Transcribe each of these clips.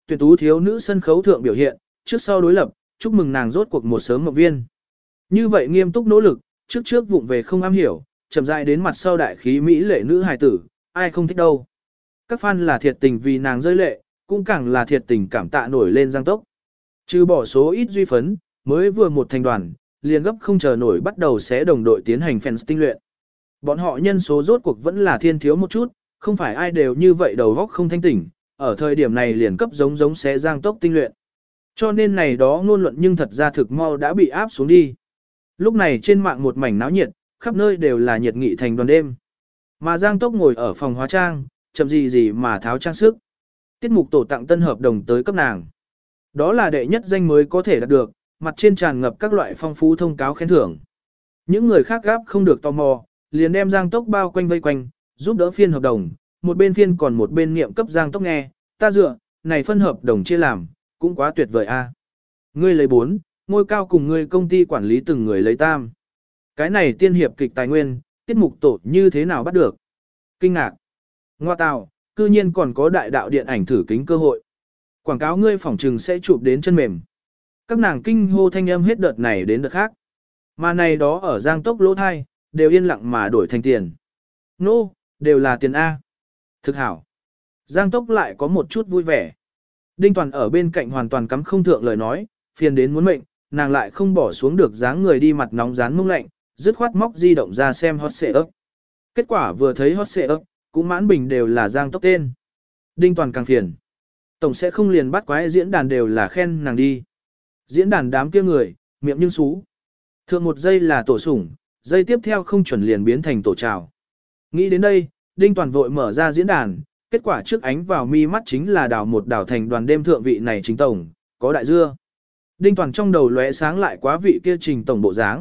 tuyển tú thiếu nữ sân khấu thượng biểu hiện, trước sau đối lập, chúc mừng nàng rốt cuộc một sớm mộng viên. Như vậy nghiêm túc nỗ lực, trước vụng về không am hiểu, chậm rãi đến mặt sau đại khí mỹ lệ nữ hài tử, ai không thích đâu. Các fan là thiệt tình vì nàng rơi lệ, cũng càng là thiệt tình cảm tạ nổi lên Giang Tốc. Trừ bỏ số ít duy phấn, mới vừa một thành đoàn, liền gấp không chờ nổi bắt đầu sẽ đồng đội tiến hành fans tinh luyện. Bọn họ nhân số rốt cuộc vẫn là thiên thiếu một chút, không phải ai đều như vậy đầu óc không thanh tỉnh, ở thời điểm này liền cấp giống sẽ Giang Tốc tinh luyện. Cho nên này đó ngôn luận nhưng thật ra thực mau đã bị áp xuống đi. Lúc này trên mạng một mảnh náo nhiệt, khắp nơi đều là nhiệt nghị thành đoàn đêm. Mà Giang Tốc ngồi ở phòng hóa trang, chậm gì mà tháo trang sức. Tiết mục tổ tặng tân hợp đồng tới cấp nàng. Đó là đệ nhất danh mới có thể đạt được, mặt trên tràn ngập các loại phong phú thông cáo khen thưởng. Những người khác gáp không được tò mò, liền đem Giang Tốc bao quanh vây quanh, giúp đỡ phiên hợp đồng, một bên phiên còn một bên niệm cấp Giang Tốc nghe, ta dựa, này phân hợp đồng chia làm, cũng quá tuyệt vời a. Ngươi lấy 4, ngôi cao cùng ngươi công ty quản lý từng người lấy tam. Cái này tiên hiệp kịch tài nguyên, tiết mục tổ như thế nào bắt được? Kinh ngạc. Ngoa tào, cư nhiên còn có đại đạo điện ảnh thử kính cơ hội. Quảng cáo ngươi phỏng trừng sẽ chụp đến chân mềm. Các nàng kinh hô thanh âm hết đợt này đến đợt khác. Mà này đó ở Giang Tốc lỗ thai, đều yên lặng mà đổi thành tiền. Nô, đều là tiền A. Thực hảo. Giang Tốc lại có một chút vui vẻ. Đinh Toàn ở bên cạnh hoàn toàn cắm không thượng lời nói, phiền đến muốn mệnh, nàng lại không bỏ xuống được dáng người đi mặt nóng rán mông lạnh, dứt khoát móc di động ra xem hot xệ ấp. Kết quả vừa thấy hot xệ ấp, cũng mãn bình đều là Giang Tốc tên. Đinh Toàn càng phiền. Tổng sẽ không liền bắt quái diễn đàn đều là khen nàng đi. Diễn đàn đám kia người, miệng nhưng xú. Thượng một giây là tổ sủng, giây tiếp theo không chuẩn liền biến thành tổ trào. Nghĩ đến đây, Đinh Toàn vội mở ra diễn đàn, kết quả trước ánh vào mi mắt chính là đào thành đoàn đêm thượng vị này chính tổng, có đại dưa. Đinh Toàn trong đầu lóe sáng lại quá vị kia trình tổng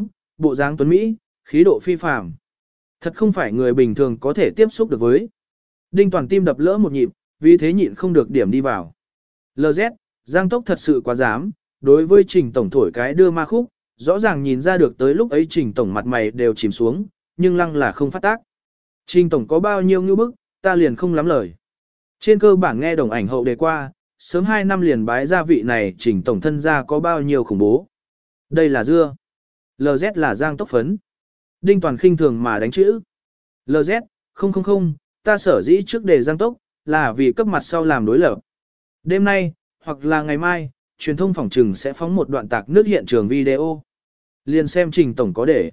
bộ dáng tuấn Mỹ, khí độ phi phàm. Thật không phải người bình thường có thể tiếp xúc được với. Đinh Toàn tim đập lỡ một nhịp, vì thế nhịn không được điểm đi vào. LZ, Giang Tốc thật sự quá dám, đối với trình tổng thổi cái đưa ma khúc, rõ ràng nhìn ra được tới lúc ấy trình tổng mặt mày đều chìm xuống, nhưng lăng là không phát tác. Trình tổng có bao nhiêu ngữ bức, ta liền không lắm lời. Trên cơ bản nghe đồng ảnh hậu đề qua, sớm 2 năm liền bái gia vị này trình tổng thân gia có bao nhiêu khủng bố. Đây là dưa. LZ là Giang Tốc phấn. Đinh Toàn khinh thường mà đánh chữ. LZ, không, ta sở dĩ trước đề Giang Tốc, là vì cấp mặt sau làm đối lập. Đêm nay, hoặc là ngày mai, truyền thông phỏng trừng sẽ phóng một đoạn tạc nước hiện trường video. Liền xem trình tổng có để.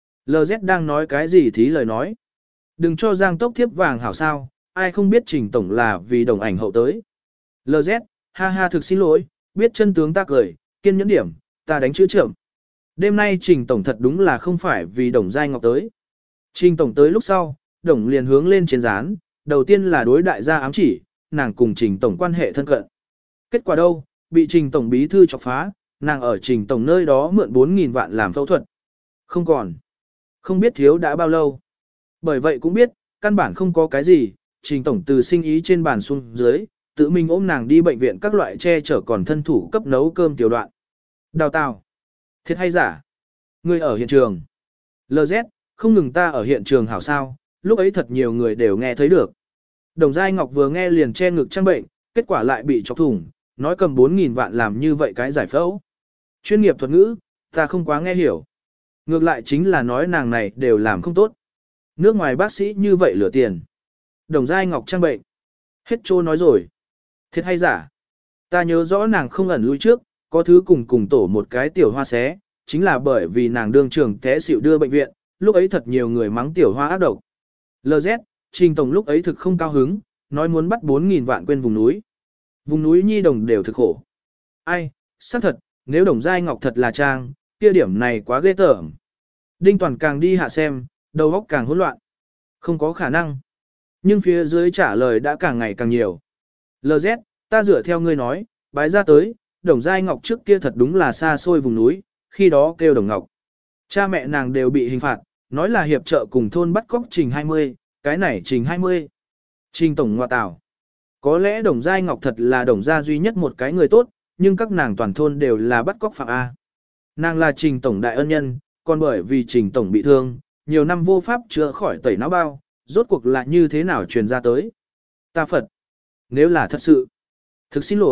LZ đang nói cái gì thí lời nói. Đừng cho Giang Tốc thiếp vàng hảo sao, ai không biết trình tổng là vì đồng ảnh hậu tới. LZ, ha thực xin lỗi, biết chân tướng ta cười, kiên nhẫn điểm, ta đánh chữ trưởng. Đêm nay trình tổng thật đúng là không phải vì đồng giai ngọc tới. Trình tổng tới lúc sau, đồng liền hướng lên trên dán, đầu tiên là đối đại gia ám chỉ, nàng cùng trình tổng quan hệ thân cận. Kết quả đâu, bị trình tổng bí thư chọc phá, nàng ở trình tổng nơi đó mượn 4.000 vạn làm phẫu thuật. Không còn. Không biết thiếu đã bao lâu. Bởi vậy cũng biết, căn bản không có cái gì, trình tổng từ sinh ý trên bàn xuống dưới, tự mình ôm nàng đi bệnh viện các loại che chở còn thân thủ cấp nấu cơm tiểu đoạn. Đào tạo. Thiệt hay giả? Người ở hiện trường. LZ, không ngừng ta ở hiện trường hảo sao, lúc ấy thật nhiều người đều nghe thấy được. Đồng Giai Ngọc vừa nghe liền che ngực trang bệnh, kết quả lại bị chọc thủng, nói cầm 4.000 vạn làm như vậy cái giải phẫu. Chuyên nghiệp thuật ngữ, ta không quá nghe hiểu. Ngược lại chính là nói nàng này đều làm không tốt. Nước ngoài bác sĩ như vậy lửa tiền. Đồng Giai Ngọc trang bệnh. Hết trô nói rồi. Thiệt hay giả? Ta nhớ rõ nàng không ẩn lui trước, có thứ cùng tổ một cái tiểu hoa xé, chính là bởi vì nàng đương trường té xỉu đưa bệnh viện, lúc ấy thật nhiều người mắng tiểu hoa ác độc. LZ, Trình tổng lúc ấy thực không cao hứng, nói muốn bắt 4.000 vạn quên vùng núi. Vùng núi nhi đồng đều thực khổ. Ai, xác thật, nếu Đồng Giai Ngọc thật là trang, kia điểm này quá ghê tởm. Đinh Toàn càng đi hạ xem, đầu óc càng hỗn loạn. Không có khả năng. Nhưng phía dưới trả lời đã càng ngày càng nhiều. LZ, ta dựa theo ngươi nói, bái ra tới, Đồng Giai Ngọc trước kia thật đúng là xa xôi vùng núi, khi đó kêu Đồng Ngọc. Cha mẹ nàng đều bị hình phạt, nói là hiệp trợ cùng thôn bắt cóc Trình 20, cái này Trình 20. Trình tổng ngoại tảo. Có lẽ Đồng Giai Ngọc thật là Đồng gia duy nhất một cái người tốt, nhưng các nàng toàn thôn đều là bắt cóc phạm A. Nàng là Trình tổng đại ân nhân, còn bởi vì Trình tổng bị thương, nhiều năm vô pháp chữa khỏi tẩy não bao, rốt cuộc là như thế nào truyền ra tới. Ta Phật. Nếu là thật sự. Thực xin lỗi,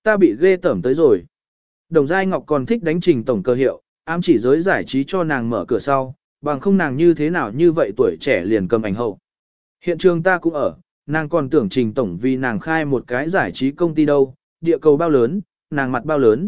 ta bị ghê tởm tới rồi. Đồng Giai Ngọc còn thích đánh Trình tổng cơ hiệu, ám chỉ giới giải trí cho nàng mở cửa sau, bằng không nàng như thế nào như vậy tuổi trẻ liền cầm ảnh hậu. Hiện trường ta cũng ở, nàng còn tưởng Trình tổng vì nàng khai một cái giải trí công ty đâu, địa cầu bao lớn, nàng mặt bao lớn.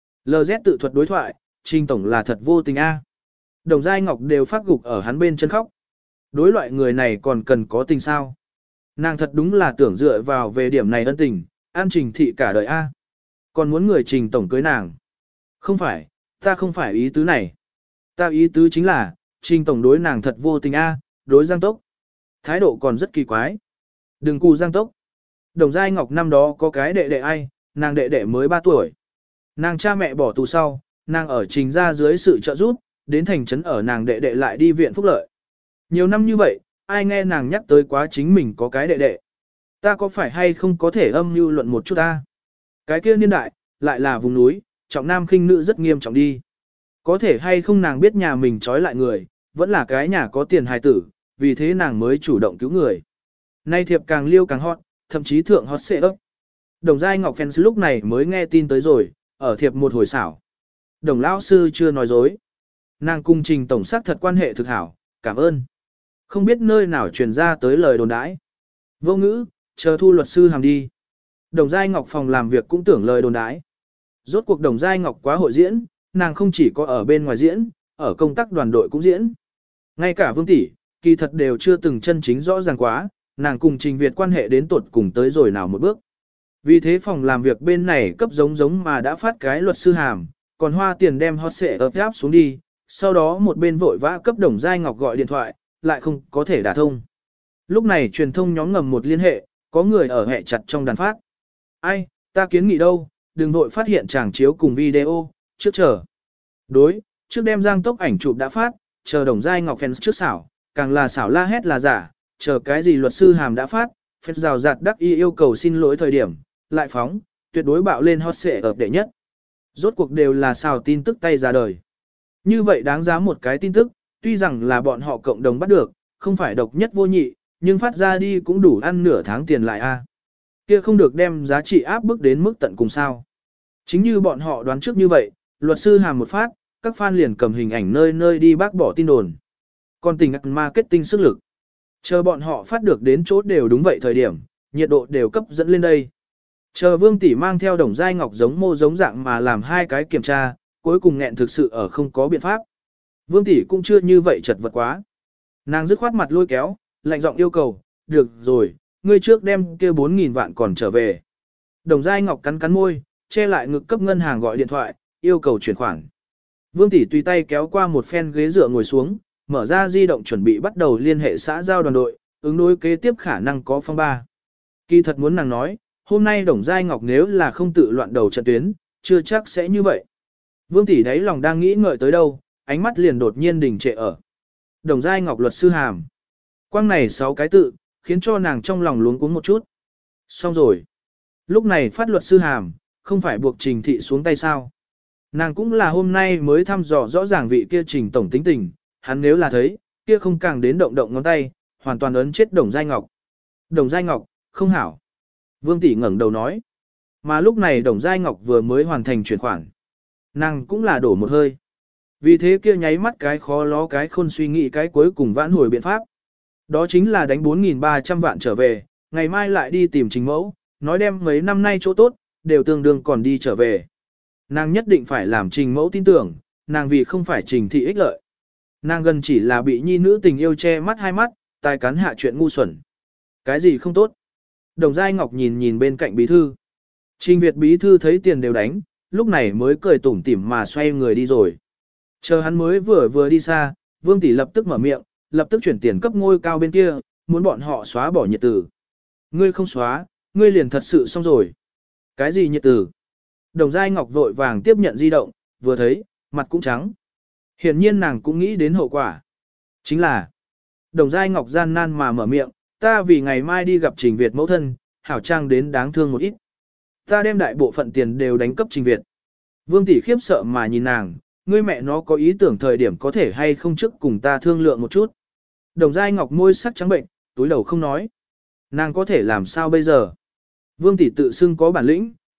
LZ tự thuật đối thoại, Trình tổng là thật vô tình a. Đồng Giai Ngọc đều phát gục ở hắn bên chân khóc. Đối loại người này còn cần có tình sao? Nàng thật đúng là tưởng dựa vào về điểm này ân tình, an Trình thị cả đời a. Còn muốn người Trình tổng cưới nàng. Không phải, ta không phải ý tứ này. Ta ý tứ chính là, Trình tổng đối nàng thật vô tình a, đối Giang Tốc. Thái độ còn rất kỳ quái. Đừng cù Giang Tốc. Đồng Giai Ngọc năm đó có cái đệ đệ ai, nàng đệ đệ mới 3 tuổi. Nàng cha mẹ bỏ tù sau, nàng ở Trình ra dưới sự trợ giúp, đến thành trấn ở nàng đệ đệ lại đi viện phúc lợi. Nhiều năm như vậy, ai nghe nàng nhắc tới quá chính mình có cái đệ đệ. Ta có phải hay không có thể âm mưu luận một chút ta? Cái kia niên đại, lại là vùng núi, trọng nam khinh nữ rất nghiêm trọng đi. Có thể hay không nàng biết nhà mình trói lại người, vẫn là cái nhà có tiền hài tử, vì thế nàng mới chủ động cứu người. Nay thiệp càng liêu càng hot, thậm chí thượng hot xệ ấp. Đồng Giai Ngọc fans lúc này mới nghe tin tới rồi, ở thiệp một hồi xảo. Đồng lão sư chưa nói dối. Nàng cung Trình tổng sắc thật quan hệ thực hảo, cảm ơn. Không biết nơi nào truyền ra tới lời đồn đãi. Vô ngữ, chờ thu luật sư hàm đi. Đồng Giai Ngọc phòng làm việc cũng tưởng lời đồn đãi. Rốt cuộc Đồng Giai Ngọc quá hội diễn, nàng không chỉ có ở bên ngoài diễn, ở công tác đoàn đội cũng diễn. Ngay cả Vương tỷ, kỳ thật đều chưa từng chân chính rõ ràng quá, nàng cùng Trình Việt quan hệ đến tuột cùng tới rồi nào một bước. Vì thế phòng làm việc bên này cấp giống mà đã phát cái luật sư hàm, còn hoa tiền đem hot xệ ập áp xuống đi, sau đó một bên vội vã cấp Đồng Giai Ngọc gọi điện thoại, lại không có thể đả thông. Lúc này truyền thông nhóm ngầm một liên hệ, có người ở hệ chặt trong đàn phát. Ai, ta kiến nghị đâu, đừng vội phát hiện chàng chiếu cùng video, trước chờ. Đối, trước đem Giang Tốc ảnh chụp đã phát, chờ Đồng Giai Ngọc fans trước xảo, càng là xảo la hét là giả, chờ cái gì luật sư hàm đã phát, fans rào rạt đắc y yêu cầu xin lỗi thời điểm, lại phóng, tuyệt đối bạo lên hot xệ ập đệ nhất. Rốt cuộc đều là xào tin tức tay ra đời. Như vậy đáng giá một cái tin tức, tuy rằng là bọn họ cộng đồng bắt được, không phải độc nhất vô nhị, nhưng phát ra đi cũng đủ ăn nửa tháng tiền lại a. Kia không được đem giá trị áp bức đến mức tận cùng sao. Chính như bọn họ đoán trước như vậy, luật sư hàm một phát, các fan liền cầm hình ảnh nơi nơi đi bác bỏ tin đồn. Còn tình marketing sức lực. Chờ bọn họ phát được đến chỗ đều đúng vậy thời điểm, nhiệt độ đều cấp dẫn lên đây. Chờ Vương tỷ mang theo Đồng Giai Ngọc giống mô giống dạng mà làm 2 cái kiểm tra, cuối cùng nghẹn thực sự ở không có biện pháp. Vương tỷ cũng chưa như vậy chật vật quá. Nàng dứt khoát mặt lôi kéo, lạnh giọng yêu cầu, được rồi, ngươi trước đem kia 4.000 vạn còn trở về. Đồng Giai Ngọc cắn cắn môi, che lại ngực cấp ngân hàng gọi điện thoại, yêu cầu chuyển khoản. Vương tỷ tùy tay kéo qua một phen ghế dựa ngồi xuống, mở ra di động chuẩn bị bắt đầu liên hệ xã giao đoàn đội, ứng đối kế tiếp khả năng có phong ba. Kỳ thật muốn nàng nói, hôm nay Đồng Giai Ngọc nếu là không tự loạn đầu trận tuyến, chưa chắc sẽ như vậy. Vương tỷ đáy lòng đang nghĩ ngợi tới đâu, ánh mắt liền đột nhiên đình trệ ở. Đồng Giai Ngọc luật sư hàm. Quang này 6 cái tự, khiến cho nàng trong lòng luống cuống một chút. Xong rồi. Lúc này phát luật sư hàm, không phải buộc Trình thị xuống tay sao. Nàng cũng là hôm nay mới thăm dò rõ ràng vị kia Trình tổng tính tình, hắn nếu là thấy, kia không càng đến động động ngón tay, hoàn toàn ấn chết Đồng Giai Ngọc. Đồng Giai Ngọc, không hảo. Vương tỷ ngẩng đầu nói. Mà lúc này Đồng Giai Ngọc vừa mới hoàn thành chuyển khoản. Nàng cũng là đổ một hơi. Vì thế kia nháy mắt cái khó ló cái khôn suy nghĩ cái cuối cùng vãn hồi biện pháp. Đó chính là đánh 4.300 vạn trở về, ngày mai lại đi tìm Trình mẫu, nói đem mấy năm nay chỗ tốt, đều tương đương còn đi trở về. Nàng nhất định phải làm Trình mẫu tin tưởng, nàng vì không phải Trình thị ích lợi. Nàng gần chỉ là bị nhi nữ tình yêu che mắt hai mắt, tài cắn hạ chuyện ngu xuẩn. Cái gì không tốt? Đồng Giai Ngọc nhìn nhìn bên cạnh bí thư. Trình Việt bí thư thấy tiền đều đánh, lúc này mới cười tủm tỉm mà xoay người đi rồi. Chờ hắn mới vừa đi xa, Vương tỷ lập tức mở miệng, lập tức chuyển tiền cấp ngôi cao bên kia, muốn bọn họ xóa bỏ nhiệt tử. Ngươi không xóa, ngươi liền thật sự xong rồi. Cái gì nhiệt tử? Đồng Giai Ngọc vội vàng tiếp nhận di động, vừa thấy, mặt cũng trắng. Hiển nhiên nàng cũng nghĩ đến hậu quả. Chính là, Đồng Giai Ngọc gian nan mà mở miệng, ta vì ngày mai đi gặp Trình Việt mẫu thân, hảo trang đến đáng thương một ít. Ta đem đại bộ phận tiền đều đánh cấp Trình Việt. Vương tỷ khiếp sợ mà nhìn nàng, ngươi mẹ nó có ý tưởng thời điểm có thể hay không trước cùng ta thương lượng một chút. Đồng Giai Ngọc môi sắc trắng bệnh, túi đầu không nói. Nàng có thể làm sao bây giờ? Vương tỷ tự xưng có bản lĩnh,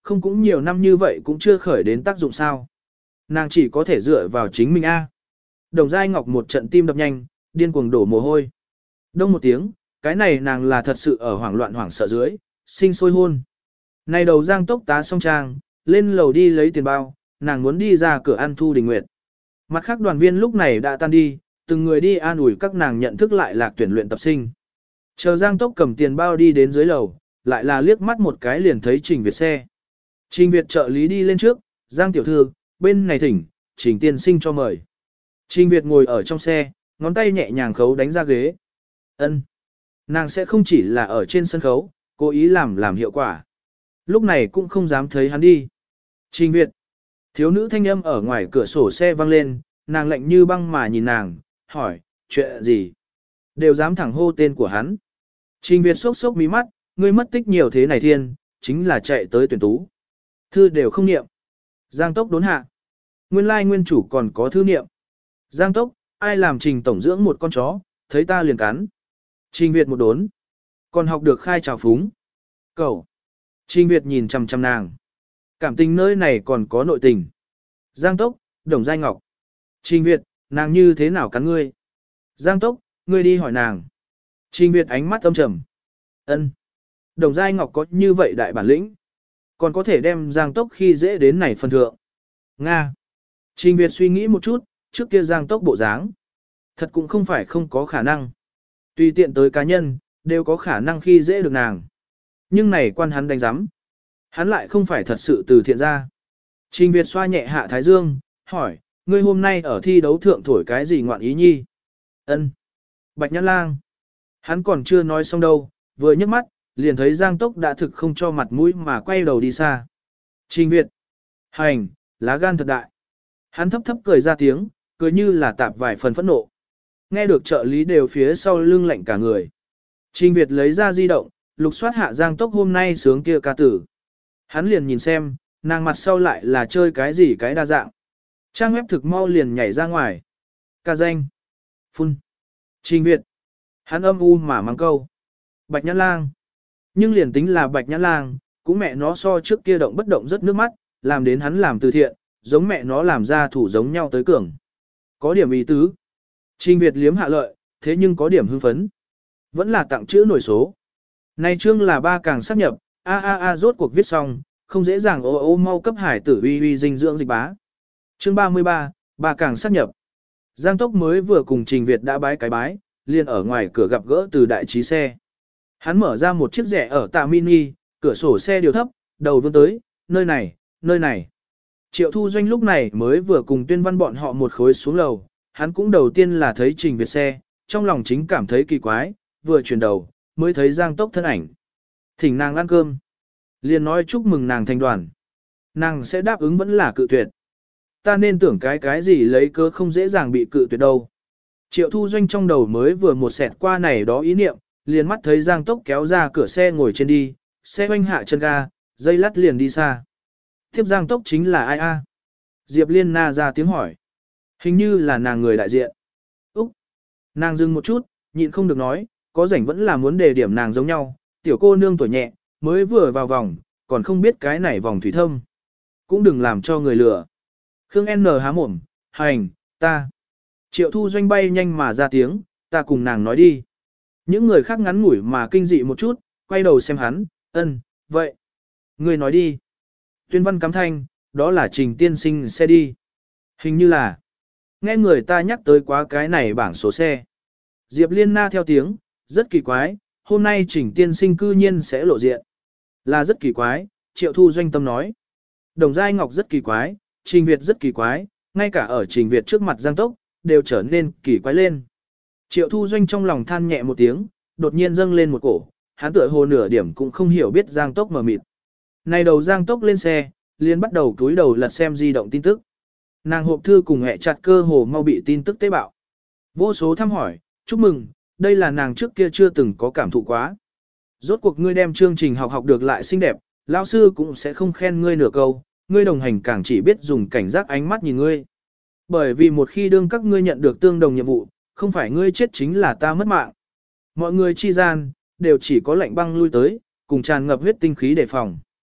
không cũng nhiều năm như vậy cũng chưa khởi đến tác dụng sao. Nàng chỉ có thể dựa vào chính mình a. Đồng Giai Ngọc một trận tim đập nhanh, điên cuồng đổ mồ hôi. Đông một tiếng, cái này nàng là thật sự ở hoảng loạn hoảng sợ dưới, sinh sôi hôn. Này đầu Giang Tốc tá xong trang, lên lầu đi lấy tiền bao, nàng muốn đi ra cửa ăn Thu Đình Nguyệt. Mặt khác đoàn viên lúc này đã tan đi, từng người đi an ủi các nàng nhận thức lại lạc tuyển luyện tập sinh. Chờ Giang Tốc cầm tiền bao đi đến dưới lầu, lại là liếc mắt một cái liền thấy Trình Việt xe. Trình Việt trợ lý đi lên trước, Giang tiểu thư, bên này thỉnh, Trình tiên sinh cho mời. Trình Việt ngồi ở trong xe, ngón tay nhẹ nhàng khấu đánh ra ghế. Ân, nàng sẽ không chỉ là ở trên sân khấu, cố ý làm hiệu quả. Lúc này cũng không dám thấy hắn đi. Trình Việt, thiếu nữ thanh âm ở ngoài cửa sổ xe vang lên, nàng lạnh như băng mà nhìn nàng, hỏi, chuyện gì? Đều dám thẳng hô tên của hắn. Trình Việt sốc sốc mí mắt, ngươi mất tích nhiều thế này thiên, chính là chạy tới tuyển tú. Thư đều không niệm. Giang Tốc đốn hạ. Nguyên lai nguyên chủ còn có thư niệm. Giang Tốc, ai làm Trình tổng dưỡng một con chó, thấy ta liền cắn. Trình Việt một đốn. Còn học được khai trào phúng. Cậu. Trình Việt nhìn chằm chằm nàng. Cảm tình nơi này còn có nội tình. Giang Tốc, Đồng Giai Ngọc. Trình Việt, nàng như thế nào cắn ngươi? Giang Tốc, ngươi đi hỏi nàng. Trình Việt ánh mắt âm trầm. Ân. Đồng Giai Ngọc có như vậy đại bản lĩnh. Còn có thể đem Giang Tốc khi dễ đến này phần thượng. Nga. Trình Việt suy nghĩ một chút, trước kia Giang Tốc bộ dáng. Thật cũng không phải không có khả năng. Tùy tiện tới cá nhân, đều có khả năng khi dễ được nàng. Nhưng này quan hắn đánh giám. Hắn lại không phải thật sự từ thiện ra. Trình Việt xoa nhẹ hạ thái dương, hỏi, ngươi hôm nay ở thi đấu thượng thổi cái gì ngoạn ý nhi? Ân. Bạch Nhã Lang. Hắn còn chưa nói xong đâu, vừa nhấc mắt, liền thấy Giang Tốc đã thực không cho mặt mũi mà quay đầu đi xa. Trình Việt. Hành, lá gan thật đại. Hắn thấp thấp cười ra tiếng, cười như là tạp vài phần phẫn nộ. Nghe được trợ lý đều phía sau lưng lạnh cả người. Trình Việt lấy ra di động, lục soát hạ Giang Tốc hôm nay sướng kia ca tử. Hắn liền nhìn xem, nàng mặt sau lại là chơi cái gì cái đa dạng. Trang web thực mau liền nhảy ra ngoài. Ca danh. Phun. Trình Việt. Hắn âm u mà mang câu. Bạch Nhã Lang. Nhưng liền tính là Bạch Nhã Lang, cũng mẹ nó so trước kia động bất động rất nước mắt, làm đến hắn làm từ thiện, giống mẹ nó làm ra thủ giống nhau tới cường. Có điểm ý tứ. Trình Việt liếm hạ lợi, thế nhưng có điểm hưng phấn. Vẫn là tặng chữ nổi số. Này chương là ba càng sắp nhập, rốt cuộc viết xong, không dễ dàng ô mau cấp hải tử uy dinh dưỡng dịch bá. Chương 33, ba càng sắp nhập. Giang Tốc mới vừa cùng Trình Việt đã bái cái bái, liền ở ngoài cửa gặp gỡ từ đại trí xe. Hắn mở ra một chiếc rẻ ở tạ mini, cửa sổ xe điều thấp, đầu vươn tới, nơi này. Triệu Thu Doanh lúc này mới vừa cùng Tuyên Văn bọn họ một khối xuống lầu, hắn cũng đầu tiên là thấy Trình Việt xe, trong lòng chính cảm thấy kỳ quái, vừa chuyển đầu, mới thấy Giang Tốc thân ảnh. Thỉnh nàng ăn cơm. Liền nói chúc mừng nàng thành đoàn. Nàng sẽ đáp ứng vẫn là cự tuyệt. Ta nên tưởng cái gì lấy cớ không dễ dàng bị cự tuyệt đâu. Triệu Thu Doanh trong đầu mới vừa một xẹt qua này đó ý niệm, liền mắt thấy Giang Tốc kéo ra cửa xe ngồi trên đi, xe oanh hạ chân ga, dây lắt liền đi xa. Tiếp Giang Tốc chính là ai a? Diệp Liên Na ra tiếng hỏi. Hình như là nàng người đại diện. Úc! Nàng dừng một chút, nhịn không được nói, có rảnh vẫn là muốn đề điểm nàng giống nhau, tiểu cô nương tuổi nhẹ, mới vừa vào vòng, còn không biết cái này vòng thủy thâm. Cũng đừng làm cho người lừa. Khương N há mồm, hành, ta. Triệu Thu Doanh bay nhanh mà ra tiếng, ta cùng nàng nói đi. Những người khác ngắn ngủi mà kinh dị một chút, quay đầu xem hắn, vậy. Người nói đi. Tuyên Văn cắm thanh, đó là Trình tiên sinh xe đi. Hình như là. Nghe người ta nhắc tới quá cái này bảng số xe. Diệp Liên Na theo tiếng, rất kỳ quái, hôm nay Trình tiên sinh cư nhiên sẽ lộ diện. Là rất kỳ quái, Triệu Thu Doanh tâm nói. Đồng Giai Ngọc rất kỳ quái, Trình Việt rất kỳ quái, ngay cả ở Trình Việt trước mặt Giang Tốc, đều trở nên kỳ quái lên. Triệu Thu Doanh trong lòng than nhẹ một tiếng, đột nhiên dâng lên một cổ, hắn tựa hồ nửa điểm cũng không hiểu biết Giang Tốc mờ mịt. Này đầu Giang Tốc lên xe, liền bắt đầu túi đầu lật xem di động tin tức. Nàng hộp thư cùng hẹ chặt cơ hồ mau bị tin tức tế bạo. Vô số thăm hỏi, chúc mừng, đây là nàng trước kia chưa từng có cảm thụ quá. Rốt cuộc ngươi đem chương trình học được lại xinh đẹp, lão sư cũng sẽ không khen ngươi nửa câu, ngươi đồng hành càng chỉ biết dùng cảnh giác ánh mắt nhìn ngươi. Bởi vì một khi đương các ngươi nhận được tương đồng nhiệm vụ, không phải ngươi chết chính là ta mất mạng. Mọi người chi gian, đều chỉ có lạnh băng lui tới, cùng tràn ngập huyết tinh khí đề phòng.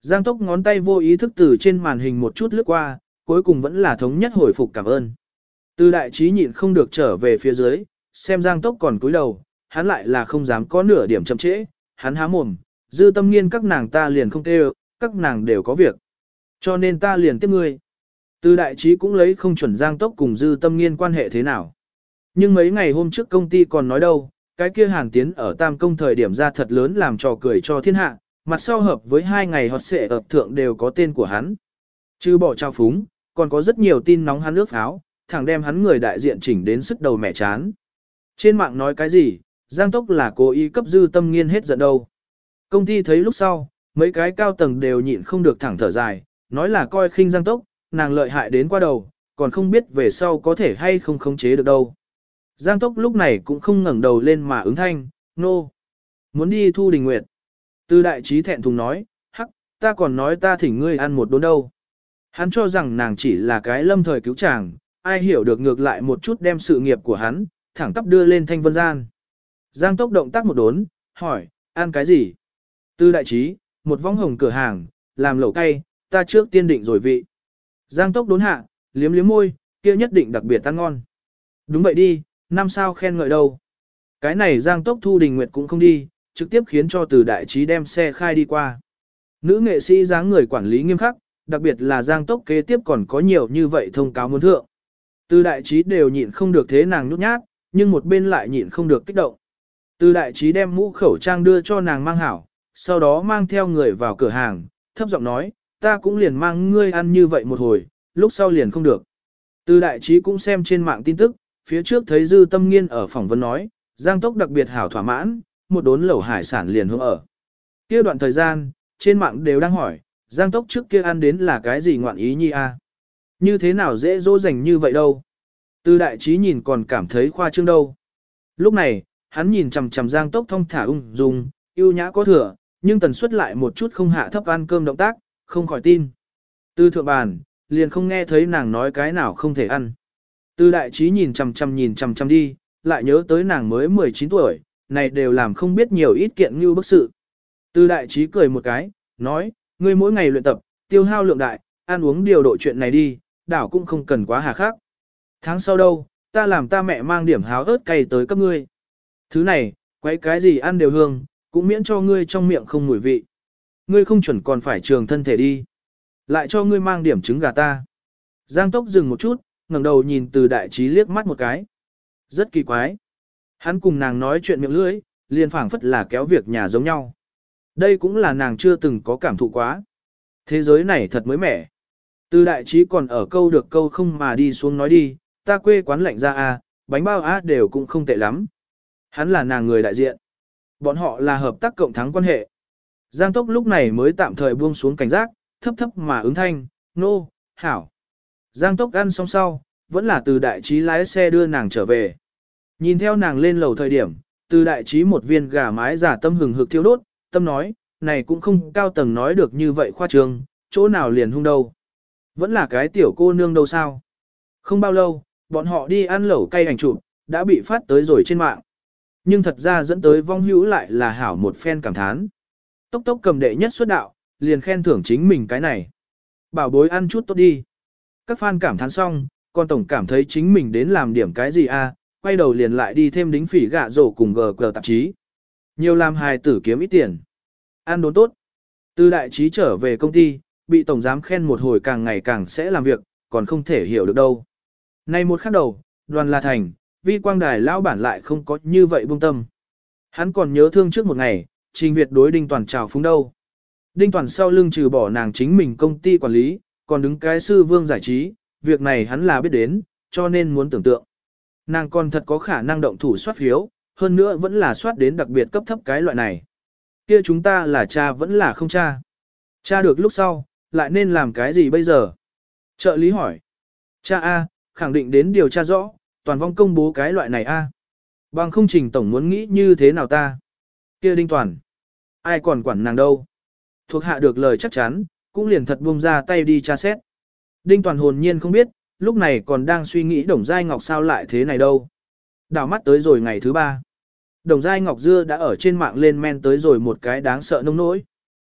Giang Tốc ngón tay vô ý thức từ trên màn hình một chút lướt qua, cuối cùng vẫn là thống nhất hồi phục cảm ơn. Từ đại trí nhịn không được trở về phía dưới, xem Giang Tốc còn cúi đầu, hắn lại là không dám có nửa điểm chậm trễ, hắn há mồm, Dư Tâm Nghiên các nàng ta liền không kêu, các nàng đều có việc. Cho nên ta liền tiếp ngươi. Từ đại trí cũng lấy không chuẩn Giang Tốc cùng Dư Tâm Nghiên quan hệ thế nào. Nhưng mấy ngày hôm trước công ty còn nói đâu, cái kia Hàn Tiến ở Tam Công thời điểm ra thật lớn làm trò cười cho thiên hạ, mặt sau hợp với 2 ngày hot xệ ập thượng đều có tên của hắn. Chứ bỏ trao phúng, còn có rất nhiều tin nóng hắn ước pháo, thẳng đem hắn người đại diện chỉnh đến sức đầu mẹ chán. Trên mạng nói cái gì, Giang Tốc là cố ý cấp Dư Tâm Nghiên hết giận đâu. Công ty thấy lúc sau, mấy cái cao tầng đều nhịn không được thẳng thở dài, nói là coi khinh Giang Tốc, nàng lợi hại đến qua đầu, còn không biết về sau có thể hay không khống chế được đâu. Giang Tốc lúc này cũng không ngẩng đầu lên mà ứng thanh, nô. Muốn đi Thu Đình Nguyệt. Từ đại trí thẹn thùng nói, hắc, ta còn nói ta thỉnh ngươi ăn một đốn đâu. Hắn cho rằng nàng chỉ là cái lâm thời cứu chàng, ai hiểu được ngược lại một chút đem sự nghiệp của hắn, thẳng tắp đưa lên thanh vân gian. Giang Tốc động tác một đốn, hỏi, ăn cái gì? Từ đại trí, một võng hồng cửa hàng, làm lẩu cay, ta trước tiên định rồi vị. Giang Tốc đốn hạ, liếm liếm môi, kia nhất định đặc biệt ăn ngon. Đúng vậy đi, 5 sao khen ngợi đâu. Cái này Giang Tốc Thu Đình Nguyệt cũng không đi, trực tiếp khiến cho từ đại trí đem xe khai đi qua. Nữ nghệ sĩ dáng người quản lý nghiêm khắc, đặc biệt là Giang Tốc kế tiếp còn có nhiều như vậy thông cáo muốn thượng. Từ đại trí đều nhịn không được thế nàng nhút nhát, nhưng một bên lại nhịn không được kích động. Từ đại trí đem mũ khẩu trang đưa cho nàng mang hảo, sau đó mang theo người vào cửa hàng, thấp giọng nói, ta cũng liền mang ngươi ăn như vậy một hồi, lúc sau liền không được. Từ đại trí cũng xem trên mạng tin tức, phía trước thấy Dư Tâm Nghiên ở phỏng vấn nói, Giang Tốc đặc biệt hảo thỏa mãn, một đốn lẩu hải sản liền hương ở. Kia đoạn thời gian, trên mạng đều đang hỏi, Giang Tốc trước kia ăn đến là cái gì ngoạn ý nhi a? Như thế nào dễ dỗ dành như vậy đâu? Từ đại trí nhìn còn cảm thấy khoa trương đâu. Lúc này, hắn nhìn chằm chằm Giang Tốc thong thả ung dung, yêu nhã có thừa, nhưng tần suất lại một chút không hạ thấp ăn cơm động tác, không khỏi tin. Từ thượng bàn, liền không nghe thấy nàng nói cái nào không thể ăn. Từ đại trí nhìn chằm chằm đi, lại nhớ tới nàng mới 19 tuổi, này đều làm không biết nhiều ít kiện như bức sự. Từ đại trí cười một cái, nói, ngươi mỗi ngày luyện tập, tiêu hao lượng đại, ăn uống điều độ chuyện này đi, đảo cũng không cần quá hà khắc. Tháng sau đâu, ta làm ta mẹ mang điểm háo ớt cay tới cấp ngươi. Thứ này, quấy cái gì ăn đều hương, cũng miễn cho ngươi trong miệng không mùi vị. Ngươi không chuẩn còn phải trường thân thể đi. Lại cho ngươi mang điểm trứng gà ta. Giang Tốc dừng một chút, ngẩng đầu nhìn từ đại trí liếc mắt một cái. Rất kỳ quái. Hắn cùng nàng nói chuyện miệng lưỡi, liền phảng phất là kéo việc nhà giống nhau. Đây cũng là nàng chưa từng có cảm thụ quá. Thế giới này thật mới mẻ. Từ đại trí còn ở câu được câu không mà đi xuống nói đi, ta quê quán lạnh ra à, bánh bao á đều cũng không tệ lắm. Hắn là nàng người đại diện. Bọn họ là hợp tác cộng thắng quan hệ. Giang Tốc lúc này mới tạm thời buông xuống cảnh giác, thấp thấp mà ứng thanh, nô, hảo. Giang Tốc ăn xong sau, vẫn là từ đại trí lái xe đưa nàng trở về. Nhìn theo nàng lên lầu thời điểm, từ đại trí một viên gà mái giả tâm hừng hực thiêu đốt, tâm nói, này cũng không cao tầng nói được như vậy khoa trương, chỗ nào liền hung đâu. Vẫn là cái tiểu cô nương đâu sao. Không bao lâu, bọn họ đi ăn lẩu cay ảnh chụp, đã bị phát tới rồi trên mạng. Nhưng thật ra dẫn tới vong hữu lại là hảo một phen cảm thán. Tốc tốc cầm đệ nhất xuất đạo, liền khen thưởng chính mình cái này. Bảo bối ăn chút tốt đi. Các fan cảm thán xong, còn tổng cảm thấy chính mình đến làm điểm cái gì a, quay đầu liền lại đi thêm đính phỉ gạ rổ cùng GG tạp chí. Nhiều làm hài tử kiếm ít tiền. Ăn đốn tốt. Từ đại trí trở về công ty, bị tổng giám khen một hồi càng ngày càng sẽ làm việc, còn không thể hiểu được đâu. Nay một khắc đầu, Đoàn La Thành, Vi Quang Đài lão bản lại không có như vậy buông tâm. Hắn còn nhớ thương trước một ngày, Trình Việt đối Đinh Toàn chào phúng đâu. Đinh Toàn sau lưng trừ bỏ nàng chính mình công ty quản lý, còn đứng cái sư vương giải trí, việc này hắn là biết đến, cho nên muốn tưởng tượng. Nàng còn thật có khả năng động thủ soát phiếu, hơn nữa vẫn là soát đến đặc biệt cấp thấp cái loại này. Kia chúng ta là cha vẫn là không cha. Cha được lúc sau, lại nên làm cái gì bây giờ? Trợ lý hỏi. Cha A, khẳng định đến điều tra rõ, toàn vong công bố cái loại này A. Bằng không Trình tổng muốn nghĩ như thế nào ta? Kia Đinh Toàn. Ai còn quản nàng đâu? Thuộc hạ được lời chắc chắn, cũng liền thật buông ra tay đi tra xét. Đinh Toàn hồn nhiên không biết, lúc này còn đang suy nghĩ Đồng Giai Ngọc sao lại thế này đâu. Đảo mắt tới rồi ngày thứ 3. Đồng Giai Ngọc Dưa đã ở trên mạng lên men tới rồi một cái đáng sợ nông nỗi.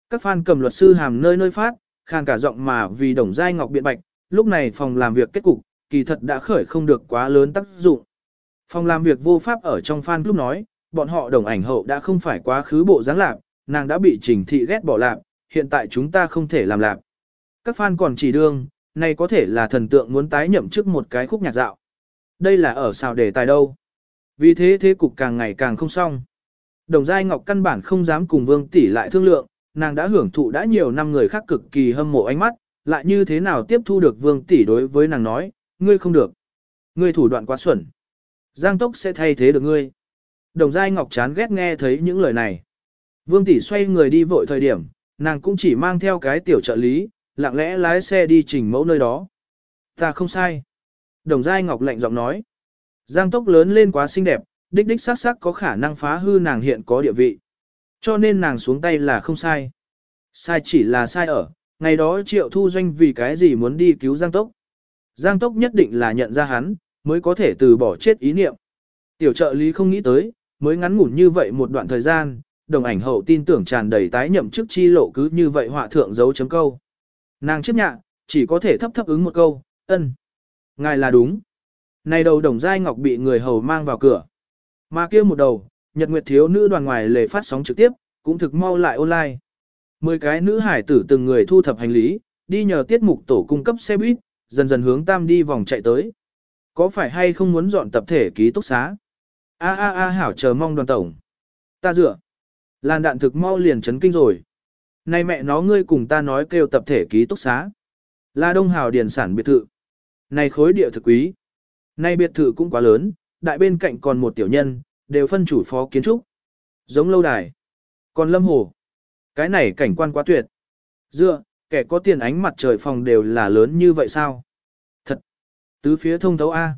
Các fan cầm luật sư hàm nơi nơi phát, khàn cả giọng mà vì Đồng Giai Ngọc biện bạch, lúc này phòng làm việc kết cục, kỳ thật đã khởi không được quá lớn tác dụng. Phòng làm việc vô pháp ở trong fan lúc nói, bọn họ Đồng ảnh hậu đã không phải quá khứ bộ dáng lạc, nàng đã bị Trình Thị ghét bỏ lạc, hiện tại chúng ta không thể làm lạc. Các fan còn chỉ đương, này có thể là thần tượng muốn tái nhậm chức một cái khúc nhạc dạo. Đây là ở sao đề tài đâu. Vì thế thế cục càng ngày càng không xong. Đồng Giai Ngọc căn bản không dám cùng Vương tỷ lại thương lượng, nàng đã hưởng thụ đã nhiều năm người khác cực kỳ hâm mộ ánh mắt, lại như thế nào tiếp thu được Vương tỷ đối với nàng nói, ngươi không được. Ngươi thủ đoạn quá xuẩn. Giang Tốc sẽ thay thế được ngươi. Đồng Giai Ngọc chán ghét nghe thấy những lời này. Vương tỷ xoay người đi vội thời điểm, nàng cũng chỉ mang theo cái tiểu trợ lý, lặng lẽ lái xe đi Trình Mẫu nơi đó. Ta không sai. Đồng Giai Ngọc lạnh giọng nói. Giang Tốc lớn lên quá xinh đẹp, đích đích xác xác có khả năng phá hư nàng hiện có địa vị. Cho nên nàng xuống tay là không sai. Sai chỉ là sai ở, ngày đó Triệu Thu Doanh vì cái gì muốn đi cứu Giang Tốc. Giang Tốc nhất định là nhận ra hắn, mới có thể từ bỏ chết ý niệm. Tiểu trợ lý không nghĩ tới, mới ngắn ngủn như vậy một đoạn thời gian, Đồng ảnh hậu tin tưởng tràn đầy tái nhậm chức chi lộ cứ như vậy họa thượng dấu chấm câu. Nàng chấp nhạ, chỉ có thể thấp thấp ứng một câu, ân. Ngài là đúng. Này đầu Đồng Giai Ngọc bị người hầu mang vào cửa. Mà kia một đầu, Nhật Nguyệt thiếu nữ đoàn ngoài lề phát sóng trực tiếp, cũng thực mau lại online. 10 cái nữ hải tử từng người thu thập hành lý, đi nhờ tiết mục tổ cung cấp xe buýt, dần dần hướng Tam đi vòng chạy tới. Có phải hay không muốn dọn tập thể ký túc xá? Hảo chờ mong đoàn tổng. Ta dựa. Làn đạn thực mau liền chấn kinh rồi. Này mẹ nó ngươi cùng ta nói kêu tập thể ký túc xá. Là Đông Hào điền sản biệt thự. Này khối địa thực quý. Này biệt thự cũng quá lớn, đại bên cạnh còn một tiểu nhân, đều phân chủ phó kiến trúc. Giống lâu đài. Còn Lâm Hồ. Cái này cảnh quan quá tuyệt. Dựa, kẻ có tiền ánh mặt trời phòng đều là lớn như vậy sao? Thật. Tứ phía thông thấu A.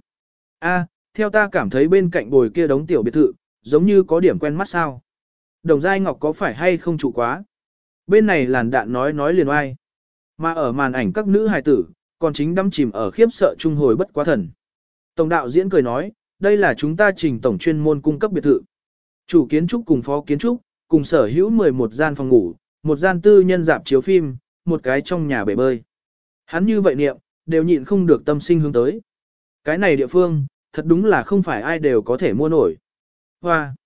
Theo ta cảm thấy bên cạnh bồi kia đống tiểu biệt thự, giống như có điểm quen mắt sao. Đồng Giai Ngọc có phải hay không trụ quá? Bên này làn đạn nói liền oai. Mà ở màn ảnh các nữ hài tử, còn chính đắm chìm ở khiếp sợ trung hồi bất quá thần. Tổng đạo diễn cười nói, đây là chúng ta Trình tổng chuyên môn cung cấp biệt thự. Chủ kiến trúc cùng phó kiến trúc, cùng sở hữu 11 gian phòng ngủ, một gian tư nhân dạp chiếu phim, một cái trong nhà bể bơi. Hắn như vậy niệm, đều nhịn không được tâm sinh hướng tới. Cái này địa phương, thật đúng là không phải ai đều có thể mua nổi. Hoa!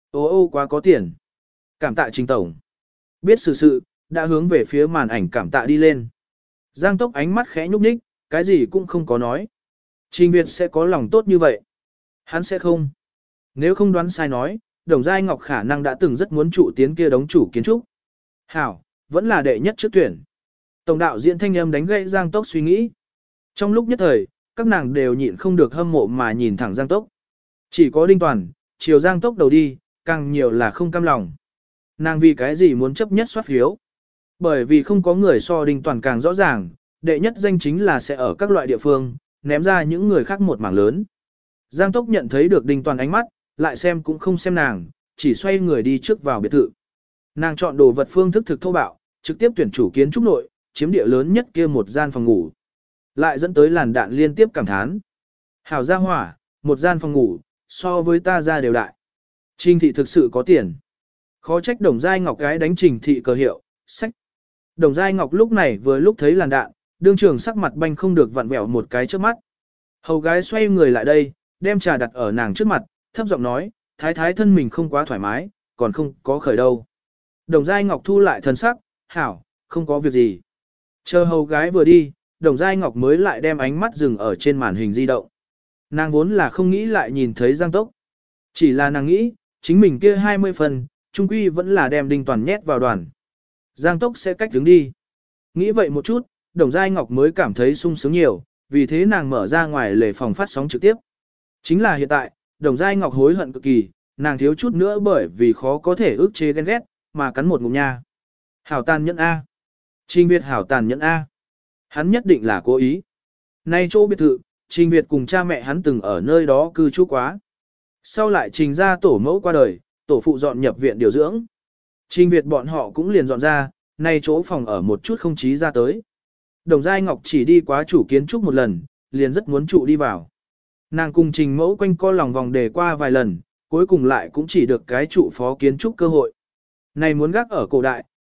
Ô quá có tiền. Cảm tạ Trình tổng. Biết sự, đã hướng về phía màn ảnh cảm tạ đi lên. Giang Tốc ánh mắt khẽ nhúc nhích, cái gì cũng không có nói. Trình Việt sẽ có lòng tốt như vậy. Hắn sẽ không. Nếu không đoán sai nói, Đồng Giai Ngọc khả năng đã từng rất muốn trụ tiến kia đống chủ kiến trúc. Hảo, vẫn là đệ nhất trước tuyển. Tổng đạo diễn thanh âm đánh gãy Giang Tốc suy nghĩ. Trong lúc nhất thời, các nàng đều nhịn không được hâm mộ mà nhìn thẳng Giang Tốc. Chỉ có Đinh Toàn, chiều Giang Tốc đầu đi, càng nhiều là không cam lòng. Nàng vì cái gì muốn chấp nhất soát phiếu? Bởi vì không có người so Đinh Toàn càng rõ ràng, đệ nhất danh chính là sẽ ở các loại địa phương, ném ra những người khác một mảng lớn. Giang Tốc nhận thấy được Đinh Toàn ánh mắt, lại xem cũng không xem nàng, chỉ xoay người đi trước vào biệt thự. Nàng chọn đồ vật phương thức thực thô bạo, trực tiếp tuyển chủ kiến trúc nội, chiếm địa lớn nhất kia một gian phòng ngủ. Lại dẫn tới làn đạn liên tiếp cảm thán. Hảo gia hỏa, một gian phòng ngủ, so với ta ra đều đại. Trình thị thực sự có tiền. Khó trách Đồng Giai Ngọc gái đánh Trình thị cờ hiệu, sách. Đồng Giai Ngọc lúc này vừa lúc thấy làn đạn, đương trường sắc mặt banh không được vặn vẹo một cái trước mắt. Hầu gái xoay người lại đây, đem trà đặt ở nàng trước mặt, thấp giọng nói, thái thái thân mình không quá thoải mái, còn không có khởi đâu. Đồng Giai Ngọc thu lại thần sắc, hảo, không có việc gì. Chờ hầu gái vừa đi, Đồng Giai Ngọc mới lại đem ánh mắt dừng ở trên màn hình di động. Nàng vốn là không nghĩ lại nhìn thấy Giang Tốc. Chỉ là nàng nghĩ, chính mình kia 20 phần, trung quy vẫn là đem Đinh Toàn nhét vào đoàn. Giang Tốc sẽ cách đứng đi. Nghĩ vậy một chút, Đồng Giai Ngọc mới cảm thấy sung sướng nhiều, vì thế nàng mở ra ngoài lề phòng phát sóng trực tiếp. Chính là hiện tại, Đồng Giai Ngọc hối hận cực kỳ, nàng thiếu chút nữa bởi vì khó có thể ức chế ghen ghét, mà cắn một ngụm nha. Hảo tàn nhẫn A. Trình Việt hảo tàn nhẫn A. Hắn nhất định là cố ý. Nay chỗ biệt thự, Trình Việt cùng cha mẹ hắn từng ở nơi đó cư trú quá. Sau lại Trình ra tổ mẫu qua đời, tổ phụ dọn nhập viện điều dưỡng. Trình Việt bọn họ cũng liền dọn ra, nay chỗ phòng ở một chút không chí ra tới. Đồng Giai Ngọc chỉ đi quá chủ kiến trúc một lần, liền rất muốn trụ đi vào. Nàng cùng Trình mẫu quanh co lòng vòng đề qua vài lần, cuối cùng lại cũng chỉ được cái trụ phó kiến trúc cơ hội. Này muốn gác ở cổ đại,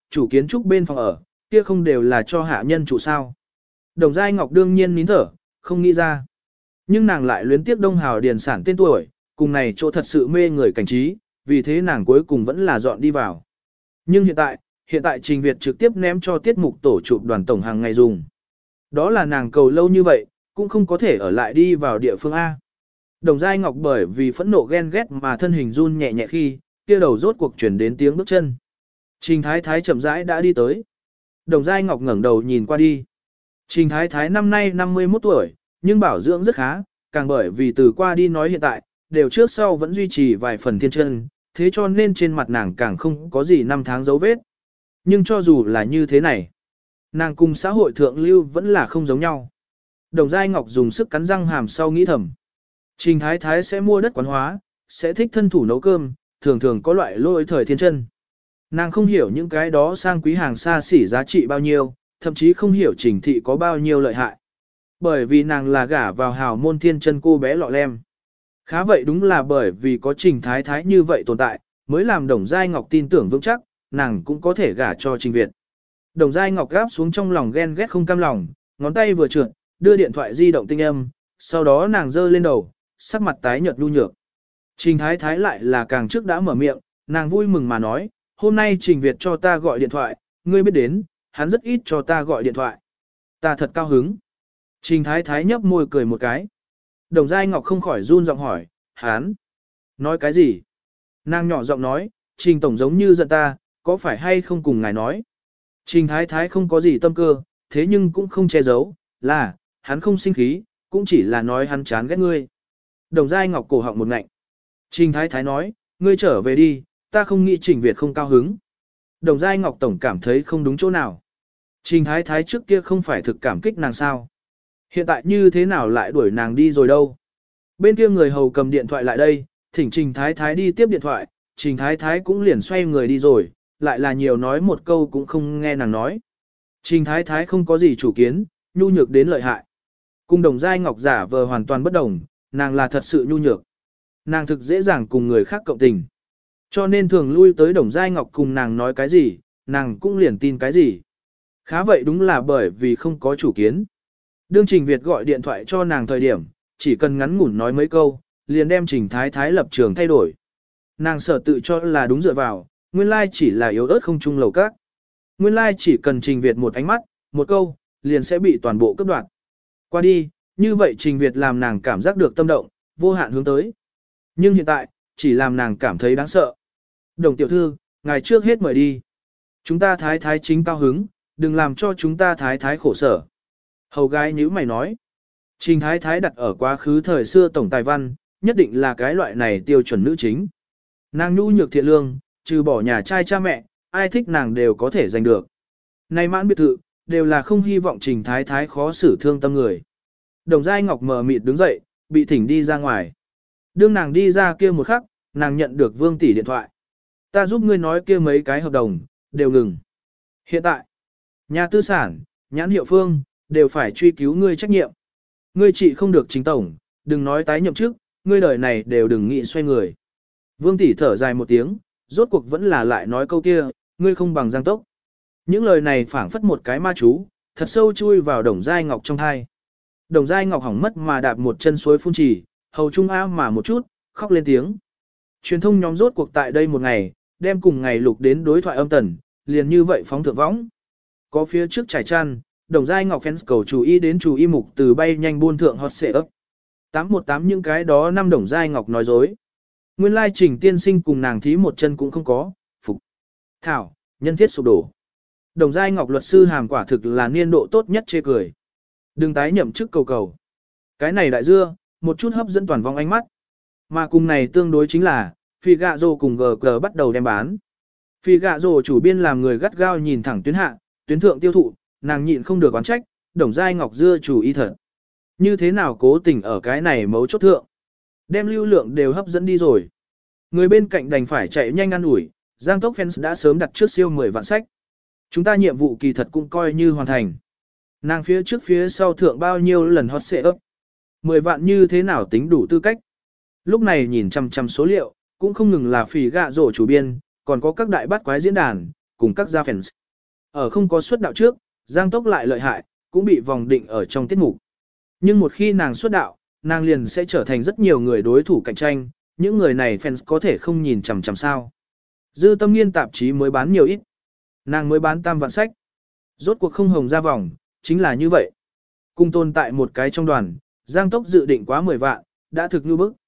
chủ kiến trúc bên phòng ở, kia không đều là cho hạ nhân trụ sao. Đồng Giai Ngọc đương nhiên nín thở, không nghĩ ra. Nhưng nàng lại luyến tiếc Đông Hào điền sản tên tuổi, cùng này chỗ thật sự mê người cảnh trí, vì thế nàng cuối cùng vẫn là dọn đi vào. Nhưng hiện tại Trình Việt trực tiếp ném cho tiết mục tổ chụp đoàn tổng hàng ngày dùng. Đó là nàng cầu lâu như vậy, cũng không có thể ở lại đi vào địa phương A. Đồng Giai Ngọc bởi vì phẫn nộ ghen ghét mà thân hình run nhẹ nhẹ khi, kia đầu rốt cuộc chuyển đến tiếng bước chân. Trình Thái Thái chậm rãi đã đi tới. Đồng Giai Ngọc ngẩng đầu nhìn qua đi. Trình Thái Thái năm nay 51 tuổi, nhưng bảo dưỡng rất khá, càng bởi vì từ qua đi nói hiện tại, đều trước sau vẫn duy trì vài phần thiên chân, thế cho nên trên mặt nàng càng không có gì năm tháng dấu vết. Nhưng cho dù là như thế này, nàng cùng xã hội thượng lưu vẫn là không giống nhau. Đồng Giai Ngọc dùng sức cắn răng hàm sau nghĩ thầm. Trình Thái Thái sẽ mua đất quán hóa, sẽ thích thân thủ nấu cơm, thường thường có loại lôi thời thiên chân. Nàng không hiểu những cái đó sang quý hàng xa xỉ giá trị bao nhiêu, thậm chí không hiểu Trình thị có bao nhiêu lợi hại. Bởi vì nàng là gả vào hào môn thiên chân cô bé lọ lem. Khá vậy đúng là bởi vì có Trình Thái Thái như vậy tồn tại, mới làm Đồng Giai Ngọc tin tưởng vững chắc, nàng cũng có thể gả cho Trình Việt. Đồng Giai Ngọc gáp xuống trong lòng ghen ghét không cam lòng, ngón tay vừa trượt, đưa điện thoại di động tinh âm, sau đó nàng giơ lên đầu, sắc mặt tái nhợt nhu nhược. Trình Thái Thái lại là càng trước đã mở miệng, nàng vui mừng mà nói, hôm nay Trình Việt cho ta gọi điện thoại, ngươi biết đến, hắn rất ít cho ta gọi điện thoại. Ta thật cao hứng. Trình Thái Thái nhấp môi cười một cái. Đồng Giai Ngọc không khỏi run giọng hỏi, hắn nói cái gì? Nàng nhỏ giọng nói, Trình Tổng giống như giận ta, có phải hay không cùng ngài nói? Trình Thái Thái không có gì tâm cơ, thế nhưng cũng không che giấu, là, hắn không sinh khí, cũng chỉ là nói hắn chán ghét ngươi. Đồng Giai Ngọc cổ họng một ngạnh. Trình Thái Thái nói, ngươi trở về đi, ta không nghĩ Trình Việt không cao hứng. Đồng Giai Ngọc Tổng cảm thấy không đúng chỗ nào. Trình Thái Thái trước kia không phải thực cảm kích nàng sao. Hiện tại như thế nào lại đuổi nàng đi rồi đâu. Bên kia người hầu cầm điện thoại lại đây, thỉnh Trình Thái Thái đi tiếp điện thoại, Trình Thái Thái cũng liền xoay người đi rồi, lại là nhiều nói một câu cũng không nghe nàng nói. Trình Thái Thái không có gì chủ kiến, nhu nhược đến lợi hại. Cùng Đồng Giai Ngọc giả vờ hoàn toàn bất đồng, nàng là thật sự nhu nhược. Nàng thực dễ dàng cùng người khác cộng tình. Cho nên thường lui tới Đồng Giai Ngọc cùng nàng nói cái gì, nàng cũng liền tin cái gì. Khá vậy đúng là bởi vì không có chủ kiến. Đương Trình Việt gọi điện thoại cho nàng thời điểm, chỉ cần ngắn ngủn nói mấy câu, liền đem Trình Thái Thái lập trường thay đổi. Nàng sợ tự cho là đúng dựa vào, nguyên lai chỉ là yếu ớt không chung lầu các. Nguyên lai chỉ cần Trình Việt một ánh mắt, một câu, liền sẽ bị toàn bộ cấp đoạt. Qua đi, như vậy Trình Việt làm nàng cảm giác được tâm động, vô hạn hướng tới. Nhưng hiện tại, chỉ làm nàng cảm thấy đáng sợ. Đồng tiểu thư, ngài trước hết mời đi. Chúng ta Thái Thái chính cao hứng, đừng làm cho chúng ta Thái Thái khổ sở. Hầu gái nhíu mày nói. Trình Thái Thái đặt ở quá khứ thời xưa tổng tài văn, nhất định là cái loại này tiêu chuẩn nữ chính. Nàng nhu nhược thiện lương, trừ bỏ nhà trai cha mẹ, ai thích nàng đều có thể giành được. Này mãn biệt thự, đều là không hy vọng Trình Thái Thái khó xử thương tâm người. Đồng Giai Ngọc mờ mịt đứng dậy, bị thỉnh đi ra ngoài. Đương nàng đi ra kia một khắc, nàng nhận được Vương tỷ điện thoại. Ta giúp ngươi nói kia mấy cái hợp đồng, đều ngừng. Hiện tại, nhà tư sản, nhãn hiệu Phương, đều phải truy cứu ngươi trách nhiệm. Ngươi trị không được chính tổng, đừng nói tái nhậm chức, ngươi đời này đều đừng nghĩ xoay người. Vương tỷ thở dài một tiếng, rốt cuộc vẫn là lại nói câu kia, ngươi không bằng Giang Tốc. Những lời này phảng phất một cái ma chú, thật sâu chui vào Đồng Giai Ngọc trong thai. Đồng Giai Ngọc hỏng mất mà đạp một chân suối phun trì, hầu trung á mà một chút, khóc lên tiếng. Truyền thông nhóm rốt cuộc tại đây một ngày, đem cùng ngày lục đến đối thoại âm tần, liền như vậy phóng thượng võng. Có phía trước trải chăn, Đồng Giai Ngọc fans cầu chú ý đến chú ý mục từ bay nhanh buôn thượng hot xệ ấp. 818 những cái đó năm Đồng Giai Ngọc nói dối. Nguyên lai Trình tiên sinh cùng nàng thí một chân cũng không có, phục. Thảo, nhân thiết sụp đổ. Đồng Giai Ngọc luật sư hàm quả thực là niên độ tốt nhất chê cười. Đừng tái nhậm chức cầu cầu. Cái này đại dưa, một chút hấp dẫn toàn vong ánh mắt. Mà cùng này tương đối chính là, Phi Gạ Rồ cùng GG bắt đầu đem bán. Phi Gạ Rồ chủ biên làm người gắt gao nhìn thẳng tuyến hạ, tuyến thượng tiêu thụ, nàng nhịn không được oán trách, Đồng Giai Ngọc dưa chủ ý thật. Như thế nào cố tình ở cái này mấu chốt thượng. Đem lưu lượng đều hấp dẫn đi rồi. Người bên cạnh đành phải chạy nhanh ăn ủi, Giang Tốc fans đã sớm đặt trước siêu 10 vạn sách. Chúng ta nhiệm vụ kỳ thật cũng coi như hoàn thành. Nàng phía trước phía sau thượng bao nhiêu lần hot xệ ấp. 10 vạn như thế nào tính đủ tư cách. Lúc này nhìn chăm số liệu, cũng không ngừng là Phỉ Gạ Rổ chủ biên, còn có các đại bát quái diễn đàn, cùng các gia fans. Ở không có xuất đạo trước, Giang Tốc lại lợi hại, cũng bị vòng định ở trong tiết mục. Nhưng một khi nàng xuất đạo, nàng liền sẽ trở thành rất nhiều người đối thủ cạnh tranh, những người này fans có thể không nhìn chằm chằm sao. Dư Tâm Nghiên tạp chí mới bán nhiều ít. Nàng mới bán 3 vạn sách. Rốt cuộc không hồng ra vòng, chính là như vậy. Cùng tồn tại một cái trong đoàn, Giang Tốc dự định quá 10 vạn, đã thực như bức.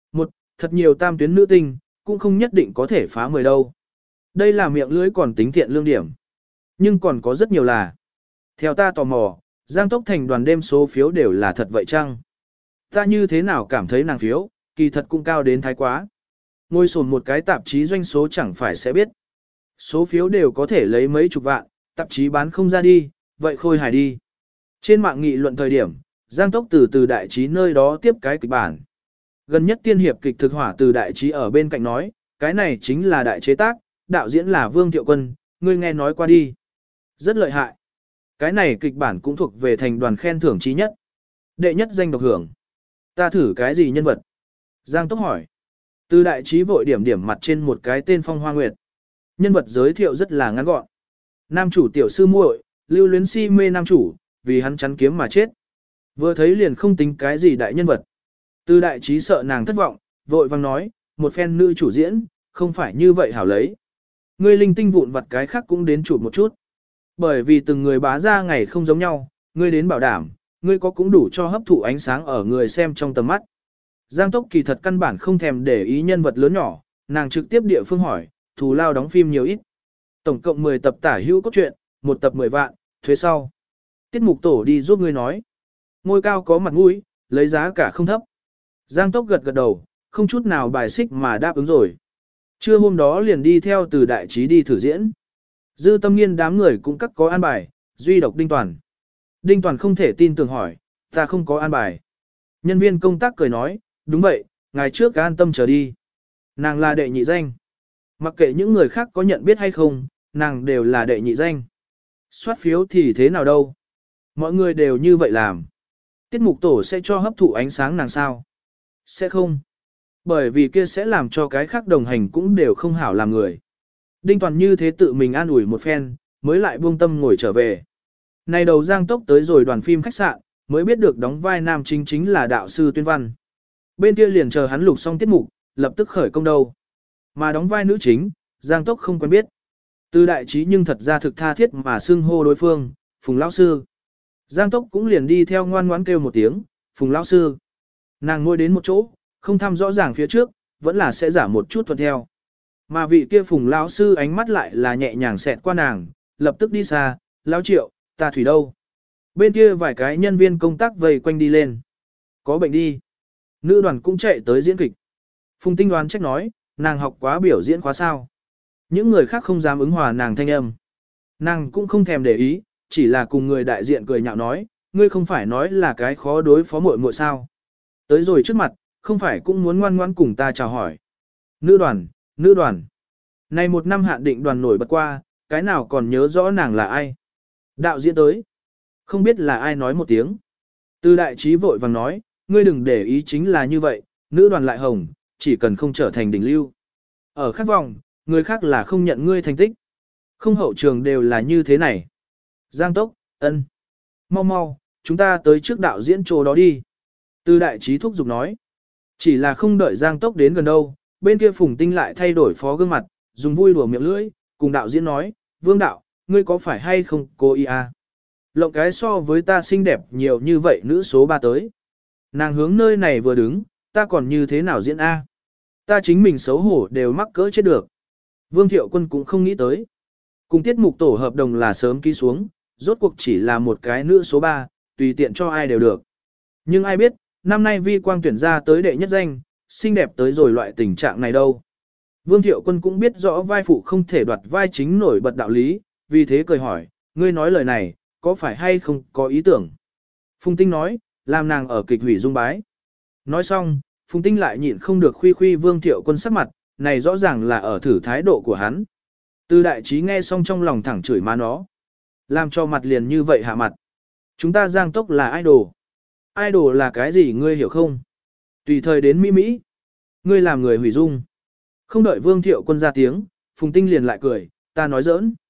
Thật nhiều tam tuyến nữ tinh, cũng không nhất định có thể phá 10 đâu. Đây là miệng lưới còn tính thiện lương điểm. Nhưng còn có rất nhiều là. Theo ta tò mò, Giang Tốc thành đoàn đêm số phiếu đều là thật vậy chăng? Ta như thế nào cảm thấy nàng phiếu, kỳ thật cũng cao đến thái quá. Ngồi sồn một cái tạp chí doanh số chẳng phải sẽ biết. Số phiếu đều có thể lấy mấy chục vạn, tạp chí bán không ra đi, vậy khôi hài đi. Trên mạng nghị luận thời điểm, Giang Tốc từ đại trí nơi đó tiếp cái kịch bản. Gần nhất tiên hiệp kịch thực hỏa từ đại trí ở bên cạnh nói, cái này chính là đại chế tác, đạo diễn là Vương Thiệu Quân, ngươi nghe nói qua đi. Rất lợi hại. Cái này kịch bản cũng thuộc về thành đoàn khen thưởng trí nhất. Đệ nhất danh độc hưởng. Ta thử cái gì nhân vật? Giang Tốc hỏi. Từ đại trí vội điểm mặt trên một cái tên Phong Hoa Nguyệt. Nhân vật giới thiệu rất là ngắn gọn. Nam chủ tiểu sư muội, lưu luyến si mê nam chủ, vì hắn chắn kiếm mà chết. Vừa thấy liền không tính cái gì đại nhân vật. Từ đại trí sợ nàng thất vọng, vội vang nói, một phen nữ chủ diễn, không phải như vậy hảo lấy. Ngươi linh tinh vụn vặt cái khác cũng đến chụp một chút. Bởi vì từng người bá ra ngày không giống nhau, ngươi đến bảo đảm, ngươi có cũng đủ cho hấp thụ ánh sáng ở người xem trong tầm mắt. Giang Tốc kỳ thật căn bản không thèm để ý nhân vật lớn nhỏ, nàng trực tiếp địa phương hỏi, thù lao đóng phim nhiều ít. Tổng cộng 10 tập tả hữu cốt truyện, một tập 10 vạn, thuế sau. Tiết mục tổ đi giúp ngươi nói. Ngôi cao có mặt mũi, lấy giá cả không thấp. Giang Tốc gật đầu, không chút nào bài xích mà đáp ứng rồi. Trưa hôm đó liền đi theo từ đại trí đi thử diễn. Dư Tâm Nghiên đám người cũng các có an bài, duy độc Đinh Toàn. Đinh Toàn không thể tin tưởng hỏi, ta không có an bài. Nhân viên công tác cười nói, đúng vậy, ngày trước an tâm chờ đi. Nàng là đệ nhị danh. Mặc kệ những người khác có nhận biết hay không, nàng đều là đệ nhị danh. Soát phiếu thì thế nào đâu. Mọi người đều như vậy làm. Tiết mục tổ sẽ cho hấp thụ ánh sáng nàng sao? Sẽ không. Bởi vì kia sẽ làm cho cái khác đồng hành cũng đều không hảo làm người. Đinh Toàn như thế tự mình an ủi một phen, mới lại buông tâm ngồi trở về. Này đầu Giang Tốc tới rồi đoàn phim khách sạn, mới biết được đóng vai nam chính là đạo sư Tuyên Văn. Bên kia liền chờ hắn lục xong tiết mục, lập tức khởi công đầu. Mà đóng vai nữ chính, Giang Tốc không quen biết. Từ đại trí nhưng thật ra thực tha thiết mà xưng hô đối phương, Phùng lão sư. Giang Tốc cũng liền đi theo ngoan ngoãn kêu một tiếng, Phùng lão sư. Nàng ngồi đến một chỗ, không thăm rõ ràng phía trước, vẫn là sẽ giả một chút thuận theo. Mà vị kia Phùng lão sư ánh mắt lại là nhẹ nhàng xẹt qua nàng, lập tức đi xa, lão Triệu, ta thủy đâu? Bên kia vài cái nhân viên công tác vây quanh đi lên. Có bệnh đi. Nữ đoàn cũng chạy tới diễn kịch. Phùng Tinh đoán trách nói, nàng học quá biểu diễn khóa sao. Những người khác không dám ứng hòa nàng thanh âm. Nàng cũng không thèm để ý, chỉ là cùng người đại diện cười nhạo nói, ngươi không phải nói là cái khó đối phó muội muội sao. Tới rồi trước mặt, không phải cũng muốn ngoan ngoãn cùng ta chào hỏi. Nữ đoàn, nữ đoàn. Này một năm hạn định đoàn nổi bật qua, cái nào còn nhớ rõ nàng là ai. Đạo diễn tới. Không biết là ai nói một tiếng. Từ đại trí vội vàng nói, ngươi đừng để ý chính là như vậy, nữ đoàn lại hồng, chỉ cần không trở thành đỉnh lưu. Ở khác vòng, người khác là không nhận ngươi thành tích. Không hậu trường đều là như thế này. Giang Tốc, ân. Mau mau, chúng ta tới trước đạo diễn chỗ đó đi. Từ đại trí thúc giục nói. Chỉ là không đợi Giang Tốc đến gần đâu, bên kia Phùng Tinh lại thay đổi phó gương mặt, dùng vui đùa miệng lưỡi, cùng đạo diễn nói, Vương đạo, ngươi có phải hay không cô ý à? Lộng cái so với ta xinh đẹp nhiều như vậy nữ số 3 tới. Nàng hướng nơi này vừa đứng, ta còn như thế nào diễn A? Ta chính mình xấu hổ đều mắc cỡ chết được. Vương Thiệu Quân cũng không nghĩ tới. Cùng tiết mục tổ hợp đồng là sớm ký xuống, rốt cuộc chỉ là một cái nữ số 3, tùy tiện cho ai đều được. Nhưng ai biết, năm nay Vi Quang tuyển ra tới đệ nhất danh, xinh đẹp tới rồi loại tình trạng này đâu. Vương Thiệu Quân cũng biết rõ vai phụ không thể đoạt vai chính nổi bật đạo lý, vì thế cười hỏi, ngươi nói lời này, có phải hay không có ý tưởng? Phùng Tinh nói, làm nàng ở kịch hủy dung bái. Nói xong, Phùng Tinh lại nhịn không được khuy khuy Vương Thiệu Quân sắc mặt, này rõ ràng là ở thử thái độ của hắn. Từ đại trí nghe xong trong lòng thẳng chửi má nó. Làm cho mặt liền như vậy hạ mặt. Chúng ta Giang Tốc là idol. Idol là cái gì ngươi hiểu không? Tùy thời đến Mỹ Mỹ. Ngươi làm người hủy dung. Không đợi Vương Thiệu Quân ra tiếng, Phùng Tinh liền lại cười, ta nói giỡn.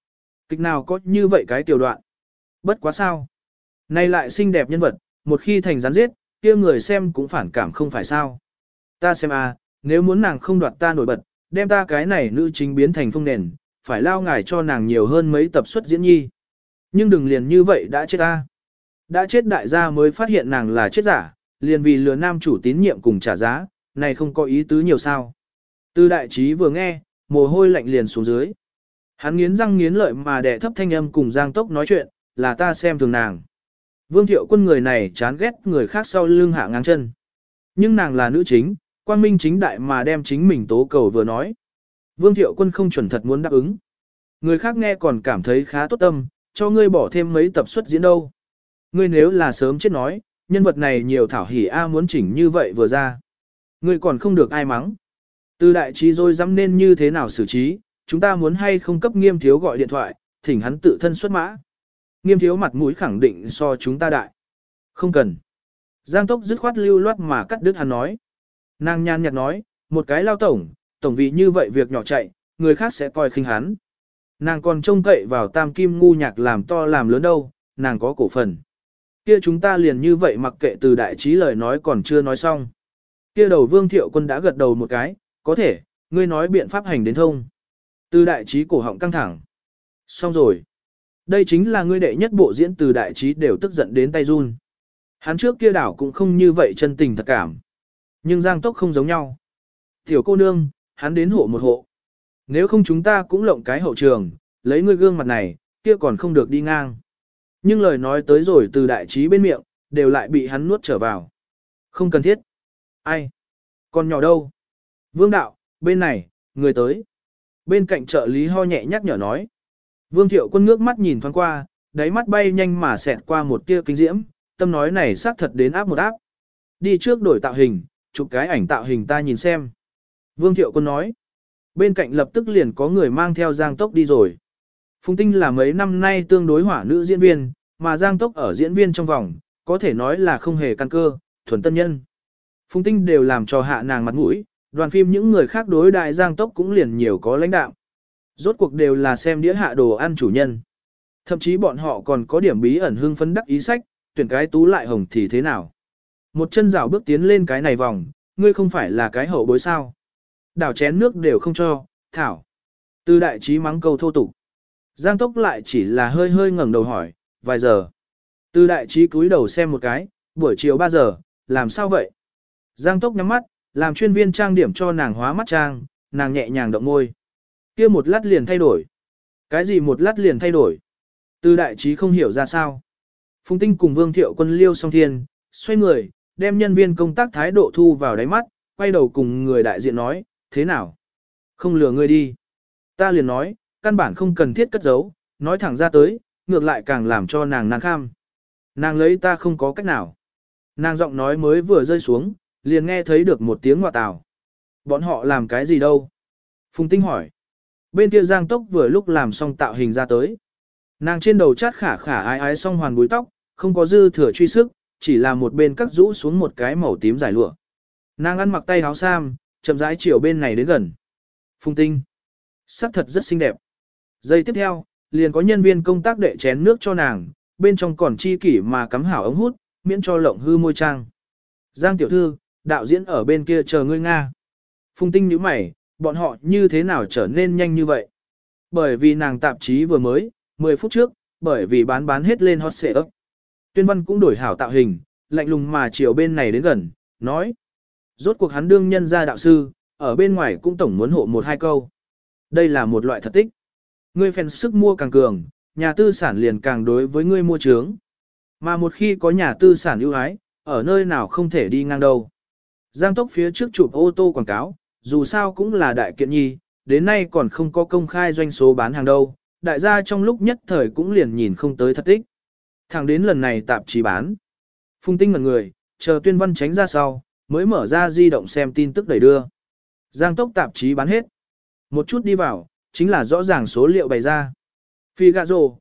Kịch nào có như vậy cái tiểu đoạn. Bất quá sao. Nay lại xinh đẹp nhân vật, một khi thành rắn giết, kia người xem cũng phản cảm không phải sao. Ta xem nếu muốn nàng không đoạt ta nổi bật, đem ta cái này nữ chính biến thành phong nền, phải lao ngài cho nàng nhiều hơn mấy tập xuất diễn nhi. Nhưng đừng liền như vậy đã chết ta. Đã chết đại gia mới phát hiện nàng là chết giả, liền vì lừa nam chủ tín nhiệm cùng trả giá, này không có ý tứ nhiều sao. Từ đại trí vừa nghe, mồ hôi lạnh liền xuống dưới. Hắn nghiến răng nghiến lợi mà đè thấp thanh âm cùng Giang Tốc nói chuyện, là ta xem thường nàng. Vương Thiệu Quân người này chán ghét người khác sau lưng hạ ngang chân. Nhưng nàng là nữ chính, quang minh chính đại mà đem chính mình tố cầu vừa nói. Vương Thiệu Quân không chuẩn thật muốn đáp ứng. Người khác nghe còn cảm thấy khá tốt tâm, cho ngươi bỏ thêm mấy tập xuất diễn đâu. Ngươi nếu là sớm chết nói, nhân vật này nhiều thảo hỉ muốn chỉnh như vậy vừa ra. Ngươi còn không được ai mắng. Từ đại trí rồi dám nên như thế nào xử trí, chúng ta muốn hay không cấp Nghiêm thiếu gọi điện thoại, thỉnh hắn tự thân xuất mã. Nghiêm thiếu mặt mũi khẳng định so chúng ta đại. Không cần. Giang Tốc dứt khoát lưu loát mà cắt đứt hắn nói. Nàng nhàn nhạt nói, một cái lao tổng vị như vậy việc nhỏ chạy, người khác sẽ coi khinh hắn. Nàng còn trông cậy vào tam kim ngu nhạc làm to làm lớn đâu, nàng có cổ phần. Kia chúng ta liền như vậy mặc kệ từ đại trí lời nói còn chưa nói xong. Kia đầu Vương Thiệu Quân đã gật đầu một cái, có thể, ngươi nói biện pháp hành đến thông. Từ đại trí cổ họng căng thẳng. Xong rồi. Đây chính là ngươi đệ nhất bộ diễn, từ đại trí đều tức giận đến tay run. Hắn trước kia đảo cũng không như vậy chân tình thật cảm. Nhưng Giang Tốc không giống nhau. Tiểu cô nương, hắn đến hộ một hộ. Nếu không chúng ta cũng lộng cái hậu trường, lấy ngươi gương mặt này, kia còn không được đi ngang. Nhưng lời nói tới rồi từ đại trí bên miệng, đều lại bị hắn nuốt trở vào. Không cần thiết. Ai? Còn nhỏ đâu? Vương đạo, bên này, người tới. Bên cạnh trợ lý ho nhẹ nhắc nhở nói. Vương Thiệu Quân ngước mắt nhìn thoáng qua, đáy mắt bay nhanh mà xẹt qua một tia kinh diễm, tâm nói này xác thật đến áp một áp. Đi trước đổi tạo hình, chụp cái ảnh tạo hình ta nhìn xem. Vương Thiệu Quân nói. Bên cạnh lập tức liền có người mang theo Giang Tốc đi rồi. Phùng Tinh là mấy năm nay tương đối hỏa nữ diễn viên, mà Giang Tốc ở diễn viên trong vòng, có thể nói là không hề căn cơ, thuần tân nhân. Phùng Tinh đều làm cho hạ nàng mặt mũi, đoàn phim những người khác đối đại Giang Tốc cũng liền nhiều có lãnh đạo. Rốt cuộc đều là xem đĩa hạ đồ ăn chủ nhân. Thậm chí bọn họ còn có điểm bí ẩn hưng phấn đắc ý sách, tuyển cái tú lại hồng thì thế nào. Một chân rảo bước tiến lên cái này vòng, ngươi không phải là cái hậu bối sao. Đảo chén nước đều không cho, thảo. Từ đại trí mắng câu thô tục. Giang Tốc lại chỉ là hơi hơi ngẩng đầu hỏi, vài giờ. Từ đại trí cúi đầu xem một cái, buổi chiều 3 giờ, làm sao vậy? Giang Tốc nhắm mắt, làm chuyên viên trang điểm cho nàng hóa mắt trang, nàng nhẹ nhàng động môi. Kia một lát liền thay đổi. Cái gì một lát liền thay đổi? Từ đại trí không hiểu ra sao. Phùng Tinh cùng Vương Thiệu Quân liêu song thiên, xoay người, đem nhân viên công tác thái độ thu vào đáy mắt, quay đầu cùng người đại diện nói, thế nào? Không lừa ngươi đi. Ta liền nói, căn bản không cần thiết cất giấu, nói thẳng ra tới, ngược lại càng làm cho nàng nàng kham. Nàng lấy ta không có cách nào. Nàng giọng nói mới vừa rơi xuống, liền nghe thấy được một tiếng ngoạ tào. Bọn họ làm cái gì đâu? Phùng Tinh hỏi. Bên kia Giang Tốc vừa lúc làm xong tạo hình ra tới. Nàng trên đầu chát khả khả ái ái xong hoàn búi tóc, không có dư thừa truy sức, chỉ là một bên cắt rũ xuống một cái màu tím dài lụa. Nàng ăn mặc tay áo sam, chậm rãi chiều bên này đến gần. Phùng Tinh. Sắc thật rất xinh đẹp. Giây tiếp theo, liền có nhân viên công tác đệ chén nước cho nàng, bên trong còn chi kỷ mà cắm hảo ống hút, miễn cho lộng hư môi trang. Giang tiểu thư, đạo diễn ở bên kia chờ ngươi Nga. Phùng Tinh nhíu mày, bọn họ như thế nào trở nên nhanh như vậy? Bởi vì nàng tạp chí vừa mới, 10 phút trước, bởi vì bán hết lên hot sale. Tuyên Văn cũng đổi hảo tạo hình, lạnh lùng mà chiều bên này đến gần, nói. Rốt cuộc hắn đương nhân gia đạo sư, ở bên ngoài cũng tổng muốn hộ một hai câu. Đây là một loại thật tích. Ngươi phèn sức mua càng cường, nhà tư sản liền càng đối với ngươi mua trướng. Mà một khi có nhà tư sản ưu ái, ở nơi nào không thể đi ngang đâu. Giang Tốc phía trước chụp ô tô quảng cáo, dù sao cũng là đại kiện nhi, đến nay còn không có công khai doanh số bán hàng đâu, đại gia trong lúc nhất thời cũng liền nhìn không tới thật tích. Thẳng đến lần này tạp chí bán. Phùng Tinh ngẩn người, chờ Tuyên Văn tránh ra sau, mới mở ra di động xem tin tức đẩy đưa. Giang Tốc tạp chí bán hết. Một chút đi vào, chính là rõ ràng số liệu bày ra. Figaro,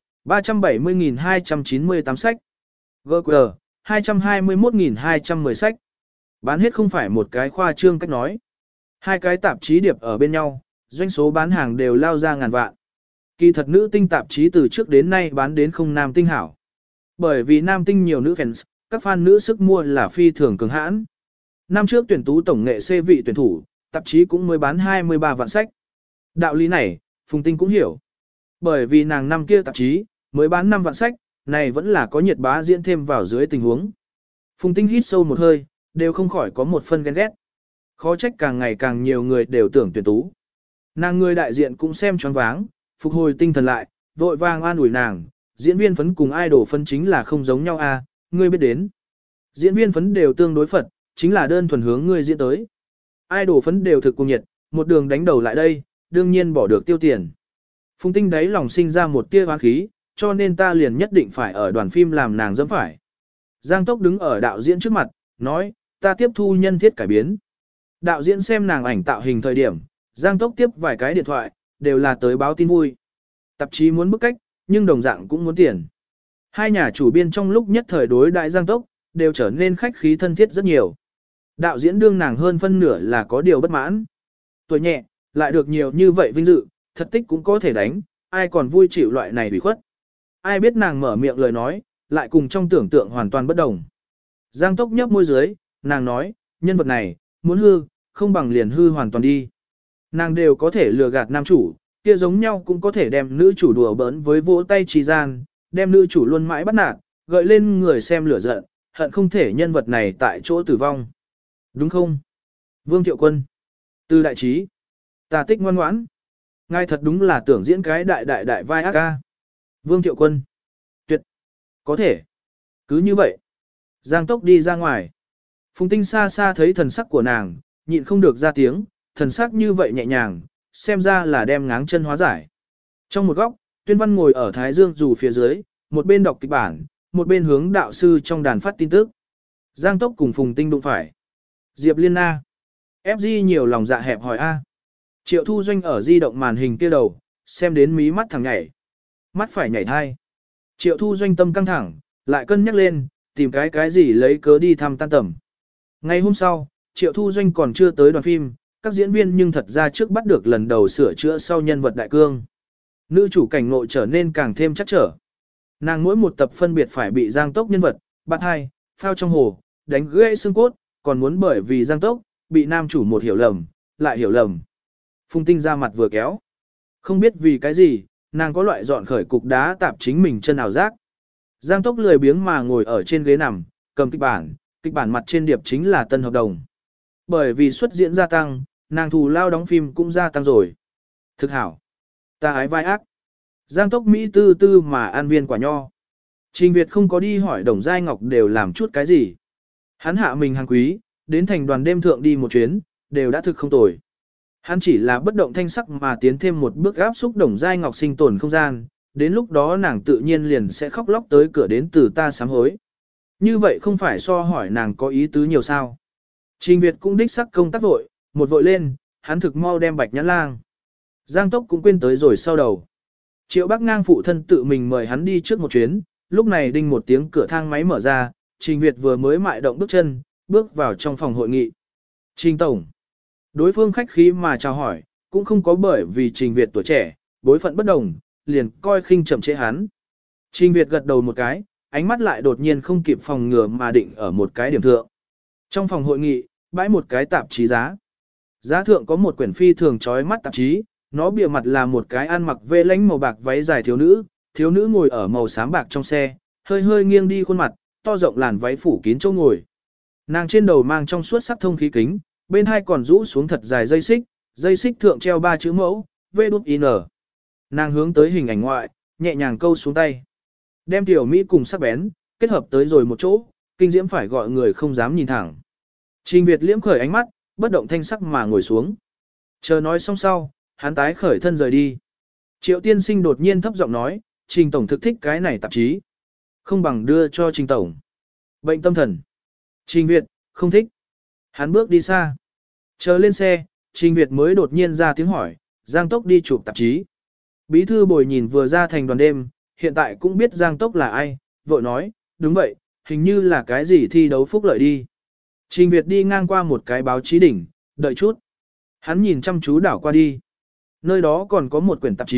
370.298 sách. GQ, 221.210 sách. Bán hết không phải một cái khoa trương cách nói. Hai cái tạp chí điệp ở bên nhau, doanh số bán hàng đều lao ra ngàn vạn. Kỳ thật nữ tinh tạp chí từ trước đến nay bán đến không nam tinh hảo. Bởi vì nam tinh nhiều nữ fans, các fan nữ sức mua là phi thường cường hãn. Năm trước tuyển tú tổng nghệ C vị tuyển thủ, tạp chí cũng mới bán 23 vạn sách. Đạo lý này, Phùng Tinh cũng hiểu. Bởi vì nàng năm kia tạp chí, mới bán 5 vạn sách, này vẫn là có nhiệt bá diễn thêm vào dưới tình huống. Phùng Tinh hít sâu một hơi, đều không khỏi có một phân ghen ghét. Khó trách càng ngày càng nhiều người đều tưởng tuyển tú. Nàng người đại diện cũng xem choáng váng, phục hồi tinh thần lại, vội vàng an ủi nàng, diễn viên phấn cùng idol phấn chính là không giống nhau à, ngươi biết đến. Diễn viên phấn đều tương đối phật, chính là đơn thuần hướng ngươi diễn tới. Idol phấn đều thực cùng nhiệt, một đường đánh đầu lại đây, đương nhiên bỏ được tiêu tiền. Phùng Tinh đấy lòng sinh ra một tia oán khí, cho nên ta liền nhất định phải ở đoàn phim làm nàng dẫm phải. Giang Tốc đứng ở đạo diễn trước mặt, nói, ta tiếp thu nhân thiết cải biến. Đạo diễn xem nàng ảnh tạo hình thời điểm, Giang Tốc tiếp vài cái điện thoại, đều là tới báo tin vui. Tạp chí muốn bức cách, nhưng đồng dạng cũng muốn tiền. Hai nhà chủ biên trong lúc nhất thời đối đại Giang Tốc, đều trở nên khách khí thân thiết rất nhiều. Đạo diễn đương nàng hơn phân nửa là có điều bất mãn. Tuổi nhẹ, lại được nhiều như vậy vinh dự, thật tích cũng có thể đánh, ai còn vui chịu loại này bị khuất. Ai biết nàng mở miệng lời nói, lại cùng trong tưởng tượng hoàn toàn bất đồng. Giang Tốc nhấp môi dưới, nàng nói, nhân vật này, muốn hư, không bằng liền hư hoàn toàn đi. Nàng đều có thể lừa gạt nam chủ, kia giống nhau cũng có thể đem nữ chủ đùa bỡn với vỗ tay trì gian, đem nữ chủ luôn mãi bắt nạt, gợi lên người xem lửa giận, hận không thể nhân vật này tại chỗ tử vong. Đúng không? Vương Thiệu Quân. Từ đại trí. Ta tích ngoan ngoãn. Ngài thật đúng là tưởng diễn cái đại vai ác ca. Vương Thiệu Quân. Tuyệt. Có thể. Cứ như vậy. Giang Tốc đi ra ngoài. Phùng Tinh xa xa thấy thần sắc của nàng, nhịn không được ra tiếng, thần sắc như vậy nhẹ nhàng, xem ra là đem ngáng chân hóa giải. Trong một góc, Tuyên Văn ngồi ở Thái Dương dù phía dưới, một bên đọc kịch bản, một bên hướng đạo sư trong đàn phát tin tức. Giang Tốc cùng Phùng Tinh đụng phải. Diệp Liên Na. FG nhiều lòng dạ hẹp hỏi A. Triệu Thu Doanh ở di động màn hình kia đầu, xem đến mí mắt thằng nhảy. Mắt phải nhảy thai. Triệu Thu Doanh tâm căng thẳng, lại cân nhắc lên, tìm cái gì lấy cớ đi thăm tan tầm. Ngày hôm sau, Triệu Thu Doanh còn chưa tới đoàn phim, các diễn viên nhưng thật ra trước bắt được lần đầu sửa chữa sau nhân vật đại cương. Nữ chủ cảnh ngộ trở nên càng thêm chắc trở. Nàng mỗi một tập phân biệt phải bị Giang Tốc nhân vật, bắt hai, phao trong hồ, đánh gãy xương cốt, còn muốn bởi vì Giang Tốc, bị nam chủ một hiểu lầm, lại hiểu lầm. Phùng Tinh ra mặt vừa kéo. Không biết vì cái gì, nàng có loại dọn khởi cục đá tạp chính mình chân ảo giác. Giang Tốc lười biếng mà ngồi ở trên ghế nằm, cầm kịch bản mặt trên điệp chính là tân hợp đồng. Bởi vì xuất diễn gia tăng, nàng thù lao đóng phim cũng gia tăng rồi. Thực hảo. Ta ái vai ác. Giang Tốc Mỹ tư tư mà an viên quả nho. Trình Việt không có đi hỏi Đồng Giai Ngọc đều làm chút cái gì. Hắn hạ mình hàng quý, đến thành đoàn đêm thượng đi một chuyến, đều đã thực không tồi. Hắn chỉ là bất động thanh sắc mà tiến thêm một bước áp xúc Đồng Giai Ngọc sinh tồn không gian, đến lúc đó nàng tự nhiên liền sẽ khóc lóc tới cửa đến từ ta sám hối. Như vậy không phải so hỏi nàng có ý tứ nhiều sao. Trình Việt cũng đích sắc công tác vội, một vội lên, hắn thực mau đem Bạch Nhãn Lang. Giang Tốc cũng quên tới rồi sau đầu. Triệu Bắc Ngang phụ thân tự mình mời hắn đi trước một chuyến, lúc này đinh một tiếng cửa thang máy mở ra, Trình Việt vừa mới mại động bước chân, bước vào trong phòng hội nghị. Trình Tổng. Đối phương khách khí mà chào hỏi, cũng không có bởi vì Trình Việt tuổi trẻ, bối phận bất đồng, liền coi khinh chậm trễ hắn. Trình Việt gật đầu một cái, ánh mắt lại đột nhiên không kịp phòng ngừa mà định ở một cái điểm thượng. Trong phòng hội nghị, bãi một cái tạp chí giá. Giá thượng có một quyển phi thường chói mắt tạp chí, nó bìa mặt là một cái ăn mặc vê lánh màu bạc váy dài thiếu nữ ngồi ở màu xám bạc trong xe, hơi hơi nghiêng đi khuôn mặt, to rộng làn váy phủ kín chỗ ngồi. Nàng trên đầu mang trong suốt sắc thông khí kính, bên hai còn rũ xuống thật dài dây xích thượng treo 3 chữ mẫu, VđIN. Nàng hướng tới hình ảnh ngoại, nhẹ nhàng câu xuống tay. Đem tiểu Mỹ cùng sắc bén, kết hợp tới rồi một chỗ, kinh diễm phải gọi người không dám nhìn thẳng. Trình Việt liễm khởi ánh mắt, bất động thanh sắc mà ngồi xuống. Chờ nói xong sau, hắn tái khởi thân rời đi. Triệu tiên sinh đột nhiên thấp giọng nói, Trình Tổng thực thích cái này tạp chí. Không bằng đưa cho Trình Tổng. Bệnh tâm thần. Trình Việt, không thích. Hắn bước đi xa. Chờ lên xe, Trình Việt mới đột nhiên ra tiếng hỏi, Giang Tốc đi chụp tạp chí. Bí thư Bồi nhìn vừa ra thành đoàn đêm, hiện tại cũng biết Giang Tốc là ai, vội nói, đúng vậy, hình như là cái gì thi đấu phúc lợi đi. Trình Việt đi ngang qua một cái báo chí đỉnh, đợi chút. Hắn nhìn chăm chú đảo qua đi. Nơi đó còn có một quyển tạp chí,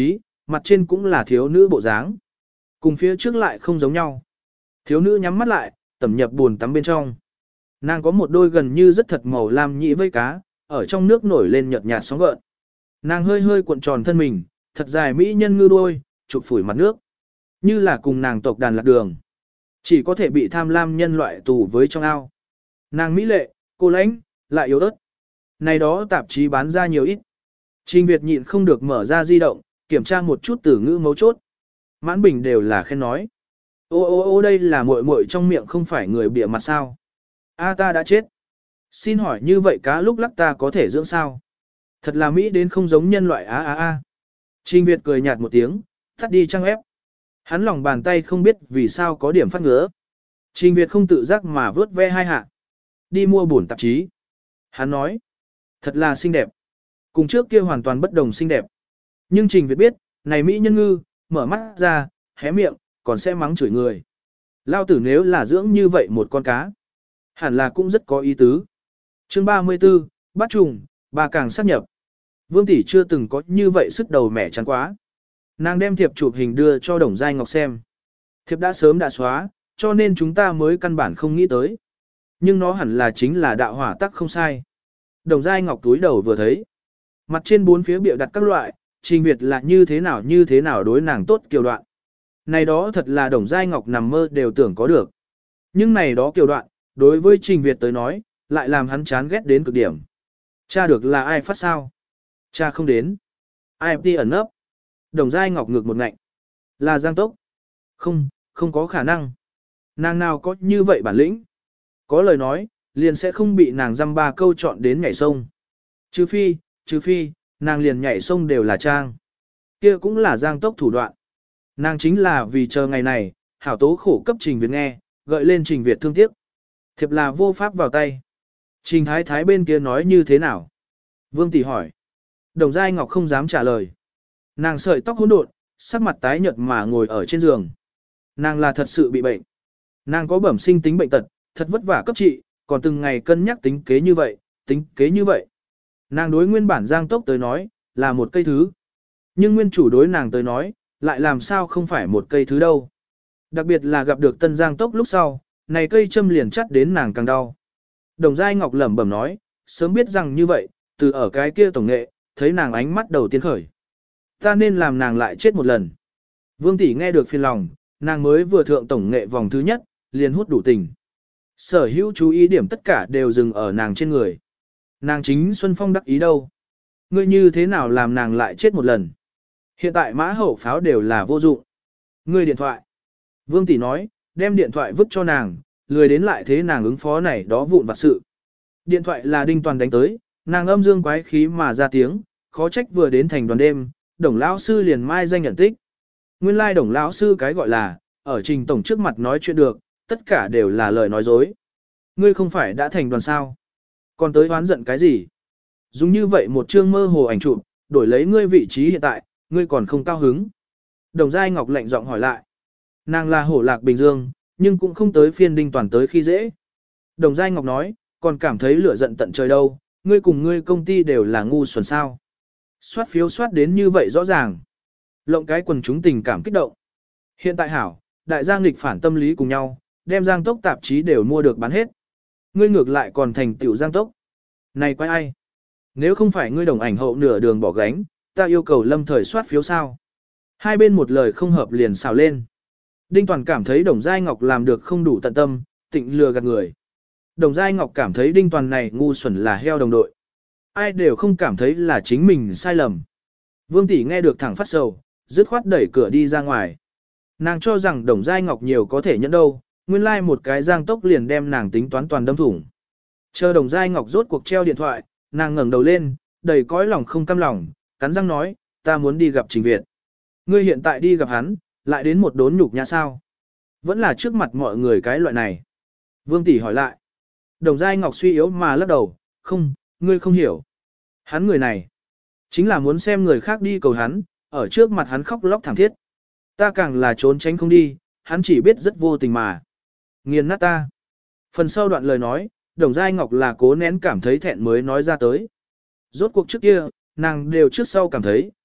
mặt trên cũng là thiếu nữ bộ dáng. Cùng phía trước lại không giống nhau. Thiếu nữ nhắm mắt lại, tẩm nhập buồn tắm bên trong. Nàng có một đôi gần như rất thật màu lam nhĩ vây cá, ở trong nước nổi lên nhợt nhạt sóng gợn. Nàng hơi hơi cuộn tròn thân mình, thật dài mỹ nhân ngư đuôi, chụp phủi mặt nước. Như là cùng nàng tộc đàn lạc đường. Chỉ có thể bị tham lam nhân loại tù với trong ao. Nàng mỹ lệ, cô lãnh, lại yếu ớt. Này đó tạp chí bán ra nhiều ít. Trình Việt nhịn không được mở ra di động, kiểm tra một chút từ ngữ mấu chốt. Mãn bình đều là khen nói. Ô đây là muội muội trong miệng không phải người bịa mặt sao. Ta đã chết. Xin hỏi như vậy cá lúc lắc ta có thể dưỡng sao? Thật là Mỹ đến không giống nhân loại Trình Việt cười nhạt một tiếng, tắt đi trang ép. Hắn lòng bàn tay không biết vì sao có điểm phát ngứa. Trình Việt không tự giác mà vớt ve hai hạ. Đi mua bổn tạp chí. Hắn nói. Thật là xinh đẹp. Cùng trước kia hoàn toàn bất đồng xinh đẹp. Nhưng Trình Việt biết, này Mỹ nhân ngư, mở mắt ra, hé miệng, còn sẽ mắng chửi người. Lao tử nếu là dưỡng như vậy một con cá. Hẳn là cũng rất có ý tứ. Chương 34, bắt trùng, bà càng sắp nhập. Vương tỷ chưa từng có như vậy sức đầu mẻ chán quá. Nàng đem thiệp chụp hình đưa cho Đồng Giai Ngọc xem. Thiệp đã sớm đã xóa, cho nên chúng ta mới căn bản không nghĩ tới. Nhưng nó hẳn là chính là đạo hỏa tắc không sai. Đồng Giai Ngọc túi đầu vừa thấy. Mặt trên bốn phía biểu đặt các loại, Trình Việt là như thế nào đối nàng tốt kiều đoạn. Này đó thật là Đồng Giai Ngọc nằm mơ đều tưởng có được. Nhưng này đó kiều đoạn, đối với Trình Việt tới nói, lại làm hắn chán ghét đến cực điểm. Cha được là ai phát sao? Cha không đến. Ai đi ẩn nấp? Đồng Giai Ngọc ngược một ngạnh. Là Giang Tốc. Không có khả năng. Nàng nào có như vậy bản lĩnh. Có lời nói, liền sẽ không bị nàng dăm ba câu chọn đến nhảy sông. Trừ phi, nàng liền nhảy sông đều là trang. Kia cũng là Giang Tốc thủ đoạn. Nàng chính là vì chờ ngày này, hảo tố khổ cấp Trình Việt nghe, gợi lên Trình Việt thương tiếc. Thiệp là vô pháp vào tay. Trình Thái Thái bên kia nói như thế nào? Vương tỷ hỏi. Đồng Giai Ngọc không dám trả lời. Nàng sợi tóc hỗn độn, sắc mặt tái nhợt mà ngồi ở trên giường. Nàng là thật sự bị bệnh. Nàng có bẩm sinh tính bệnh tật, thật vất vả cấp trị, còn từng ngày cân nhắc tính kế như vậy. Nàng đối nguyên bản Giang Tốc tới nói, là một cây thứ. Nhưng nguyên chủ đối nàng tới nói, lại làm sao không phải một cây thứ đâu. Đặc biệt là gặp được tân Giang Tốc lúc sau, này cây châm liền chắt đến nàng càng đau. Đồng Giai Ngọc lẩm bẩm nói, sớm biết rằng như vậy, từ ở cái kia tổng nghệ, thấy nàng ánh mắt đầu tiên khởi. Ta nên làm nàng lại chết một lần. Vương tỷ nghe được phiền lòng, nàng mới vừa thượng tổng nghệ vòng thứ nhất, liền hút đủ tình. Sở hữu chú ý điểm tất cả đều dừng ở nàng trên người. Nàng chính Xuân Phong đắc ý đâu. Ngươi như thế nào làm nàng lại chết một lần. Hiện tại mã hậu pháo đều là vô dụng. Ngươi điện thoại. Vương tỷ nói, đem điện thoại vứt cho nàng, lười đến lại thế nàng ứng phó này đó vụn vặt sự. Điện thoại là Đinh Toàn đánh tới, nàng âm dương quái khí mà ra tiếng, khó trách vừa đến thành đoàn đêm, Đồng lão sư liền mai danh nhận tích. Nguyên lai Đồng lão sư cái gọi là, ở Trình tổng trước mặt nói chuyện được, tất cả đều là lời nói dối. Ngươi không phải đã thành đoàn sao? Còn tới oán giận cái gì? Dùng như vậy một chương mơ hồ ảnh chụp, đổi lấy ngươi vị trí hiện tại, ngươi còn không cao hứng. Đồng Giai Ngọc lạnh giọng hỏi lại. Nàng là hổ lạc Bình Dương, nhưng cũng không tới phiên Đinh Toàn tới khi dễ. Đồng Giai Ngọc nói, còn cảm thấy lửa giận tận trời đâu, ngươi cùng ngươi công ty đều là ngu xuẩn sao. Soát phiếu soát đến như vậy rõ ràng. Lộng cái quần chúng tình cảm kích động. Hiện tại hảo, đại giang nghịch phản tâm lý cùng nhau, đem Giang Tốc tạp chí đều mua được bán hết. Ngươi ngược lại còn thành tiểu Giang Tốc. Này quay ai? Nếu không phải ngươi Đồng ảnh hậu nửa đường bỏ gánh, ta yêu cầu lâm thời soát phiếu sao? Hai bên một lời không hợp liền xào lên. Đinh Toàn cảm thấy Đồng Giai Ngọc làm được không đủ tận tâm, tịnh lừa gạt người. Đồng Giai Ngọc cảm thấy Đinh Toàn này ngu xuẩn là heo đồng đội. Ai đều không cảm thấy là chính mình sai lầm. Vương tỷ nghe được thẳng phát sầu, dứt khoát đẩy cửa đi ra ngoài. Nàng cho rằng Đồng Giai Ngọc nhiều có thể nhẫn đâu, nguyên lai một cái Giang Tốc liền đem nàng tính toán toàn đâm thủng. Chờ Đồng Giai Ngọc rốt cuộc treo điện thoại, nàng ngẩng đầu lên, đầy cõi lòng không cam lòng, cắn răng nói, ta muốn đi gặp Trình Việt. Ngươi hiện tại đi gặp hắn, lại đến một đốn nhục nhã sao? Vẫn là trước mặt mọi người cái loại này. Vương tỷ hỏi lại. Đồng Giai Ngọc suy yếu mà lắc đầu, không, ngươi không hiểu. Hắn người này, chính là muốn xem người khác đi cầu hắn, ở trước mặt hắn khóc lóc thảm thiết. Ta càng là trốn tránh không đi, hắn chỉ biết rất vô tình mà. Nghiền nát ta. Phần sau đoạn lời nói, Đồng Giai Ngọc là cố nén cảm thấy thẹn mới nói ra tới. Rốt cuộc trước kia, nàng đều trước sau cảm thấy,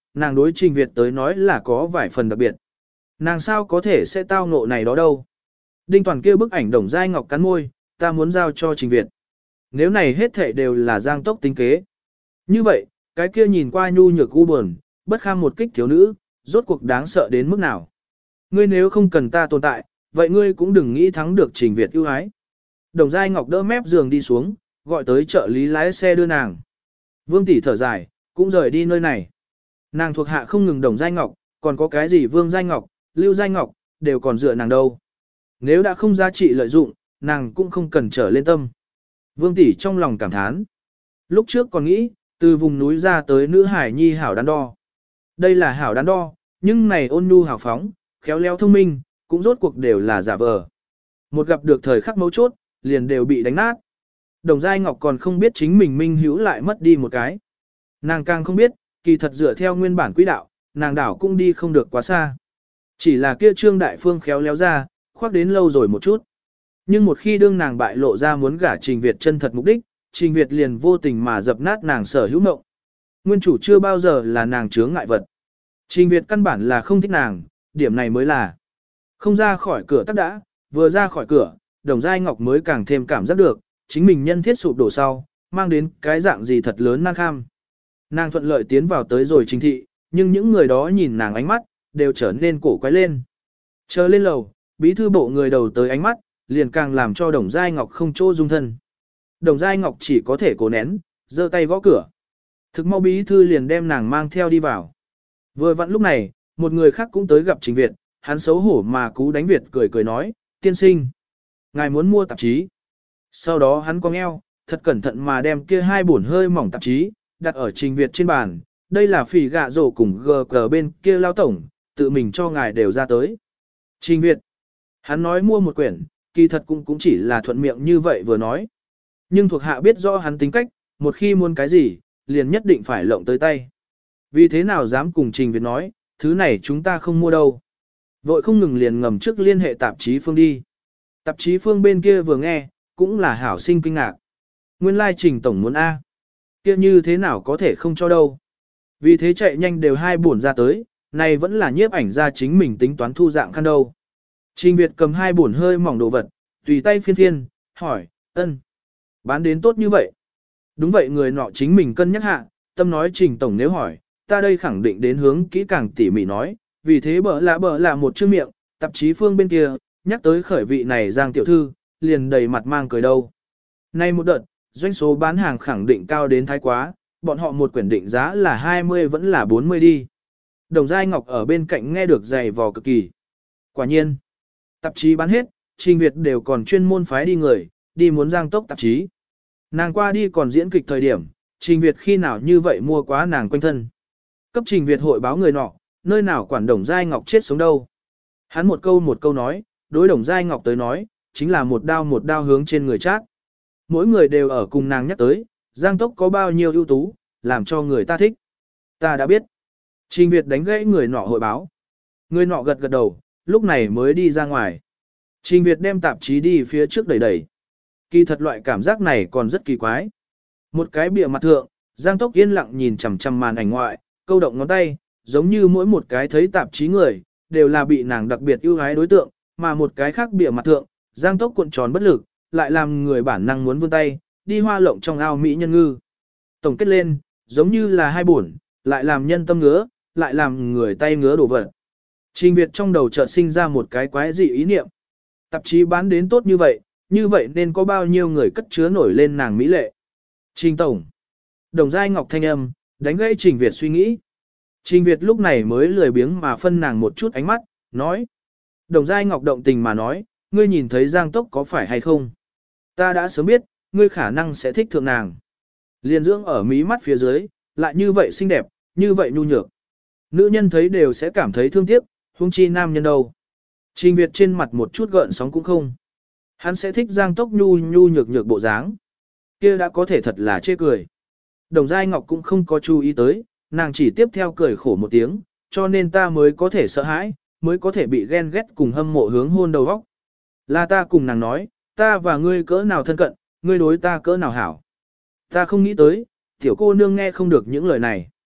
nàng đối Trình Việt tới nói là có vài phần đặc biệt. Nàng sao có thể sẽ tao ngộ này đó đâu. Đinh Toàn kia bức ảnh Đồng Giai Ngọc cắn môi, ta muốn giao cho Trình Việt. Nếu này hết thảy đều là Giang Tốc tính kế. Như vậy, cái kia nhìn qua nhu nhược u buồn, bất kham một kích thiếu nữ, rốt cuộc đáng sợ đến mức nào. Ngươi nếu không cần ta tồn tại, vậy ngươi cũng đừng nghĩ thắng được Trình Việt ưu ái. Đồng Giai Ngọc đỡ mép giường đi xuống, gọi tới trợ lý lái xe đưa nàng. Vương tỷ thở dài, cũng rời đi nơi này. Nàng thuộc hạ không ngừng Đồng Giai Ngọc, còn có cái gì Vương Giai Ngọc, Lưu Giai Ngọc, đều còn dựa nàng đâu. Nếu đã không giá trị lợi dụng, nàng cũng không cần trở lên tâm. Vương tỷ trong lòng cảm thán. Lúc trước còn nghĩ, từ vùng núi ra tới nữ hải nhi hảo đắn đo. Đây là hảo đắn đo, nhưng này ôn nhu hảo phóng, khéo léo thông minh, cũng rốt cuộc đều là giả vờ. Một gặp được thời khắc mấu chốt, liền đều bị đánh nát. Đồng Giai Ngọc còn không biết chính mình minh hữu lại mất đi một cái. Nàng càng không biết, kỳ thật dựa theo nguyên bản quỹ đạo, nàng đảo cũng đi không được quá xa. Chỉ là kia Trương Đại Phương khéo léo ra, khoác đến lâu rồi một chút. Nhưng một khi đương nàng bại lộ ra muốn gả Trình Việt chân thật mục đích, Trình Việt liền vô tình mà dập nát nàng sở hữu mộng. Nguyên chủ chưa bao giờ là nàng chướng ngại vật. Trình Việt căn bản là không thích nàng, điểm này mới là. Không ra khỏi cửa tắc đã, vừa ra khỏi cửa, Đồng Giai Ngọc mới càng thêm cảm giác được, chính mình nhân thiết sụp đổ sau, mang đến cái dạng gì thật lớn nan kham. Nàng thuận lợi tiến vào tới rồi Trình thị, nhưng những người đó nhìn nàng ánh mắt, đều trở nên cổ quái lên. Chờ lên lầu, bí thư bộ người đầu tới ánh mắt, liền càng làm cho Đồng Giai Ngọc không chỗ dung thân. Đồng Giai Ngọc chỉ có thể cố nén, giơ tay gõ cửa. Thực mau bí thư liền đem nàng mang theo đi vào. Vừa vặn lúc này, một người khác cũng tới gặp Trình Việt, hắn xấu hổ mà cú đánh Việt cười cười nói, tiên sinh. Ngài muốn mua tạp chí. Sau đó hắn cong eo, thật cẩn thận mà đem kia hai bổn hơi mỏng tạp chí, đặt ở Trình Việt trên bàn. Đây là phỉ gạ rổ cùng GG bên kia lao tổng, tự mình cho ngài đều ra tới. Trình Việt. Hắn nói mua một quyển, kỳ thật cũng chỉ là thuận miệng như vậy vừa nói. Nhưng thuộc hạ biết rõ hắn tính cách, một khi muốn cái gì, liền nhất định phải lộng tới tay. Vì thế nào dám cùng Trình Việt nói, thứ này chúng ta không mua đâu. Vội không ngừng liền ngầm trước liên hệ tạp chí phương đi. Tạp chí phương bên kia vừa nghe, cũng là hảo sinh kinh ngạc. Nguyên lai Trình tổng muốn A. Kia như thế nào có thể không cho đâu. Vì thế chạy nhanh đều hai buồn ra tới, này vẫn là nhiếp ảnh ra chính mình tính toán thu dạng khăn đâu. Trình Việt cầm hai buồn hơi mỏng đồ vật, tùy tay phiên phiên, hỏi, ân, bán đến tốt như vậy. Đúng vậy người nọ chính mình cân nhắc hạ, tâm nói Trình tổng nếu hỏi, ta đây khẳng định đến hướng kỹ càng tỉ mỉ nói, vì thế bở lạ một chữ miệng, tạp chí phương bên kia, nhắc tới khởi vị này Giang tiểu thư, liền đầy mặt mang cười đâu. Nay một đợt, doanh số bán hàng khẳng định cao đến thái quá, bọn họ một quyển định giá là 20 vẫn là 40 đi. Đồng Giai Ngọc ở bên cạnh nghe được dày vò cực kỳ. Quả nhiên, tạp chí bán hết, Trình Việt đều còn chuyên môn phái đi người, đi muốn Giang tốc tạp chí. Nàng qua đi còn diễn kịch thời điểm, Trình Việt khi nào như vậy mua quá nàng quanh thân. Cấp Trình Việt hội báo người nọ, nơi nào quản Đồng Giai Ngọc chết sống đâu. Hắn một câu nói, đối Đồng Giai Ngọc tới nói, chính là một đao hướng trên người chát. Mỗi người đều ở cùng nàng nhắc tới, Giang tốc có bao nhiêu ưu tú, làm cho người ta thích. Ta đã biết. Trình Việt đánh gãy người nọ hội báo. Người nọ gật gật đầu, lúc này mới đi ra ngoài. Trình Việt đem tạp chí đi phía trước đẩy. Kỳ thật loại cảm giác này còn rất kỳ quái. Một cái bìa mặt thượng, Giang tốc yên lặng nhìn chằm chằm màn ảnh ngoại, câu động ngón tay, giống như mỗi một cái thấy tạp chí người, đều là bị nàng đặc biệt ưu ái đối tượng, mà một cái khác bìa mặt thượng, Giang tốc cuộn tròn bất lực, lại làm người bản năng muốn vươn tay, đi hoa lộng trong ao mỹ nhân ngư. Tổng kết lên, giống như là hai buồn, lại làm nhân tâm ngứa, lại làm người tay ngứa đổ vật. Trình Việt trong đầu chợt sinh ra một cái quái dị ý niệm. Tạp chí bán đến tốt như vậy nên có bao nhiêu người cất chứa nổi lên nàng mỹ lệ. Trình tổng. Đồng Giai Ngọc thanh âm, đánh gãy Trình Việt suy nghĩ. Trình Việt lúc này mới lười biếng mà phân nàng một chút ánh mắt, nói. Đồng Giai Ngọc động tình mà nói, ngươi nhìn thấy Giang tốc có phải hay không? Ta đã sớm biết, ngươi khả năng sẽ thích thượng nàng. Liên dưỡng ở mí mắt phía dưới, lại như vậy xinh đẹp, như vậy nhu nhược. Nữ nhân thấy đều sẽ cảm thấy thương tiếc, huống chi nam nhân đâu. Trình Việt trên mặt một chút gợn sóng cũng không. Hắn sẽ thích Giang tốc nhu nhược bộ dáng. Kia đã có thể thật là chê cười. Đồng Giai Ngọc cũng không có chú ý tới, nàng chỉ tiếp theo cười khổ một tiếng, cho nên ta mới có thể sợ hãi, mới có thể bị ghen ghét cùng hâm mộ hướng hôn đầu óc. Là ta cùng nàng nói, ta và ngươi cỡ nào thân cận, ngươi đối ta cỡ nào hảo. Ta không nghĩ tới, tiểu cô nương nghe không được những lời này.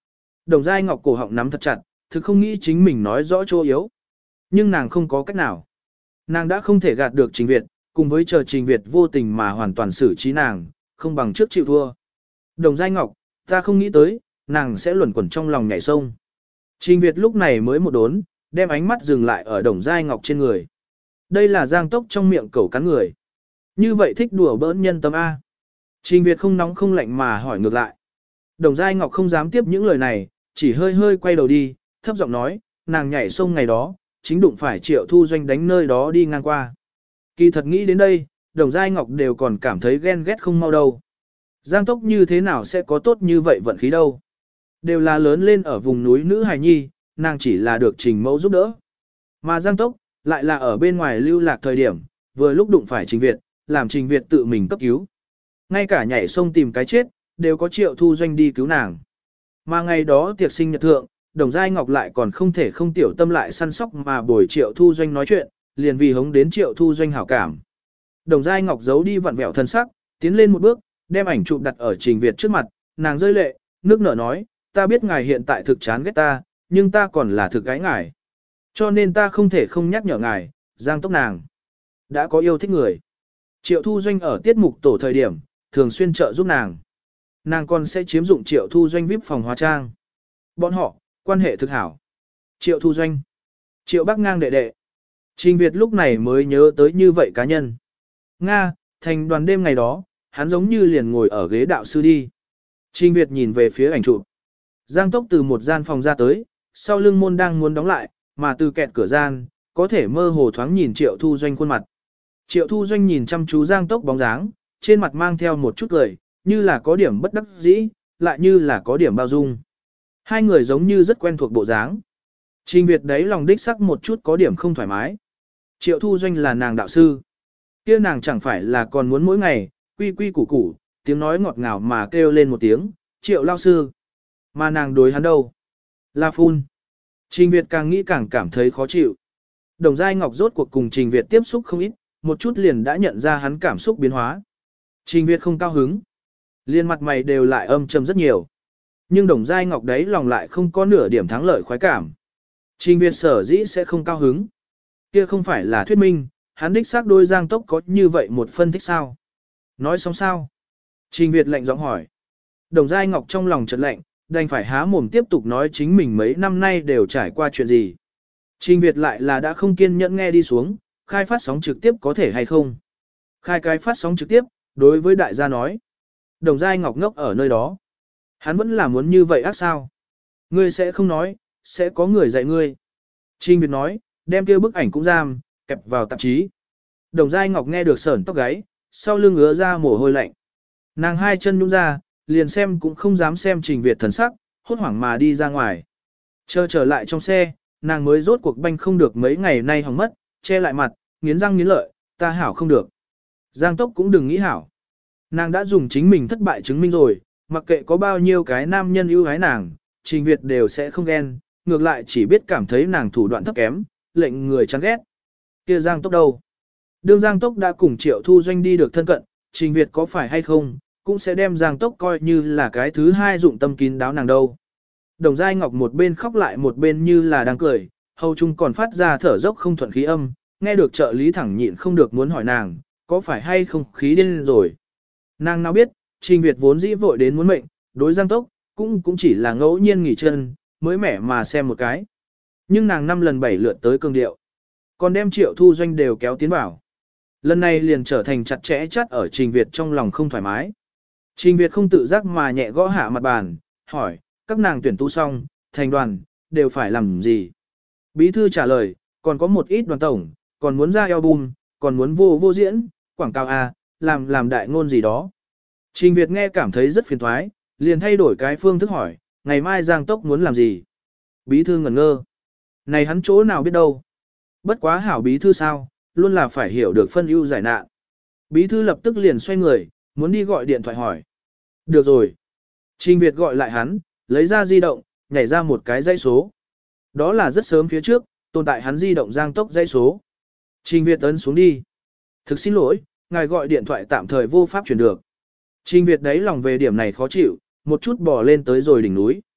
Đồng Giai Ngọc cổ họng nắm thật chặt, thực không nghĩ chính mình nói rõ chỗ yếu. Nhưng nàng không có cách nào. Nàng đã không thể gạt được Trình Việt, cùng với chờ Trình Việt vô tình mà hoàn toàn xử trí nàng, không bằng trước chịu thua. Đồng Giai Ngọc, ta không nghĩ tới, nàng sẽ luẩn quẩn trong lòng nhảy sông. Trình Việt lúc này mới một đốn, đem ánh mắt dừng lại ở Đồng Giai Ngọc trên người. Đây là Giang Tốc trong miệng cẩu cắn người. Như vậy thích đùa bỡn nhân tâm A. Trình Việt không nóng không lạnh mà hỏi ngược lại. Đồng Giai Ngọc không dám tiếp những lời này, chỉ hơi hơi quay đầu đi, thấp giọng nói, nàng nhảy sông ngày đó, chính đụng phải Triệu Thu Doanh đánh nơi đó đi ngang qua. Kỳ thật nghĩ đến đây, Đồng Giai Ngọc đều còn cảm thấy ghen ghét không mau đâu. Giang Tốc như thế nào sẽ có tốt như vậy vận khí đâu. Đều là lớn lên ở vùng núi nữ hài nhi, nàng chỉ là được Trình Mẫu giúp đỡ. Mà Giang Tốc, lại là ở bên ngoài lưu lạc thời điểm, vừa lúc đụng phải Trình Việt, làm Trình Việt tự mình cấp cứu. Ngay cả nhảy sông tìm cái chết, đều có Triệu Thu Doanh đi cứu nàng. Mà ngày đó tiệc sinh nhật thượng, Đồng Giai Ngọc lại còn không thể không tiểu tâm lại săn sóc mà bồi Triệu Thu Doanh nói chuyện, liền vì hống đến Triệu Thu Doanh hảo cảm. Đồng Giai Ngọc giấu đi vặn vẹo thân sắc, tiến lên một bước, đem ảnh chụp đặt ở Trình Việt trước mặt, nàng rơi lệ, nước nở nói, ta biết ngài hiện tại thực chán ghét ta, nhưng ta còn là thực gái ngài. Cho nên ta không thể không nhắc nhở ngài, Giang Tốc nàng đã có yêu thích người. Triệu Thu Doanh ở tiết mục tổ thời điểm, thường xuyên trợ giúp nàng. Nàng còn sẽ chiếm dụng Triệu Thu Doanh VIP phòng hóa trang. Bọn họ, quan hệ thực hảo. Triệu Thu Doanh, Triệu Bắc Ngang đệ đệ. Trình Việt lúc này mới nhớ tới như vậy cá nhân. Nga, thành đoàn đêm ngày đó, hắn giống như liền ngồi ở ghế đạo sư đi. Trình Việt nhìn về phía ảnh chụp. Giang Tốc từ một gian phòng ra tới, sau lưng môn đang muốn đóng lại, mà từ kẹt cửa gian, có thể mơ hồ thoáng nhìn Triệu Thu Doanh khuôn mặt. Triệu Thu Doanh nhìn chăm chú Giang Tốc bóng dáng, trên mặt mang theo một chút cười, như là có điểm bất đắc dĩ, lại như là có điểm bao dung. Hai người giống như rất quen thuộc bộ dáng. Trình Việt đấy lòng đích sắc một chút có điểm không thoải mái. Triệu Thu Doanh là nàng đạo sư. Kia nàng chẳng phải là còn muốn mỗi ngày, quy quy củ củ, tiếng nói ngọt ngào mà kêu lên một tiếng, Triệu lao sư. Mà nàng đối hắn đâu? La phun. Trình Việt càng nghĩ càng cảm thấy khó chịu. Đồng Giai Ngọc rốt cuộc cùng Trình Việt tiếp xúc không ít, một chút liền đã nhận ra hắn cảm xúc biến hóa. Trình Việt không cao hứng. Liên mặt mày đều lại âm trầm rất nhiều. Nhưng Đồng Giai Ngọc đấy lòng lại không có nửa điểm thắng lợi khoái cảm. Trình Việt sở dĩ sẽ không cao hứng. Kia không phải là thuyết minh, hắn đích xác đôi Giang Tốc có như vậy một phân thích sao. Nói xong sao? Trình Việt lạnh giọng hỏi. Đồng Giai Ngọc trong lòng chợt lạnh, đành phải há mồm tiếp tục nói chính mình mấy năm nay đều trải qua chuyện gì. Trình Việt lại là đã không kiên nhẫn nghe đi xuống, khai phát sóng trực tiếp có thể hay không. Khai cái phát sóng trực tiếp, đối với đại gia nói. Đồng Giai Ngọc ngốc ở nơi đó. Hắn vẫn là muốn như vậy ác sao. Ngươi sẽ không nói, sẽ có người dạy ngươi. Trình Việt nói, đem kia bức ảnh cũng giam, kẹp vào tạp chí. Đồng Giai Ngọc nghe được sởn tóc gáy, sau lưng ứa ra mồ hôi lạnh. Nàng hai chân nhún ra, liền xem cũng không dám xem Trình Việt thần sắc, hốt hoảng mà đi ra ngoài. Chờ trở lại trong xe, nàng mới rốt cuộc banh không được mấy ngày nay hỏng mất, che lại mặt, nghiến răng nghiến lợi, ta hảo không được. Giang Tốc cũng đừng nghĩ hảo. Nàng đã dùng chính mình thất bại chứng minh rồi, mặc kệ có bao nhiêu cái nam nhân ưu ái nàng, Trình Việt đều sẽ không ghen, ngược lại chỉ biết cảm thấy nàng thủ đoạn thấp kém, lệnh người chán ghét. Kia Giang Tốc đâu? Đương Giang Tốc đã cùng Triệu Thu Doanh đi được thân cận, Trình Việt có phải hay không, cũng sẽ đem Giang Tốc coi như là cái thứ hai dụng tâm kín đáo nàng đâu. Đồng Giai Ngọc một bên khóc lại một bên như là đang cười, hầu chung còn phát ra thở dốc không thuận khí âm, nghe được trợ lý thẳng nhịn không được muốn hỏi nàng, có phải hay không khí điên rồi. Nàng nào biết, Trình Việt vốn dĩ vội đến muốn mệnh, đối Giang Tốc, cũng chỉ là ngẫu nhiên nghỉ chân, mới mẻ mà xem một cái. Nhưng nàng 5 lần 7 lượt tới cường điệu, còn đem Triệu Thu Doanh đều kéo tiến vào. Lần này liền trở thành chặt chẽ chắt ở Trình Việt trong lòng không thoải mái. Trình Việt không tự giác mà nhẹ gõ hạ mặt bàn, hỏi, các nàng tuyển tu xong, thành đoàn, đều phải làm gì? Bí thư trả lời, còn có một ít đoàn tổng, còn muốn ra album, còn muốn vô diễn, quảng cáo làm đại ngôn gì đó. Trình Việt nghe cảm thấy rất phiền thoái, liền thay đổi cái phương thức hỏi, ngày mai Giang Tốc muốn làm gì? Bí thư ngẩn ngơ. Này hắn chỗ nào biết đâu. Bất quá hảo bí thư sao, luôn là phải hiểu được phân ưu giải nạn. Bí thư lập tức liền xoay người, muốn đi gọi điện thoại hỏi. Được rồi. Trình Việt gọi lại hắn, lấy ra di động, nhảy ra một cái dãy số. Đó là rất sớm phía trước, tồn tại hắn di động Giang Tốc dãy số. Trình Việt ấn xuống đi. Thực xin lỗi, ngài gọi điện thoại tạm thời vô pháp chuyển được. Trình Việt đấy lòng về điểm này khó chịu, một chút bò lên tới rồi đỉnh núi.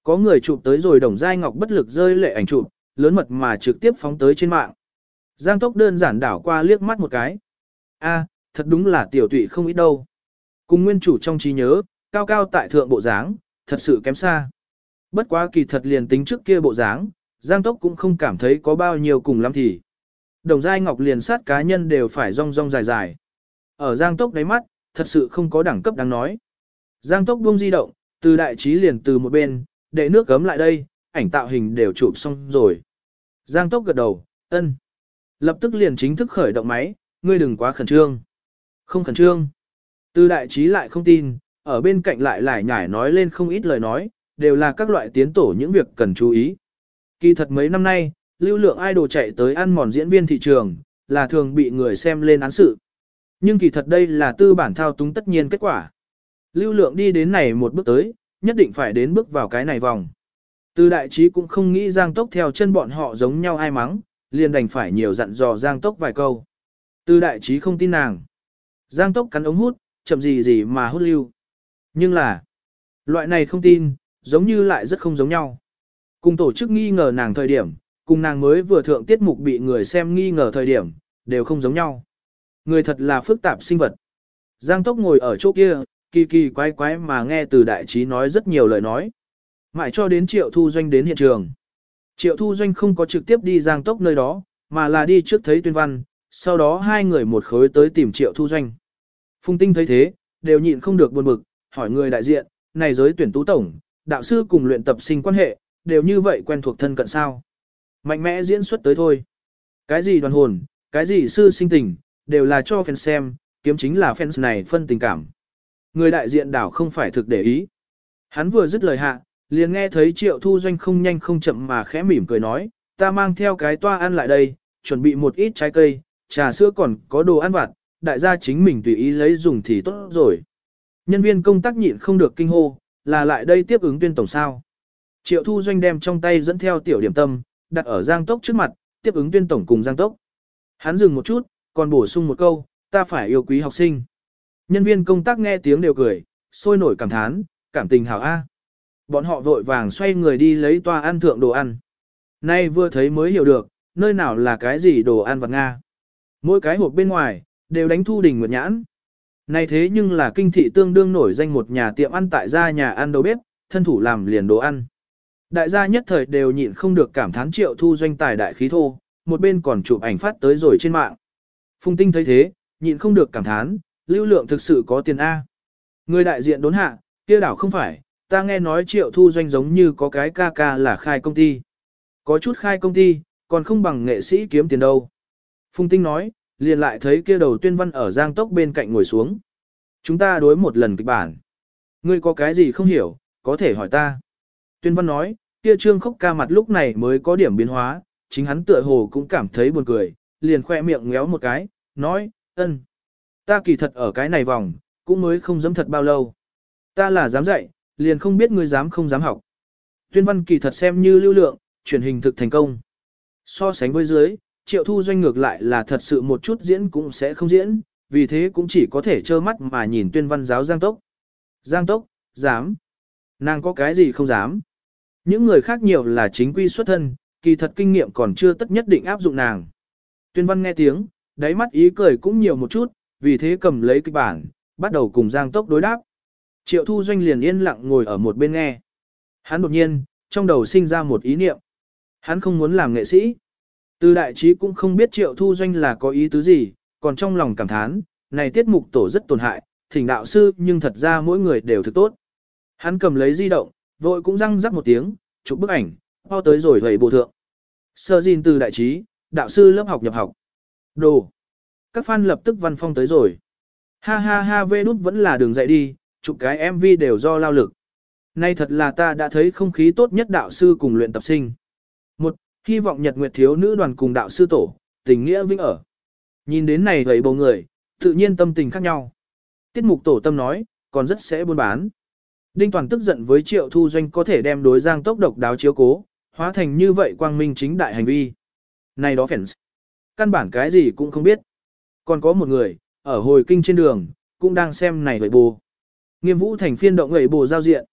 Có người chụp tới rồi Đồng Giai Ngọc bất lực rơi lệ ảnh chụp, lớn mật mà trực tiếp phóng tới trên mạng. Giang Tốc đơn giản đảo qua liếc mắt một cái. A, thật đúng là tiểu tụy không ít đâu. Cùng nguyên chủ trong trí nhớ, cao cao tại thượng bộ dáng, thật sự kém xa. Bất quá kỳ thật liền tính trước kia bộ dáng, Giang Tốc cũng không cảm thấy có bao nhiêu cùng lắm thì. Đồng Giai Ngọc liền sát cá nhân đều phải rong rong dài dài. Ở Giang Tốc đáy mắt, thật sự không có đẳng cấp đáng nói. Giang Tốc buông di động, từ đại trí liền từ một bên, để nước cấm lại đây, ảnh tạo hình đều chụp xong rồi. Giang Tốc gật đầu, ân. Lập tức liền chính thức khởi động máy, ngươi đừng quá khẩn trương. Không khẩn trương. Từ đại trí lại không tin, ở bên cạnh lại lải nhải nói lên không ít lời nói, đều là các loại tiến tổ những việc cần chú ý. Kỳ thật mấy năm nay, lưu lượng idol chạy tới ăn mòn diễn viên thị trường, là thường bị người xem lên án sự. Nhưng kỳ thật đây là tư bản thao túng tất nhiên kết quả. Lưu lượng đi đến này một bước tới, nhất định phải đến bước vào cái này vòng. Từ đại trí cũng không nghĩ Giang Tốc theo chân bọn họ giống nhau ai mắng, liền đành phải nhiều dặn dò Giang Tốc vài câu. Từ đại trí không tin nàng. Giang Tốc cắn ống hút, chậm gì gì mà hút lưu. Nhưng là, loại này không tin, giống như lại rất không giống nhau. Cùng tổ chức nghi ngờ nàng thời điểm, cùng nàng mới vừa thượng tiết mục bị người xem nghi ngờ thời điểm, đều không giống nhau. Người thật là phức tạp sinh vật. Giang Tốc ngồi ở chỗ kia, kỳ kỳ quái quái mà nghe từ đại trí nói rất nhiều lời nói. Mãi cho đến Triệu Thu Doanh đến hiện trường. Triệu Thu Doanh không có trực tiếp đi Giang Tốc nơi đó, mà là đi trước thấy Tuyên Văn, sau đó hai người một khối tới tìm Triệu Thu Doanh. Phùng Tinh thấy thế, đều nhịn không được buồn bực, hỏi người đại diện, này giới tuyển tú tổng, đạo sư cùng luyện tập sinh quan hệ, đều như vậy quen thuộc thân cận sao. Mạnh mẽ diễn xuất tới thôi. Cái gì đoàn hồn, cái gì sư sinh tình, đều là cho fan xem, kiếm chính là fans này phân tình cảm. Người đại diện đảo không phải thực để ý. Hắn vừa dứt lời hạ, liền nghe thấy Triệu Thu Doanh không nhanh không chậm mà khẽ mỉm cười nói, ta mang theo cái toa ăn lại đây, chuẩn bị một ít trái cây, trà sữa còn có đồ ăn vặt, đại gia chính mình tùy ý lấy dùng thì tốt rồi. Nhân viên công tác nhịn không được kinh hô, là lại đây tiếp ứng Tuyên tổng sao. Triệu Thu Doanh đem trong tay dẫn theo tiểu điểm tâm, đặt ở Giang Tốc trước mặt, tiếp ứng Tuyên tổng cùng Giang Tốc. Hắn dừng một chút, còn bổ sung một câu, ta phải yêu quý học sinh. Nhân viên công tác nghe tiếng đều cười, sôi nổi cảm thán, cảm tình hảo A. Bọn họ vội vàng xoay người đi lấy toa ăn thượng đồ ăn. Nay vừa thấy mới hiểu được, nơi nào là cái gì đồ ăn vặt Nga. Mỗi cái hộp bên ngoài, đều đánh thu đình nguyệt nhãn. Này thế nhưng là kinh thị tương đương nổi danh một nhà tiệm ăn tại gia nhà ăn đầu bếp, thân thủ làm liền đồ ăn. Đại gia nhất thời đều nhịn không được cảm thán Triệu Thu Doanh tài đại khí thô, một bên còn chụp ảnh phát tới rồi trên mạng. Phùng Tinh thấy thế, nhịn không được cảm thán, lưu lượng thực sự có tiền A. Người đại diện đốn hạ, kia đảo không phải, ta nghe nói Triệu Thu Doanh giống như có cái ca ca là khai công ty. Có chút khai công ty, còn không bằng nghệ sĩ kiếm tiền đâu. Phùng Tinh nói, liền lại thấy kia đầu Tuyên Văn ở Giang Tốc bên cạnh ngồi xuống. Chúng ta đối một lần kịch bản. Ngươi có cái gì không hiểu, có thể hỏi ta. Tuyên Văn nói, kia Trương Khốc ca mặt lúc này mới có điểm biến hóa, chính hắn tựa hồ cũng cảm thấy buồn cười, liền khoe miệng ngéo một cái, nói, ân. Ta kỳ thật ở cái này vòng, cũng mới không dám thật bao lâu. Ta là dám dạy, liền không biết ngươi dám không dám học. Tuyên Văn kỳ thật xem như lưu lượng, truyền hình thực thành công. So sánh với dưới, Triệu Thu Doanh ngược lại là thật sự một chút diễn cũng sẽ không diễn, vì thế cũng chỉ có thể trơ mắt mà nhìn Tuyên Văn giáo Giang Tốc. Giang Tốc, dám. Nàng có cái gì không dám. Những người khác nhiều là chính quy xuất thân, kỳ thật kinh nghiệm còn chưa tất nhất định áp dụng nàng. Tuyên Văn nghe tiếng, đáy mắt ý cười cũng nhiều một chút, vì thế cầm lấy kịch bản, bắt đầu cùng Giang Tốc đối đáp. Triệu Thu Doanh liền yên lặng ngồi ở một bên nghe. Hắn đột nhiên, trong đầu sinh ra một ý niệm. Hắn không muốn làm nghệ sĩ. Từ đại trí cũng không biết Triệu Thu Doanh là có ý tứ gì, còn trong lòng cảm thán, này tiết mục tổ rất tổn hại, thỉnh đạo sư nhưng thật ra mỗi người đều thực tốt. Hắn cầm lấy di động, vội cũng răng rắc một tiếng, chụp bức ảnh, ho tới rồi hầy bộ thượng. Sơ gìn từ đại trí, đạo sư lớp học nhập học. Đồ. Các fan lập tức văn phong tới rồi. Ha ha ha vê đút vẫn là đường dạy đi, chụp cái MV đều do lao lực. Nay thật là ta đã thấy không khí tốt nhất đạo sư cùng luyện tập sinh. Một, hy vọng Nhật Nguyệt thiếu nữ đoàn cùng đạo sư tổ, tình nghĩa vĩnh ở. Nhìn đến này gầy bầu người, tự nhiên tâm tình khác nhau. Tiết mục tổ tâm nói, còn rất sẽ buôn bán. Đinh Toàn tức giận với Triệu Thu Doanh có thể đem đối Giang Tốc độc đáo chiếu cố, hóa thành như vậy quang minh chính đại hành vi. Này đó fans, căn bản cái gì cũng không biết. Còn có một người, ở hồi kinh trên đường, cũng đang xem này gầy bồ. Nghiêm Vũ thành phiên động gầy bồ giao diện.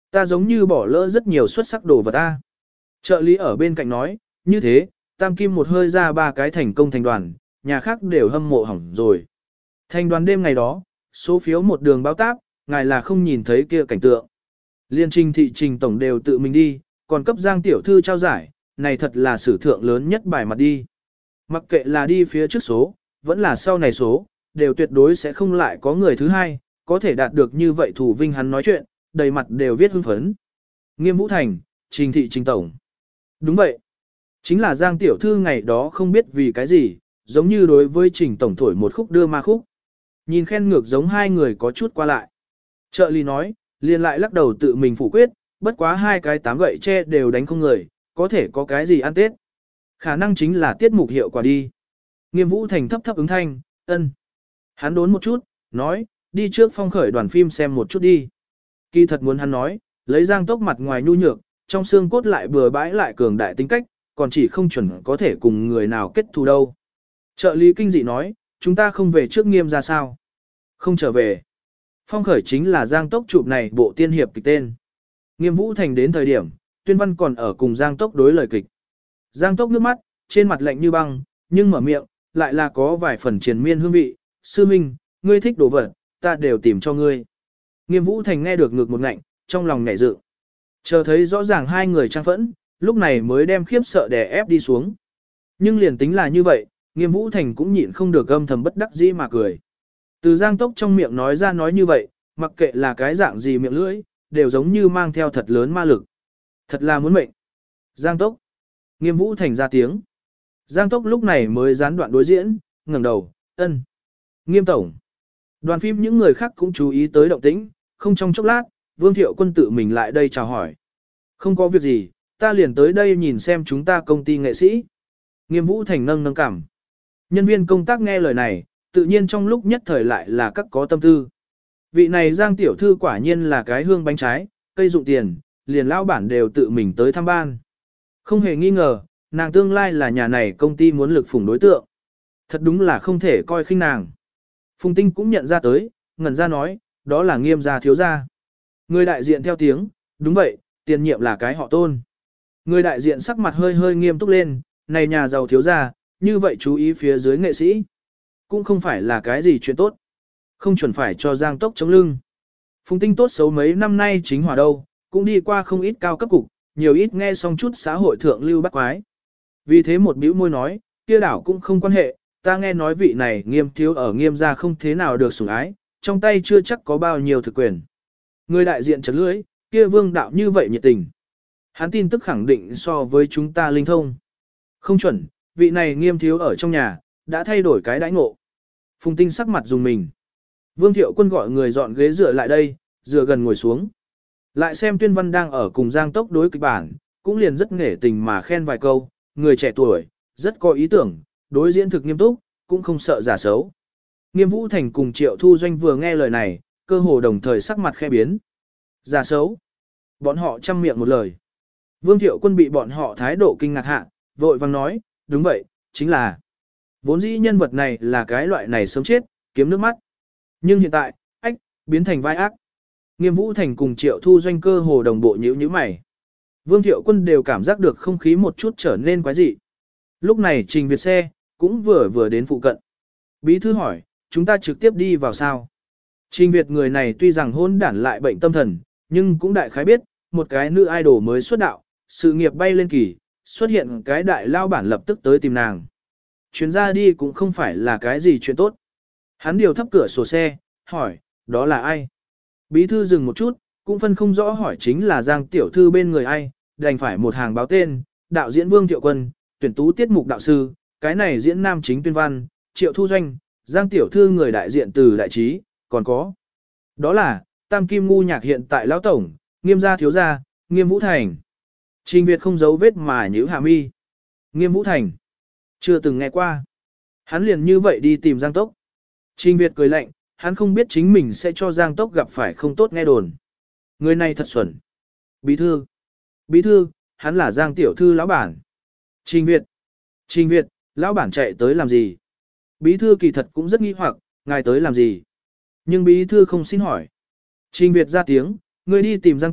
Ta giống như bỏ lỡ rất nhiều xuất sắc đồ vật ta. Trợ lý ở bên cạnh nói, như thế, tam kim một hơi ra 3 cái thành công thành đoàn, nhà khác đều hâm mộ hỏng rồi. Thành đoàn đêm ngày đó, số phiếu một đường báo táp, ngài là không nhìn thấy kia cảnh tượng. Liên trình thị trình tổng đều tự mình đi, còn cấp Giang tiểu thư trao giải, này thật là sử thượng lớn nhất bài mặt đi. Mặc kệ là đi phía trước số, vẫn là sau này số, đều tuyệt đối sẽ không lại có người thứ hai, có thể đạt được như vậy thủ vinh hắn nói chuyện, đầy mặt đều viết hưng phấn. Nghiêm Vũ Thành, trình thị trình tổng. Đúng vậy. Chính là Giang tiểu thư ngày đó không biết vì cái gì, giống như đối với trình tổng thổi một khúc đưa ma khúc. Nhìn khen ngược giống hai người có chút qua lại. Trợ lý nói, liền lại lắc đầu tự mình phủ quyết, bất quá 2 cái 8 gậy tre đều đánh không người, có thể có cái gì ăn tết. Khả năng chính là tiết mục hiệu quả đi. Nghiêm Vũ Thành thấp thấp ứng thanh, ân. Hắn đốn một chút, nói, đi trước phong khởi đoàn phim xem một chút đi. Kỳ thật muốn hắn nói, lấy Giang Tốc mặt ngoài nhu nhược, trong xương cốt lại bừa bãi lại cường đại tính cách, còn chỉ không chuẩn có thể cùng người nào kết thù đâu. Trợ lý kinh dị nói, chúng ta không về trước Nghiêm ra sao? Không trở về. Phong khởi chính là Giang Tốc chụp này bộ tiên hiệp kịch tên. Nghiêm Vũ Thành đến thời điểm, Tuyên Văn còn ở cùng Giang Tốc đối lời kịch. Giang Tốc nước mắt, trên mặt lạnh như băng, nhưng mở miệng, lại là có vài phần triền miên hương vị. Sư Minh, ngươi thích đồ vật, ta đều tìm cho ngươi. Nghiêm Vũ Thành nghe được ngược một ngạnh, trong lòng nhảy dựng. Chờ thấy rõ ràng hai người trang phẫn, lúc này mới đem khiếp sợ đè ép đi xuống. Nhưng liền tính là như vậy, Nghiêm Vũ Thành cũng nhịn không được âm thầm bất đắc dĩ mà cười. Từ Giang Tốc trong miệng nói ra nói như vậy, mặc kệ là cái dạng gì miệng lưỡi, đều giống như mang theo thật lớn ma lực. Thật là muốn mệnh. Giang Tốc. Nghiêm Vũ Thành ra tiếng. Giang Tốc lúc này mới gián đoạn đối diễn, ngẩng đầu, ân. Nghiêm tổng. Đoàn phim những người khác cũng chú ý tới động tĩnh, không trong chốc lát, Vương Thiệu Quân tự mình lại đây chào hỏi. Không có việc gì, ta liền tới đây nhìn xem chúng ta công ty nghệ sĩ. Nghiêm Vũ Thành nâng nâng cảm. Nhân viên công tác nghe lời này, tự nhiên trong lúc nhất thời lại là các có tâm tư. Vị này Giang tiểu thư quả nhiên là cái hương bánh trái, cây dụng tiền, liền lao bản đều tự mình tới thăm ban. Không hề nghi ngờ, nàng tương lai là nhà này công ty muốn lực phủng đối tượng. Thật đúng là không thể coi khinh nàng. Phùng Tinh cũng nhận ra tới, ngẩn ra nói, đó là Nghiêm gia thiếu gia. Người đại diện theo tiếng, đúng vậy, tiền nhiệm là cái họ Tôn. Người đại diện sắc mặt hơi hơi nghiêm túc lên, này nhà giàu thiếu gia, như vậy chú ý phía dưới nghệ sĩ. Cũng không phải là cái gì chuyện tốt. Không chuẩn phải cho Giang Tốc chống lưng. Phùng Tinh tốt xấu mấy năm nay chính hòa đâu, cũng đi qua không ít cao cấp cục, nhiều ít nghe xong chút xã hội thượng lưu bắt quái. Vì thế một bĩu môi nói, kia đảo cũng không quan hệ, ta nghe nói vị này Nghiêm thiếu ở Nghiêm gia không thế nào được sủng ái, trong tay chưa chắc có bao nhiêu thực quyền. Người đại diện chật lưỡi, kia Vương đạo như vậy nhiệt tình. Hắn tin tức khẳng định so với chúng ta linh thông. Không chuẩn, vị này Nghiêm thiếu ở trong nhà, đã thay đổi cái đãi ngộ. Phùng Tinh sắc mặt dùng mình. Vương Thiệu Quân gọi người dọn ghế dựa lại đây, dựa gần ngồi xuống. Lại xem Tuyên Văn đang ở cùng Giang Tốc đối kịch bản, cũng liền rất nể tình mà khen vài câu, người trẻ tuổi, rất có ý tưởng, đối diễn thực nghiêm túc, cũng không sợ giả xấu. Nghiêm Vũ Thành cùng Triệu Thu Doanh vừa nghe lời này, cơ hồ đồng thời sắc mặt khẽ biến. Giả xấu. Bọn họ chăm miệng một lời. Vương Thiệu Quân bị bọn họ thái độ kinh ngạc hạ, vội vang nói, đúng vậy, chính là. Vốn dĩ nhân vật này là cái loại này sớm chết, kiếm nước mắt. Nhưng hiện tại, biến thành vai ác. Nghiêm Vũ Thành cùng Triệu Thu Doanh cơ hồ đồng bộ nhíu nhíu mày. Vương Thiệu Quân đều cảm giác được không khí một chút trở nên quái dị. Lúc này Trình Việt xe, cũng vừa đến phụ cận. Bí thư hỏi, chúng ta trực tiếp đi vào sao? Trình Việt người này tuy rằng hôn đản lại bệnh tâm thần, nhưng cũng đại khái biết, một cái nữ idol mới xuất đạo, sự nghiệp bay lên kỳ, xuất hiện cái đại lao bản lập tức tới tìm nàng. Chuyến ra đi cũng không phải là cái gì chuyện tốt. Hắn điều thấp cửa sổ xe, hỏi, đó là ai? Bí thư dừng một chút, cũng phân không rõ hỏi chính là Giang tiểu thư bên người ai, đành phải một hàng báo tên, đạo diễn Vương Thiệu Quân, tuyển tú tiết mục đạo sư, cái này diễn nam chính Tuyên Văn, Triệu Thu Doanh, Giang tiểu thư người đại diện từ đại trí, còn có. Đó là, Tam Kim ngu nhạc hiện tại lão tổng, Nghiêm gia thiếu gia, Nghiêm Vũ Thành. Trình Việt không giấu vết mà nhíu hạ mi. Nghiêm Vũ Thành. Chưa từng nghe qua. Hắn liền như vậy đi tìm Giang Tốc. Trình Việt cười lạnh, hắn không biết chính mình sẽ cho Giang Tốc gặp phải không tốt nghe đồn. Người này thật xuẩn. Bí thư. Bí thư, hắn là Giang tiểu thư lão bản. Trình Việt. Trình Việt, lão bản chạy tới làm gì? Bí thư kỳ thật cũng rất nghi hoặc, ngài tới làm gì? Nhưng bí thư không xin hỏi. Trình Việt ra tiếng, người đi tìm Giang Tốc,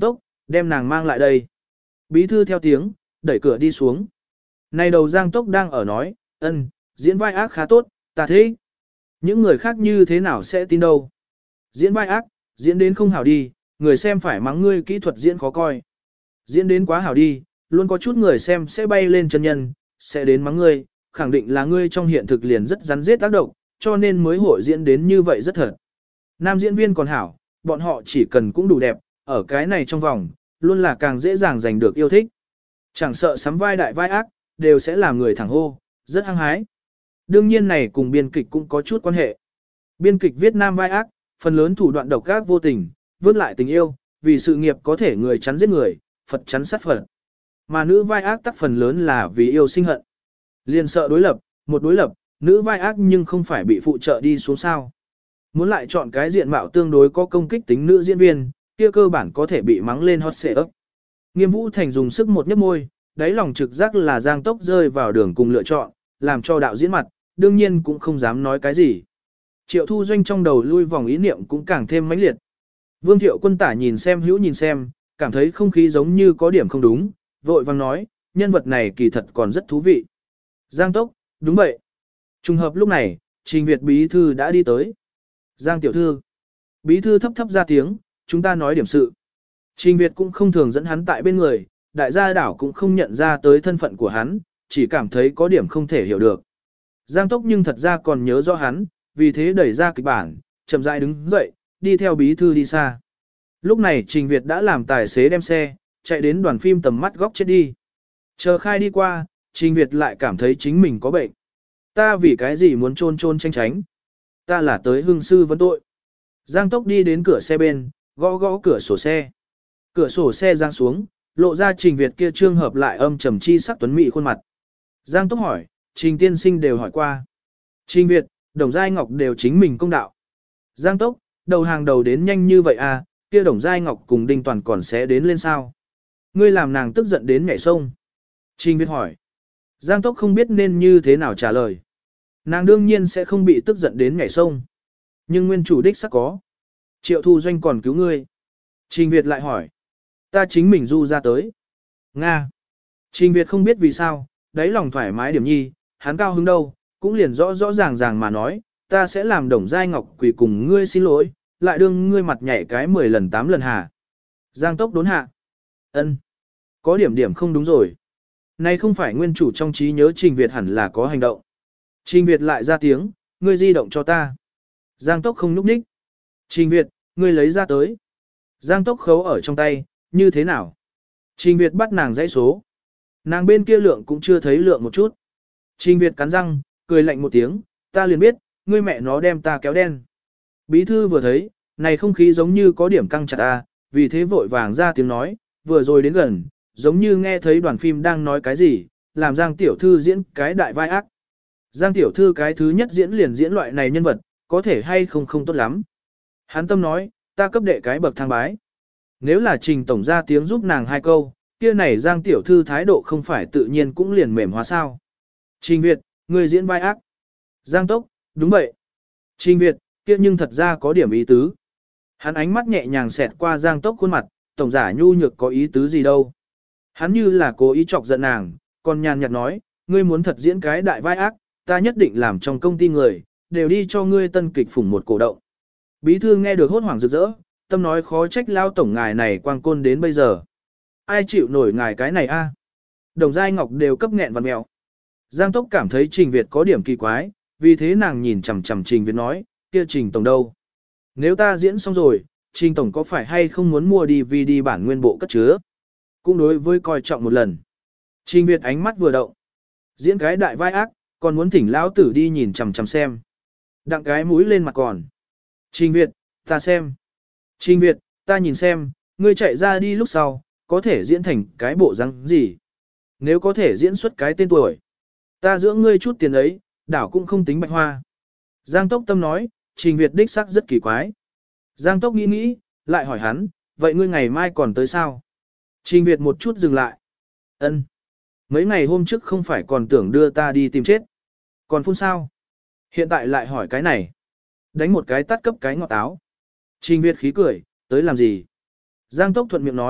đem nàng mang lại đây. Bí thư theo tiếng, đẩy cửa đi xuống. Này đầu Giang Tốc đang ở nói, diễn vai ác khá tốt, ta thế. Những người khác như thế nào sẽ tin đâu. Diễn vai ác, diễn đến không hảo đi, người xem phải mắng ngươi kỹ thuật diễn khó coi. Diễn đến quá hảo đi, luôn có chút người xem sẽ bay lên chân nhân, sẽ đến mắng ngươi, khẳng định là ngươi trong hiện thực liền rất rắn rết tác động, cho nên mới hội diễn đến như vậy rất thật. Nam diễn viên còn hảo, bọn họ chỉ cần cũng đủ đẹp, ở cái này trong vòng, luôn là càng dễ dàng giành được yêu thích. Chẳng sợ sắm vai đại vai ác, đều sẽ làm người thẳng hô, rất hăng hái. Đương nhiên này cùng biên kịch cũng có chút quan hệ. Biên kịch viết nam vai ác, phần lớn thủ đoạn độc ác vô tình, vớt lại tình yêu, vì sự nghiệp có thể người chắn giết người, Phật chắn sát Phật. Mà nữ vai ác tác phần lớn là vì yêu sinh hận. Liền sợ đối lập, một đối lập, nữ vai ác nhưng không phải bị phụ trợ đi xuống sao. Muốn lại chọn cái diện mạo tương đối có công kích tính nữ diễn viên, kia cơ bản có thể bị mắng lên hot xệ ấp. Nghiêm Vũ Thành dùng sức một nhấp môi, đáy lòng trực giác là Giang Tốc rơi vào đường cùng lựa chọn, làm cho đạo diễn mặt, đương nhiên cũng không dám nói cái gì. Triệu Thu Doanh trong đầu lui vòng ý niệm cũng càng thêm mãnh liệt. Vương Thiệu Quân tả nhìn xem hữu nhìn xem, cảm thấy không khí giống như có điểm không đúng, vội vang nói, nhân vật này kỳ thật còn rất thú vị. Giang Tốc, đúng vậy. Trùng hợp lúc này, Trình Việt bí thư đã đi tới. Giang tiểu thư. Bí thư thấp thấp ra tiếng, chúng ta nói điểm sự. Trình Việt cũng không thường dẫn hắn tại bên người, đại gia đảo cũng không nhận ra tới thân phận của hắn, chỉ cảm thấy có điểm không thể hiểu được. Giang Tốc nhưng thật ra còn nhớ rõ hắn, vì thế đẩy ra kịch bản, chậm rãi đứng dậy, đi theo bí thư đi xa. Lúc này Trình Việt đã làm tài xế đem xe, chạy đến đoàn phim tầm mắt góc chết đi. Chờ khai đi qua, Trình Việt lại cảm thấy chính mình có bệnh. Ta vì cái gì muốn trôn tránh tránh? Ta là tới hương sư vấn tội. Giang Tốc đi đến cửa xe bên, gõ gõ cửa sổ xe. Cửa sổ xe giang xuống, lộ ra Trình Việt kia trương hợp lại âm trầm chi sắc tuấn mỹ khuôn mặt. Giang Tốc hỏi, Trình tiên sinh đều hỏi qua. Trình Việt, Đồng Giai Ngọc đều chính mình công đạo. Giang Tốc, đầu hàng đầu đến nhanh như vậy à, kia Đồng Giai Ngọc cùng Đinh Toàn còn sẽ đến lên sao? Ngươi làm nàng tức giận đến nhảy sông. Trình Việt hỏi. Giang Tốc không biết nên như thế nào trả lời. Nàng đương nhiên sẽ không bị tức giận đến nhảy sông. Nhưng nguyên chủ đích sắc có. Triệu Thu Doanh còn cứu ngươi. Trình Việt lại hỏi. Ta chính mình du ra tới. Nga. Trình Việt không biết vì sao, đáy lòng thoải mái điểm nhi, hắn cao hứng đâu, cũng liền rõ rõ ràng ràng mà nói, ta sẽ làm Đồng Giai Ngọc quỳ cùng ngươi xin lỗi, lại đương ngươi mặt nhảy cái 10 lần 8 lần hà. Giang Tốc đốn hạ. Ân, có điểm không đúng rồi. Này không phải nguyên chủ trong trí nhớ Trình Việt hẳn là có hành động. Trình Việt lại ra tiếng, ngươi di động cho ta. Giang Tốc không nhúc nhích. Trình Việt, ngươi lấy ra tới. Giang Tốc khấu ở trong tay, như thế nào? Trình Việt bắt nàng dãy số. Nàng bên kia lượng cũng chưa thấy lượng một chút. Trình Việt cắn răng, cười lạnh một tiếng, ta liền biết, ngươi mẹ nó đem ta kéo đen. Bí thư vừa thấy, này không khí giống như có điểm căng chặt ta, vì thế vội vàng ra tiếng nói, vừa rồi đến gần, giống như nghe thấy đoàn phim đang nói cái gì, làm Giang tiểu thư diễn cái đại vai ác. Giang tiểu thư cái thứ nhất diễn liền diễn loại này nhân vật, có thể hay không không tốt lắm. Hắn tâm nói, ta cấp đệ cái bậc thang bái. Nếu là Trình tổng ra tiếng giúp nàng hai câu, kia này Giang tiểu thư thái độ không phải tự nhiên cũng liền mềm hóa sao. Trình Việt, người diễn vai ác. Giang Tốc, đúng vậy. Trình Việt, kia nhưng thật ra có điểm ý tứ. Hắn ánh mắt nhẹ nhàng xẹt qua Giang Tốc khuôn mặt, tổng giả nhu nhược có ý tứ gì đâu. Hắn như là cố ý chọc giận nàng, còn nhàn nhạt nói, ngươi muốn thật diễn cái đại vai ác, ta nhất định làm trong công ty người, đều đi cho ngươi tân kịch phủng một cổ động. Bí thư nghe được hốt hoảng rực rỡ, tâm nói khó trách lao tổng ngài này quang côn đến bây giờ. Ai chịu nổi ngài cái này a? Đồng Giai Ngọc đều cấp nghẹn vằn mèo. Giang Tốc cảm thấy Trình Việt có điểm kỳ quái, vì thế nàng nhìn chằm chằm Trình Việt nói, kia Trình tổng đâu? Nếu ta diễn xong rồi, Trình tổng có phải hay không muốn mua DVD bản nguyên bộ cất chứa? Cũng đối với coi trọng một lần. Trình Việt ánh mắt vừa động. Diễn cái đại vai ác, còn muốn thỉnh lão tử đi nhìn chằm chằm xem. Đặng cái mũi lên mặt còn. Trình Việt, ta xem. Trình Việt, ta nhìn xem, ngươi chạy ra đi lúc sau, có thể diễn thành cái bộ răng gì? Nếu có thể diễn xuất cái tên tuổi. Ta dưỡng ngươi chút tiền ấy, đảo cũng không tính bạch hoa. Giang Tốc tâm nói, Trình Việt đích sắc rất kỳ quái. Giang Tốc nghĩ nghĩ, lại hỏi hắn, vậy ngươi ngày mai còn tới sao? Trình Việt một chút dừng lại. Ân. Mấy ngày hôm trước không phải còn tưởng đưa ta đi tìm chết. Còn phun sao? Hiện tại lại hỏi cái này. Đánh một cái tắt cấp cái ngọt táo. Trình Việt khí cười, tới làm gì? Giang Tốc thuận miệng nói,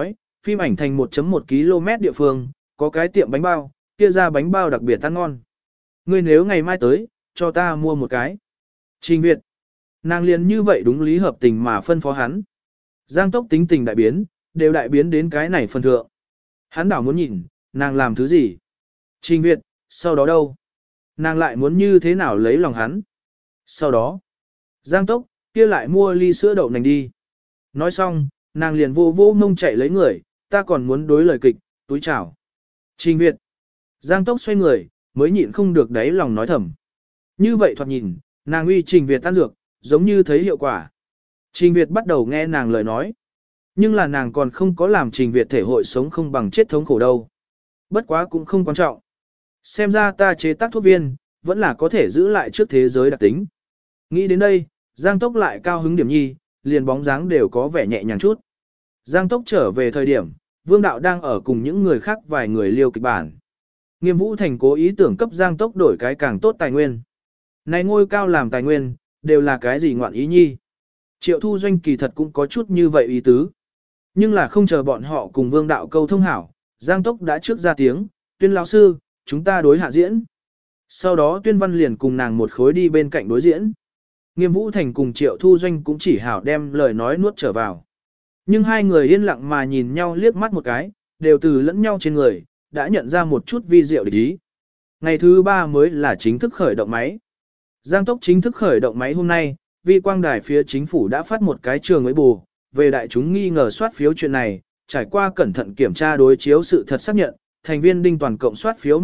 phim ảnh thành 1.1 km địa phương, có cái tiệm bánh bao, kia ra bánh bao đặc biệt ăn ngon. Ngươi nếu ngày mai tới, cho ta mua một cái. Trình Việt. Nàng liền như vậy đúng lý hợp tình mà phân phó hắn. Giang Tốc tính tình đại biến, đều đại biến đến cái này phần thượng. Hắn đảo muốn nhìn, nàng làm thứ gì. Trình Việt, sau đó đâu? Nàng lại muốn như thế nào lấy lòng hắn? Sau đó, Giang Tốc, kia lại mua ly sữa đậu nành đi. Nói xong, nàng liền vô vô mông chạy lấy người, ta còn muốn đối lời kịch, túi chào. Trình Việt. Giang Tốc xoay người, mới nhịn không được đáy lòng nói thầm. Như vậy thoạt nhìn, nàng uy Trình Việt tan dược, giống như thấy hiệu quả. Trình Việt bắt đầu nghe nàng lời nói. Nhưng là nàng còn không có làm Trình Việt thể hội sống không bằng chết thống khổ đâu. Bất quá cũng không quan trọng. Xem ra ta chế tác thuốc viên, vẫn là có thể giữ lại trước thế giới đặc tính. Nghĩ đến đây, Giang Tốc lại cao hứng điểm nhi, liền bóng dáng đều có vẻ nhẹ nhàng chút. Giang Tốc trở về thời điểm, Vương Đạo đang ở cùng những người khác vài người liêu kịch bản. Nghiêm Vũ Thành cố ý tưởng cấp Giang Tốc đổi cái càng tốt tài nguyên. Này ngôi cao làm tài nguyên, đều là cái gì ngoạn ý nhi. Triệu Thu Doanh kỳ thật cũng có chút như vậy ý tứ. Nhưng là không chờ bọn họ cùng Vương Đạo câu thông hảo, Giang Tốc đã trước ra tiếng, Tuyên lão sư, chúng ta đối hạ diễn. Sau đó Tuyên Văn liền cùng nàng một khối đi bên cạnh đối diễn. Nghiêm Vũ Thành cùng Triệu Thu Doanh cũng chỉ hảo đem lời nói nuốt trở vào. Nhưng hai người yên lặng mà nhìn nhau liếc mắt một cái, đều từ lẫn nhau trên người, đã nhận ra một chút vi diệu địch ý. Ngày thứ 3 mới là chính thức khởi động máy. Giang Tốc chính thức khởi động máy hôm nay, Vi Quang Đài phía chính phủ đã phát một cái trường mới bù, về đại chúng nghi ngờ soát phiếu chuyện này, trải qua cẩn thận kiểm tra đối chiếu sự thật xác nhận, thành viên Đinh Toàn cộng soát phiếu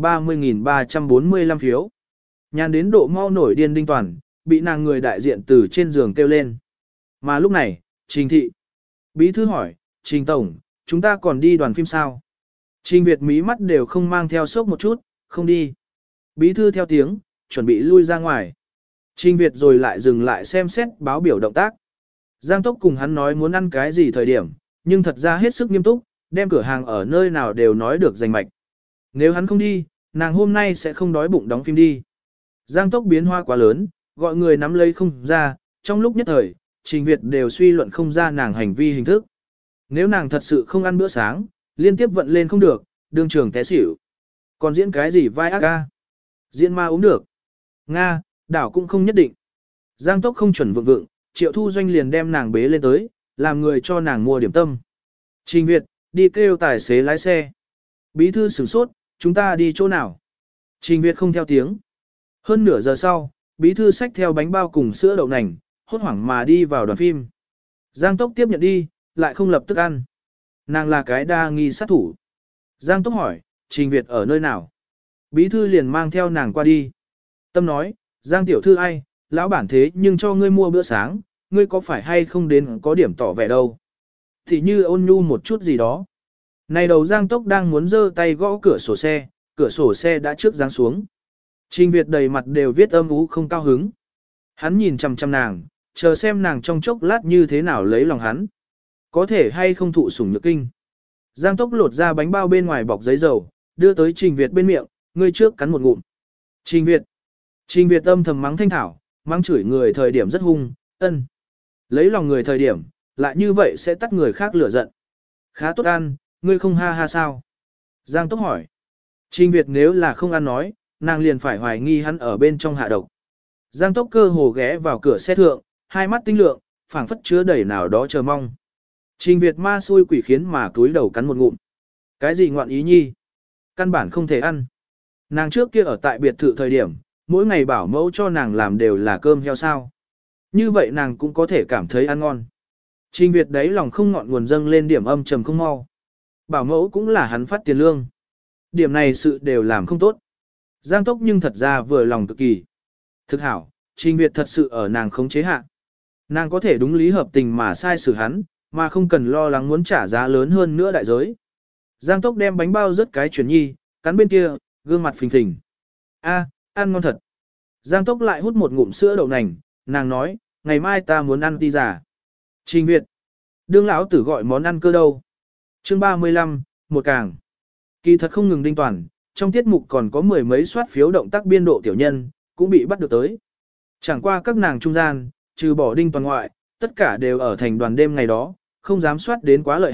130.345 phiếu. Nhàn đến độ mau nổi điên Đinh Toàn, bị nàng người đại diện từ trên giường kêu lên. Mà lúc này, Trình Thị. Bí thư hỏi, Trình Tổng, chúng ta còn đi đoàn phim sao? Trình Việt mí mắt đều không mang theo sốc một chút, không đi. Bí thư theo tiếng, chuẩn bị lui ra ngoài. Trình Việt rồi lại dừng lại xem xét báo biểu động tác. Giang Tốc cùng hắn nói muốn ăn cái gì thời điểm, nhưng thật ra hết sức nghiêm túc, đem cửa hàng ở nơi nào đều nói được rành mạch. Nếu hắn không đi, nàng hôm nay sẽ không đói bụng đóng phim đi. Giang Tốc biến hoa quá lớn, gọi người nắm lấy không ra, trong lúc nhất thời, Trình Việt đều suy luận không ra nàng hành vi hình thức. Nếu nàng thật sự không ăn bữa sáng, liên tiếp vận lên không được, đương trường té xỉu. Còn diễn cái gì vai ác ca? Diễn ma uống được. Nga, đảo cũng không nhất định. Giang Tốc không chuẩn vượng vượng, Triệu Thu Doanh liền đem nàng bế lên tới, làm người cho nàng mua điểm tâm. Trình Việt, đi kêu tài xế lái xe. Bí thư sửng sốt, chúng ta đi chỗ nào? Trình Việt không theo tiếng. Hơn nửa giờ sau, bí thư xách theo bánh bao cùng sữa đậu nành, hốt hoảng mà đi vào đoàn phim. Giang Tốc tiếp nhận đi, lại không lập tức ăn. Nàng là cái đa nghi sát thủ. Giang Tốc hỏi, Trình Việt ở nơi nào? Bí thư liền mang theo nàng qua đi. Tâm nói, Giang tiểu thư ai, lão bản thế nhưng cho ngươi mua bữa sáng, ngươi có phải hay không đến có điểm tỏ vẻ đâu. Thì như ôn nhu một chút gì đó. Này đầu Giang Tốc đang muốn giơ tay gõ cửa sổ xe đã trước giáng xuống. Trình Việt đầy mặt đều viết âm ú không cao hứng. Hắn nhìn chằm chằm nàng, chờ xem nàng trong chốc lát như thế nào lấy lòng hắn. Có thể hay không thụ sủng nhược kinh. Giang Tốc lột ra bánh bao bên ngoài bọc giấy dầu, đưa tới Trình Việt bên miệng, ngươi trước cắn một ngụm. Trình Việt âm thầm mắng thanh thảo, mắng chửi người thời điểm rất hung, ân. Lấy lòng người thời điểm, lại như vậy sẽ tắt người khác lửa giận. Khá tốt ăn, ngươi không ha ha sao? Giang Tốc hỏi. Trình Việt nếu là không ăn nói, nàng liền phải hoài nghi hắn ở bên trong hạ độc. Giang Tốc cơ hồ ghé vào cửa xe thượng, hai mắt tinh lượng, phảng phất chứa đầy nào đó chờ mong. Trình Việt ma xui quỷ khiến mà túi đầu cắn một ngụm. Cái gì ngoạn ý nhi? Căn bản không thể ăn. Nàng trước kia ở tại biệt thự thời điểm, mỗi ngày bảo mẫu cho nàng làm đều là cơm heo sao. Như vậy nàng cũng có thể cảm thấy ăn ngon. Trình Việt đấy lòng không ngọn nguồn dâng lên điểm âm trầm không mau. Bảo mẫu cũng là hắn phát tiền lương. Điểm này sự đều làm không tốt. Giang Tốc nhưng thật ra vừa lòng cực kỳ. Thực hảo, Trình Việt thật sự ở nàng khống chế hạ. Nàng có thể đúng lý hợp tình mà sai xử hắn, mà không cần lo lắng muốn trả giá lớn hơn nữa đại giới. Giang Tốc đem bánh bao rớt cái chuyển nhi, cắn bên kia, gương mặt phình phình. A, ăn ngon thật. Giang Tốc lại hút một ngụm sữa đậu nành, nàng nói, ngày mai ta muốn ăn ti giả. Trình Việt. Đương lão tử gọi món ăn cơ đâu. Chương 35, một càng. Kỳ thật không ngừng Đinh Toàn, trong tiết mục còn có mười mấy soát phiếu động tác biên độ tiểu nhân, cũng bị bắt được tới. Chẳng qua các nàng trung gian, trừ bỏ Đinh Toàn ngoại, tất cả đều ở thành đoàn đêm ngày đó, không dám soát đến quá lợi hại,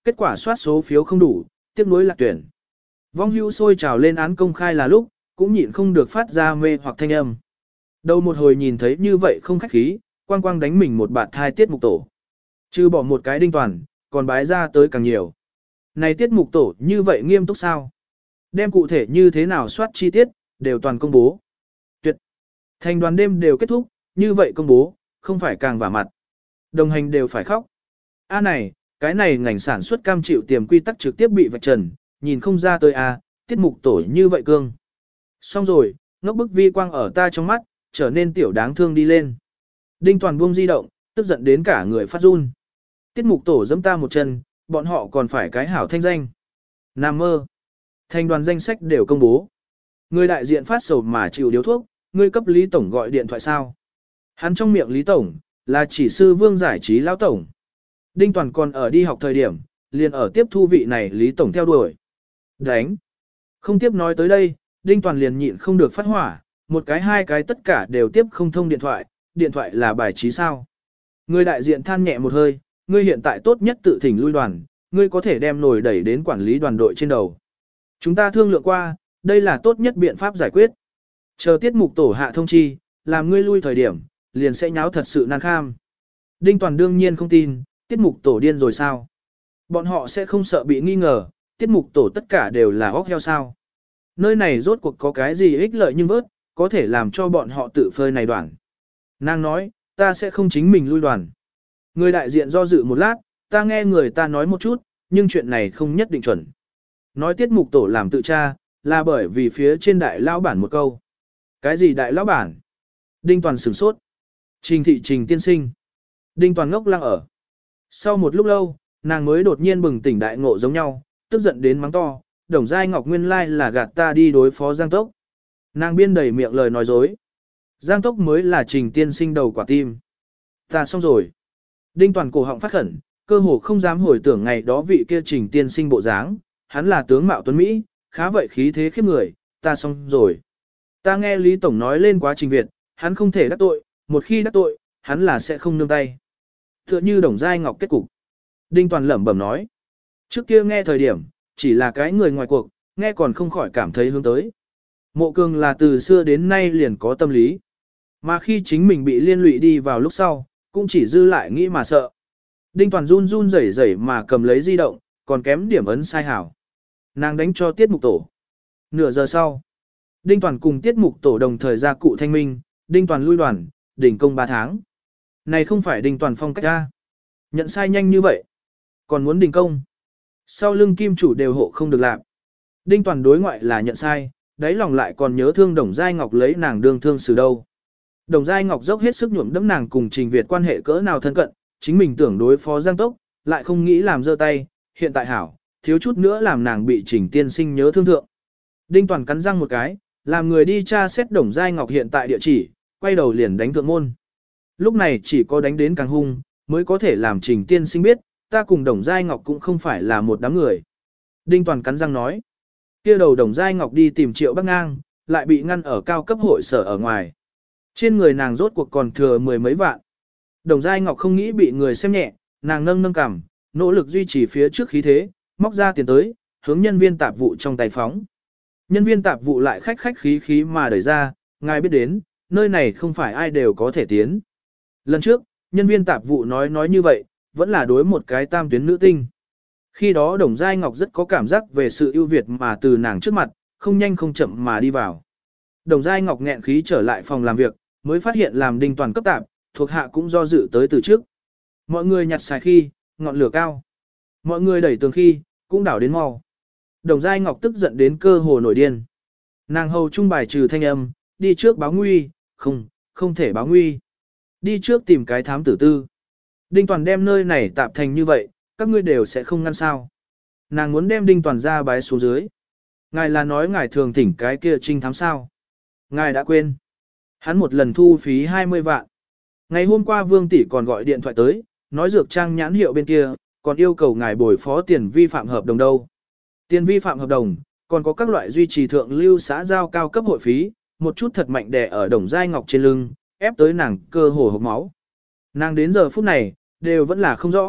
kết quả soát số phiếu không đủ, tiếc nuối lạc tuyển. Vong hữu sôi trào lên án công khai là lúc, cũng nhịn không được phát ra mê hoặc thanh âm. Đầu một hồi nhìn thấy như vậy không khách khí, quang quang đánh mình một bạt thai tiết mục tổ. Chứ bỏ một cái Đinh Toàn, còn bái ra tới càng nhiều. Này tiết mục tổ như vậy nghiêm túc sao? Đem cụ thể như thế nào soát chi tiết, đều toàn công bố. Tuyệt! Thành đoàn đêm đều kết thúc, như vậy công bố, không phải càng vả mặt. Đồng hành đều phải khóc. Này, cái này ngành sản xuất cam chịu tiềm quy tắc trực tiếp bị vạch trần, nhìn không ra tới tiết mục tổ như vậy cương. Xong rồi, ngốc bức vi quang ở ta trong mắt, trở nên tiểu đáng thương đi lên. Đinh Toàn buông di động, tức giận đến cả người phát run. Tiết mục tổ giẫm ta một chân, bọn họ còn phải cái hảo thanh danh. Nam mơ. Thành đoàn danh sách đều công bố. Người đại diện phát sầu mà chịu điếu thuốc, người cấp Lý Tổng gọi điện thoại sao. Hắn trong miệng Lý Tổng, là chỉ sư vương giải trí lão tổng. Đinh Toàn còn ở đi học thời điểm, liền ở tiếp thu vị này Lý Tổng theo đuổi. Đánh. Không tiếp nói tới đây, Đinh Toàn liền nhịn không được phát hỏa, một cái hai cái tất cả đều tiếp không thông điện thoại là bài trí sao. Người đại diện than nhẹ một hơi, ngươi hiện tại tốt nhất tự thỉnh lui đoàn, ngươi có thể đem nồi đẩy đến quản lý đoàn đội trên đầu. Chúng ta thương lượng qua, đây là tốt nhất biện pháp giải quyết. Chờ tiết mục tổ hạ thông chi, làm ngươi lui thời điểm, liền sẽ nháo thật sự nan kham. Đinh Toàn đương nhiên không tin, tiết mục tổ điên rồi sao? Bọn họ sẽ không sợ bị nghi ngờ, tiết mục tổ tất cả đều là óc heo sao? Nơi này rốt cuộc có cái gì ích lợi nhưng vớt, có thể làm cho bọn họ tự phơi này đoàn. Nàng nói, ta sẽ không chính mình lui đoàn. Người đại diện do dự một lát, ta nghe người ta nói một chút, nhưng chuyện này không nhất định chuẩn. Nói tiết mục tổ làm tự tra, là bởi vì phía trên đại lão bản một câu. Cái gì đại lão bản? Đinh Toàn sửng sốt. Trình tiên sinh. Đinh Toàn ngốc lăng ở. Sau một lúc lâu, nàng mới đột nhiên bừng tỉnh đại ngộ giống nhau, tức giận đến mắng to, Đồng Giai Ngọc nguyên lai là gạt ta đi đối phó Giang Tốc. Nàng biên đầy miệng lời nói dối. Giang Tốc mới là Trình tiên sinh đầu quả tim. Ta xong rồi. Đinh Toàn cổ họng phát khẩn, cơ hồ không dám hồi tưởng ngày đó vị kia Trình tiên sinh bộ dáng, hắn là tướng mạo tuấn Mỹ, khá vậy khí thế khiếp người, ta xong rồi. Ta nghe Lý Tổng nói lên quá Trình Việt, hắn không thể đắc tội, một khi đắc tội, hắn là sẽ không nương tay. Tựa như Đồng Giai Ngọc kết cục. Đinh Toàn lẩm bẩm nói. Trước kia nghe thời điểm, chỉ là cái người ngoài cuộc, nghe còn không khỏi cảm thấy hướng tới. Mộ Cường là từ xưa đến nay liền có tâm lý. Mà khi chính mình bị liên lụy đi vào lúc sau, cũng chỉ dư lại nghĩ mà sợ. Đinh Toàn run run rẩy rẩy mà cầm lấy di động, còn kém điểm ấn sai hảo. Nàng đánh cho tiết mục tổ. Nửa giờ sau, Đinh Toàn cùng tiết mục tổ đồng thời ra cụ thanh minh, Đinh Toàn lui đoàn, đỉnh công 3 tháng. Này không phải Đinh Toàn phong cách ra. Nhận sai nhanh như vậy. Còn muốn đình công. Sau lưng kim chủ đều hộ không được làm. Đinh Toàn đối ngoại là nhận sai, đáy lòng lại còn nhớ thương Đồng Giai Ngọc lấy nàng đương thương xử đâu. Đồng Giai Ngọc dốc hết sức nhuộm đẫm nàng cùng Trình Việt quan hệ cỡ nào thân cận, chính mình tưởng đối phó Giang Tốc, lại không nghĩ làm dơ tay, hiện tại hảo, thiếu chút nữa làm nàng bị Trình tiên sinh nhớ thương thượng. Đinh Toàn cắn răng một cái, làm người đi tra xét Đồng Giai Ngọc hiện tại địa chỉ, quay đầu liền đánh thượng môn. Lúc này chỉ có đánh đến càng hung, mới có thể làm Trình tiên sinh biết, ta cùng Đồng Giai Ngọc cũng không phải là một đám người. Đinh Toàn cắn răng nói. Kia đầu Đồng Giai Ngọc đi tìm Triệu Bắc Ngang, lại bị ngăn ở cao cấp hội sở ở ngoài. Trên người nàng rốt cuộc còn thừa mười mấy vạn. Đồng Giai Ngọc không nghĩ bị người xem nhẹ, nàng nâng nâng cằm, nỗ lực duy trì phía trước khí thế, móc ra tiền tới, hướng nhân viên tạp vụ trong tay phóng. Nhân viên tạp vụ lại khách khách khí khí mà đẩy ra, ngài biết đến, nơi này không phải ai đều có thể tiến. Lần trước, nhân viên tạp vụ nói như vậy, vẫn là đối một cái tam tuyến nữ tinh. Khi đó Đồng Giai Ngọc rất có cảm giác về sự ưu việt mà từ nàng trước mặt, không nhanh không chậm mà đi vào. Đồng Giai Ngọc nghẹn khí trở lại phòng làm việc, mới phát hiện làm Đinh Toàn cấp tạp, thuộc hạ cũng do dự tới từ trước. Mọi người nhặt xài khi, ngọn lửa cao. Mọi người đẩy tường khi, cũng đảo đến mau. Đồng Giai Ngọc tức giận đến cơ hồ nổi điên. Nàng hầu trung bài trừ thanh âm, đi trước báo nguy, không thể báo nguy. Đi trước tìm cái thám tử tư. Đinh Toàn đem nơi này tạp thành như vậy, các ngươi đều sẽ không ngăn sao. Nàng muốn đem Đinh Toàn ra bái xuống dưới. Ngài là nói ngài thường thỉnh cái kia trinh thám sao. Ngài đã quên. Hắn một lần thu phí 20 vạn. Ngày hôm qua Vương Tỷ còn gọi điện thoại tới, nói dược trang nhãn hiệu bên kia, còn yêu cầu ngài bồi phó tiền vi phạm hợp đồng đâu. Tiền vi phạm hợp đồng, còn có các loại duy trì thượng lưu xã giao cao cấp hội phí, một chút thật mạnh đè ở Đồng Giai Ngọc trên lưng, ép tới nàng cơ hồ hộc máu. Nàng đến giờ phút này, đều vẫn là không rõ,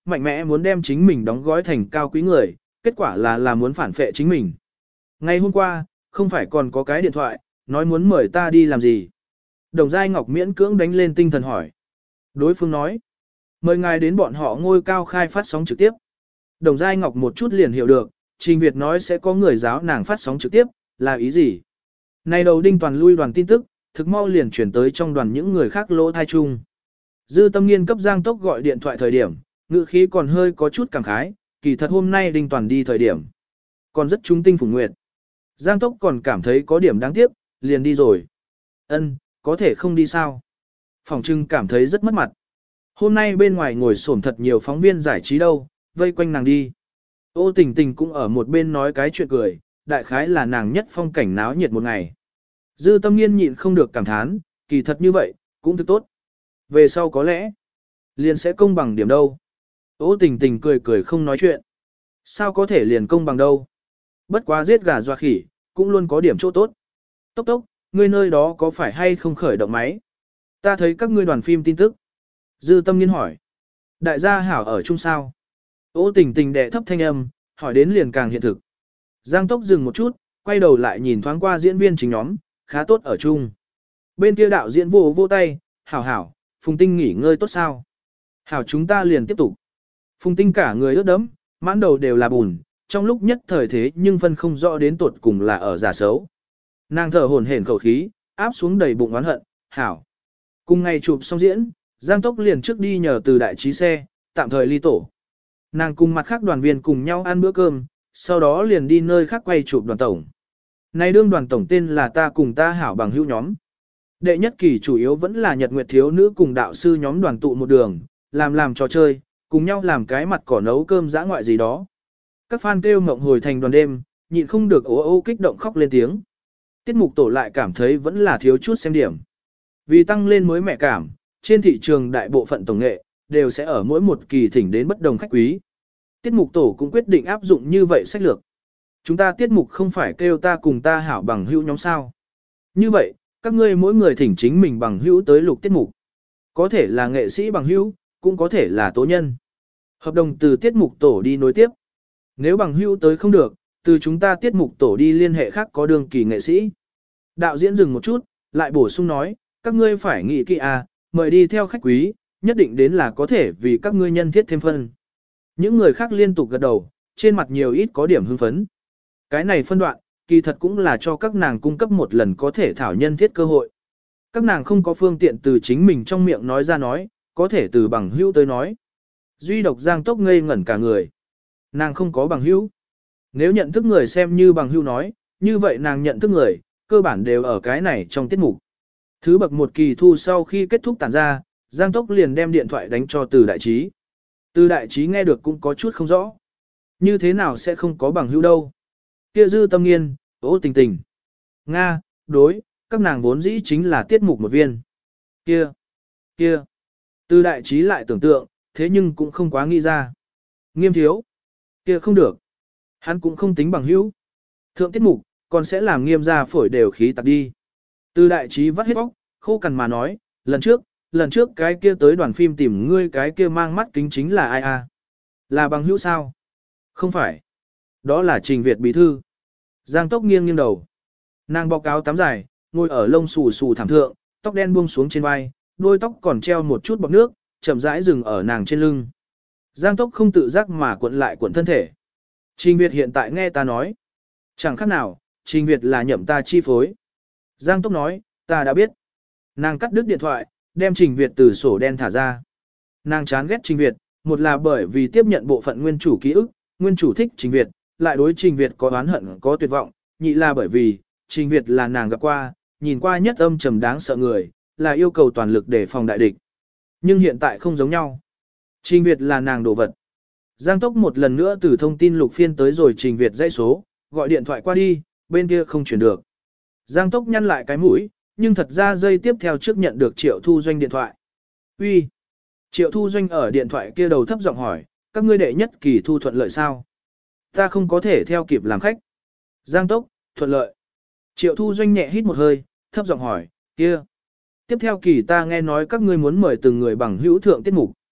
mạnh mẽ muốn đem chính mình đóng gói thành cao quý người, kết quả là muốn phản phệ chính mình. Ngày hôm qua, không phải còn có cái điện thoại, nói muốn mời ta đi làm gì. Đồng Giai Ngọc miễn cưỡng đánh lên tinh thần hỏi. Đối phương nói, mời ngài đến bọn họ ngôi cao khai phát sóng trực tiếp. Đồng Giai Ngọc một chút liền hiểu được, Trình Việt nói sẽ có người giáo nàng phát sóng trực tiếp, là ý gì? Này đầu đinh toàn lui đoàn tin tức, thực mau liền chuyển tới trong đoàn những người khác lỗ thai chung. Dư Tâm Nghiên cấp Giang Tốc gọi điện thoại thời điểm, ngữ khí còn hơi có chút cảm khái, kỳ thật hôm nay đinh toàn đi thời điểm. Còn rất trung tinh phùng nguyệt. Giang Tốc còn cảm thấy có điểm đáng tiếc, liền đi rồi. Ân, có thể không đi sao? Phòng trưng cảm thấy rất mất mặt. Hôm nay bên ngoài ngồi xổm thật nhiều phóng viên giải trí đâu, vây quanh nàng đi. Ô Tình Tình cũng ở một bên nói cái chuyện cười, đại khái là nàng nhất phong cảnh náo nhiệt một ngày. Dư Tâm Nghiên nhịn không được cảm thán, kỳ thật như vậy, cũng thực tốt. Về sau có lẽ, liền sẽ công bằng điểm đâu. Ô Tình Tình cười cười không nói chuyện. Sao có thể liền công bằng đâu? Bất quá giết gà doa khỉ, cũng luôn có điểm chỗ tốt. Tốc tốc, ngươi nơi đó có phải hay không khởi động máy? Ta thấy các ngươi đoàn phim tin tức. Dư Tâm Nghiên hỏi. Đại gia hảo ở chung sao? Ô Tình Tình đệ thấp thanh âm, hỏi đến liền càng hiện thực. Giang Tốc dừng một chút, quay đầu lại nhìn thoáng qua diễn viên chính nhóm, khá tốt ở chung. Bên kia đạo diễn vô vô tay, hảo hảo, Phùng Tinh nghỉ ngơi tốt sao? Hảo chúng ta liền tiếp tục. Phùng Tinh cả người ướt đẫm, mãn đầu đều là bùn, trong lúc nhất thời thế nhưng phân không rõ đến tuột cùng là ở giả xấu. Nàng thở hổn hển khẩu khí, áp xuống đầy bụng oán hận, hảo. Cùng ngày chụp xong diễn, Giang Tốc liền trước đi nhờ từ đại trí xe, tạm thời ly tổ. Nàng cùng mặt khác đoàn viên cùng nhau ăn bữa cơm, sau đó liền đi nơi khác quay chụp đoàn tổng. Này đương đoàn tổng tên là ta cùng ta hảo bằng hữu nhóm. Đệ nhất kỳ chủ yếu vẫn là Nhật Nguyệt thiếu nữ cùng đạo sư nhóm đoàn tụ một đường, làm trò chơi, cùng nhau làm cái mặt cỏ nấu cơm dã ngoại gì đó. Các fan kêu mộng hồi thành đoàn đêm, nhịn không được ố ô kích động khóc lên tiếng. Tiết mục tổ lại cảm thấy vẫn là thiếu chút xem điểm. Vì tăng lên mới mẻ cảm, trên thị trường đại bộ phận tổng nghệ, đều sẽ ở mỗi một kỳ thỉnh đến bất đồng khách quý. Tiết mục tổ cũng quyết định áp dụng như vậy sách lược. Chúng ta tiết mục không phải kêu ta cùng ta hảo bằng hữu nhóm sao. Như vậy, các ngươi mỗi người thỉnh chính mình bằng hữu tới lục tiết mục. Có thể là nghệ sĩ bằng hữu, cũng có thể là tố nhân. Hợp đồng từ tiết mục tổ đi nối tiếp. Nếu bằng hữu tới không được, từ chúng ta tiết mục tổ đi liên hệ khác có đường kỳ nghệ sĩ. Đạo diễn dừng một chút, lại bổ sung nói, các ngươi phải nghĩ kỹ à, mời đi theo khách quý, nhất định đến là có thể vì các ngươi nhân thiết thêm phân. Những người khác liên tục gật đầu, trên mặt nhiều ít có điểm hưng phấn. Cái này phân đoạn, kỳ thật cũng là cho các nàng cung cấp một lần có thể thảo nhân thiết cơ hội. Các nàng không có phương tiện từ chính mình trong miệng nói ra nói, có thể từ bằng hữu tới nói. Duy độc Giang Tốc ngây ngẩn cả người. Nàng không có bằng hữu. Nếu nhận thức người xem như bằng hữu nói, như vậy nàng nhận thức người, cơ bản đều ở cái này trong tiết mục. Thứ bậc một kỳ thu sau khi kết thúc tản ra, Giang Tốc liền đem điện thoại đánh cho Từ Đại Trí. Từ Đại Trí nghe được cũng có chút không rõ. Như thế nào sẽ không có bằng hữu đâu? Kia Dư Tâm Nghiên, Ô Tình Tình. Nga, đối, các nàng vốn dĩ chính là tiết mục một viên. Kia. Từ Đại Trí lại tưởng tượng, thế nhưng cũng không quá nghĩ ra. Nghiêm thiếu. Kia không được. Hắn cũng không tính bằng hữu. Thượng tiết mục, còn sẽ làm Nghiêm ra phổi đều khí tạc đi. Từ Đại Trí vắt hết óc, khô cằn mà nói, lần trước cái kia tới đoàn phim tìm ngươi cái kia mang mắt kính chính là ai à? Là bằng hữu sao? Không phải. Đó là Trình Việt bí thư. Giang Tốc nghiêng đầu. Nàng bọc áo tắm dài, ngồi ở lông xù xù thảm thượng, tóc đen buông xuống trên vai, đôi tóc còn treo một chút bọt nước, chậm rãi dừng ở nàng trên lưng. Giang Tốc không tự giác mà cuộn lại cuộn thân thể. Trình Việt hiện tại nghe ta nói. Chẳng khác nào, Trình Việt là nhậm ta chi phối. Giang Tốc nói, ta đã biết. Nàng cắt đứt điện thoại, đem Trình Việt từ sổ đen thả ra. Nàng chán ghét Trình Việt, một là bởi vì tiếp nhận bộ phận nguyên chủ ký ức, nguyên chủ thích Trình Việt, lại đối Trình Việt có oán hận có tuyệt vọng, nhị là bởi vì, Trình Việt là nàng gặp qua, nhìn qua nhất âm trầm đáng sợ người, là yêu cầu toàn lực để phòng đại địch. Nhưng hiện tại không giống nhau. Trình Việt là nàng đồ vật. Giang Tốc một lần nữa từ thông tin lục phiên tới rồi Trình Việt dãy số, gọi điện thoại qua đi, bên kia không chuyển được. Giang Tốc nhăn lại cái mũi, nhưng thật ra giây tiếp theo trước nhận được Triệu Thu Doanh điện thoại. Uy. Triệu Thu Doanh ở điện thoại kia đầu thấp giọng hỏi, các ngươi đệ nhất kỳ thu thuận lợi sao? Ta không có thể theo kịp làm khách. Giang Tốc, thuận lợi. Triệu Thu Doanh nhẹ hít một hơi, thấp giọng hỏi, kia. Tiếp theo kỳ ta nghe nói các ngươi muốn mời từng người bằng hữu thượng tiết mục.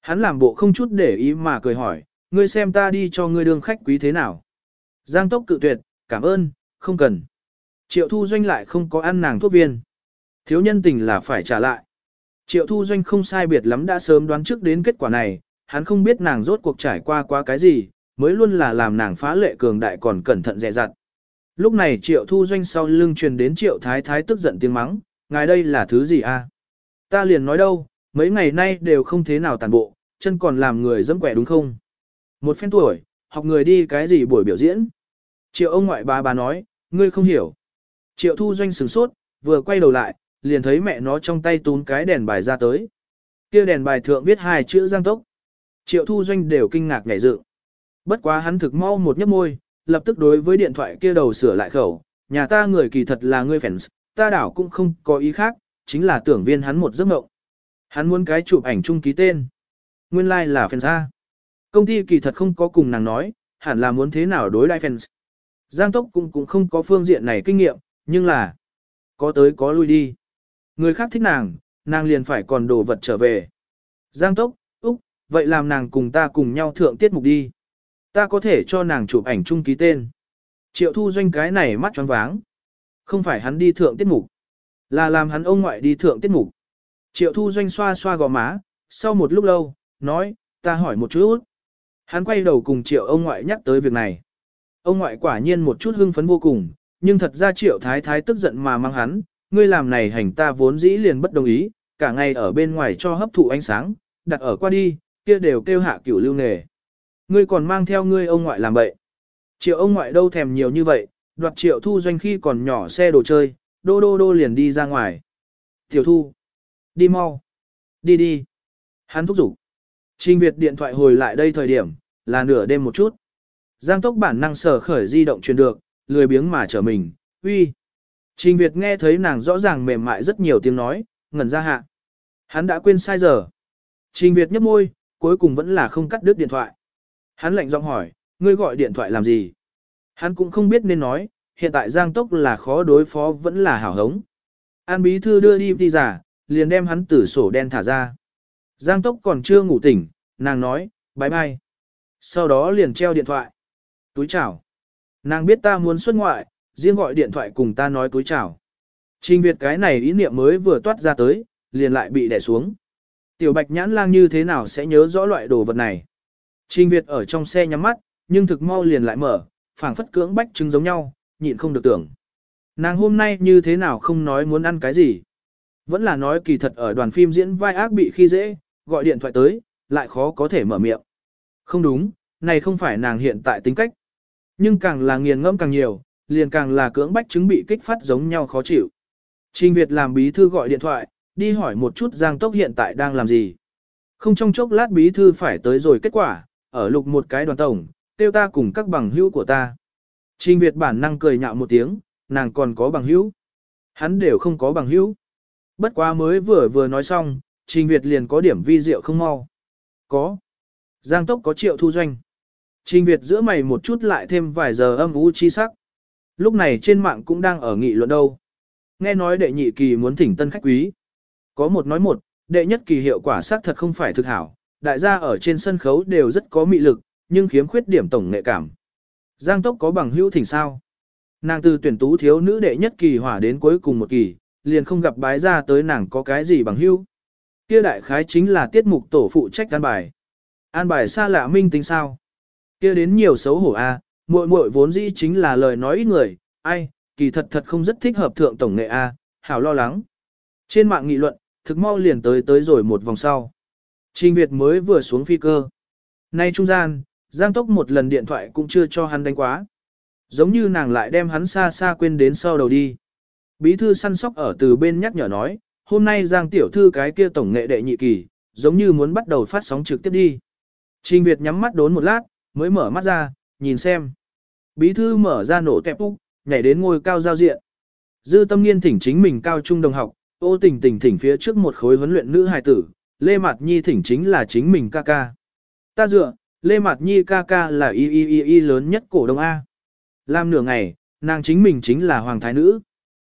Hắn làm bộ không chút để ý mà cười hỏi, ngươi xem ta đi cho ngươi đương khách quý thế nào. Giang Tốc cự tuyệt, cảm ơn, không cần. Triệu Thu Doanh lại không có ăn nàng thuốc viên. Thiếu nhân tình là phải trả lại. Triệu Thu Doanh không sai biệt lắm đã sớm đoán trước đến kết quả này, hắn không biết nàng rốt cuộc trải qua cái gì, mới luôn là làm nàng phá lệ cường đại còn cẩn thận dè dặt. Lúc này Triệu Thu Doanh sau lưng truyền đến Triệu Thái Thái tức giận tiếng mắng, ngài đây là thứ gì a? Ta liền nói đâu, mấy ngày nay đều không thế nào tàn bộ, chân còn làm người dẫm quẻ đúng không? Một phen tuổi, học người đi cái gì buổi biểu diễn? Triệu ông ngoại bà nói, ngươi không hiểu. Triệu Thu Doanh sửng sốt, vừa quay đầu lại, liền thấy mẹ nó trong tay túm cái đèn bài ra tới. Kia đèn bài thượng viết 2 chữ Giang Tốc. Triệu Thu Doanh đều kinh ngạc nhảy dựng. Bất quá hắn thực mau một nhấp môi, lập tức đối với điện thoại kia đầu sửa lại khẩu, nhà ta người kỳ thật là ngươi fans, ta đảo cũng không có ý khác, chính là tưởng viên hắn một giấc mộng. Hắn muốn cái chụp ảnh chung ký tên. Nguyên lai like là fans A. Công ty kỳ thật không có cùng nàng nói, hẳn là muốn thế nào đối đãi fans. Giang Tốc cũng không có phương diện này kinh nghiệm, nhưng là có tới có lui đi. Người khác thích nàng liền phải còn đồ vật trở về. Giang Tốc, Úc, vậy làm nàng cùng ta cùng nhau thượng tiết mục đi. Ta có thể cho nàng chụp ảnh chung ký tên. Triệu Thu Doanh cái này mắt choáng váng. Không phải hắn đi thượng tiết mục, là làm hắn ông ngoại đi thượng tiết mục. Triệu Thu Doanh xoa xoa gò má, sau một lúc lâu, nói, ta hỏi một chút. Hắn quay đầu cùng Triệu ông ngoại nhắc tới việc này. Ông ngoại quả nhiên một chút hưng phấn vô cùng, nhưng thật ra Triệu Thái Thái tức giận mà mang hắn, ngươi làm này hành ta vốn dĩ liền bất đồng ý, cả ngày ở bên ngoài cho hấp thụ ánh sáng, đặt ở qua đi, kia đều kêu hạ cửu lưu nghề. Ngươi còn mang theo ngươi ông ngoại làm bậy. Triệu ông ngoại đâu thèm nhiều như vậy, đoạt Triệu Thu Doanh khi còn nhỏ xe đồ chơi, đô liền đi ra ngoài. Tiểu Thu, đi mau, đi. Hắn thúc giục. Trình Việt điện thoại hồi lại đây thời điểm, là nửa đêm một chút. Giang Tốc bản năng sở khởi di động truyền được, lười biếng mà trở mình, uy. Trình Việt nghe thấy nàng rõ ràng mềm mại rất nhiều tiếng nói, ngẩn ra hạ. Hắn đã quên sai giờ. Trình Việt nhấp môi, cuối cùng vẫn là không cắt đứt điện thoại. Hắn lạnh giọng hỏi, ngươi gọi điện thoại làm gì? Hắn cũng không biết nên nói, hiện tại Giang Tốc là khó đối phó vẫn là hảo hống. An bí thư đưa đi giả, liền đem hắn từ sổ đen thả ra. Giang Tốc còn chưa ngủ tỉnh, nàng nói, bye bye. Sau đó liền treo điện thoại. Túi chào. Nàng biết ta muốn xuất ngoại, riêng gọi điện thoại cùng ta nói túi chào. Trình Việt cái này ý niệm mới vừa toát ra tới, liền lại bị đè xuống. Tiểu Bạch Nhãn Lang như thế nào sẽ nhớ rõ loại đồ vật này. Trình Việt ở trong xe nhắm mắt, nhưng thực mau liền lại mở, phảng phất cưỡng bách chứng giống nhau, nhịn không được tưởng. Nàng hôm nay như thế nào không nói muốn ăn cái gì. Vẫn là nói kỳ thật ở đoàn phim diễn vai ác bị khi dễ, gọi điện thoại tới, lại khó có thể mở miệng. Không đúng, này không phải nàng hiện tại tính cách. Nhưng càng là nghiền ngẫm càng nhiều, liền càng là cưỡng bách chứng bị kích phát giống nhau khó chịu. Trình Việt làm bí thư gọi điện thoại, đi hỏi một chút Giang Tốc hiện tại đang làm gì. Không trong chốc lát bí thư phải tới rồi kết quả, ở lục một cái đoàn tổng, tiêu ta cùng các bằng hữu của ta. Trình Việt bản năng cười nhạo một tiếng, nàng còn có bằng hữu. Hắn đều không có bằng hữu. Bất quá mới vừa nói xong, Trình Việt liền có điểm vi diệu không mau. Có. Giang Tốc có Triệu Thu Doanh. Trình Việt giữa mày một chút lại thêm vài giờ âm u chi sắc. Lúc này trên mạng cũng đang ở nghị luận đâu. Nghe nói đệ nhị kỳ muốn thỉnh tân khách quý. Có một nói một, đệ nhất kỳ hiệu quả xác thật không phải thực hảo. Đại gia ở trên sân khấu đều rất có mị lực, nhưng khiếm khuyết điểm tổng nghệ cảm. Giang Tốc có bằng hữu thỉnh sao. Nàng từ tuyển tú thiếu nữ đệ nhất kỳ hỏa đến cuối cùng một kỳ, liền không gặp bái ra tới nàng có cái gì bằng hữu. Kia đại khái chính là tiết mục tổ phụ trách an bài. An bài xa lạ minh tính sao. Kia đến nhiều xấu hổ a, muội muội vốn dĩ chính là lời nói ít người, ai, kỳ thật không rất thích hợp thượng tổng nghệ a, hảo lo lắng. Trên mạng nghị luận, thực mau liền tới rồi một vòng sau. Trình Việt mới vừa xuống phi cơ. Nay trung gian, Giang Tốc một lần điện thoại cũng chưa cho hắn đánh quá. Giống như nàng lại đem hắn xa xa quên đến sau đầu đi. Bí thư săn sóc ở từ bên nhắc nhở nói, hôm nay Giang tiểu thư cái kia tổng nghệ đệ nhị kỳ, giống như muốn bắt đầu phát sóng trực tiếp đi. Trình Việt nhắm mắt đốn một lát, mới mở mắt ra, nhìn xem. Bí thư mở ra nổ tẹp úc, nhảy đến ngôi cao giao diện. Dư Tâm Nghiên thỉnh chính mình cao trung đồng học, Ô Tình Tình thỉnh phía trước một khối huấn luyện nữ hài tử, Lê Mạt Nhi thỉnh chính là chính mình ca ca. Ta dựa, Lê Mạt Nhi ca ca là y lớn nhất cổ đông A. Làm nửa ngày, nàng chính mình chính là hoàng thái nữ.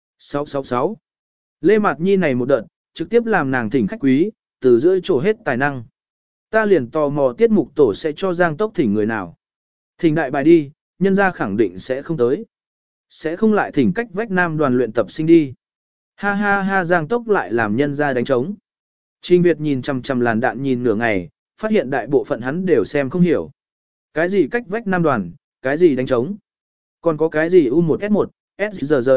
666. Lê Mạt Nhi này một đợt, trực tiếp làm nàng thỉnh khách quý, từ giữa chỗ hết tài năng. Ta liền tò mò tiết mục tổ sẽ cho Giang Tốc thỉnh người nào. Thỉnh đại bài đi, nhân gia khẳng định sẽ không tới. Sẽ không lại thỉnh cách vách nam đoàn luyện tập sinh đi. Ha ha ha, Giang Tốc lại làm nhân gia đánh trống. Trình Việt nhìn chằm chằm làn đạn nhìn nửa ngày, phát hiện đại bộ phận hắn đều xem không hiểu. Cái gì cách vách nam đoàn, cái gì đánh trống. Còn có cái gì U1S1, SGGS.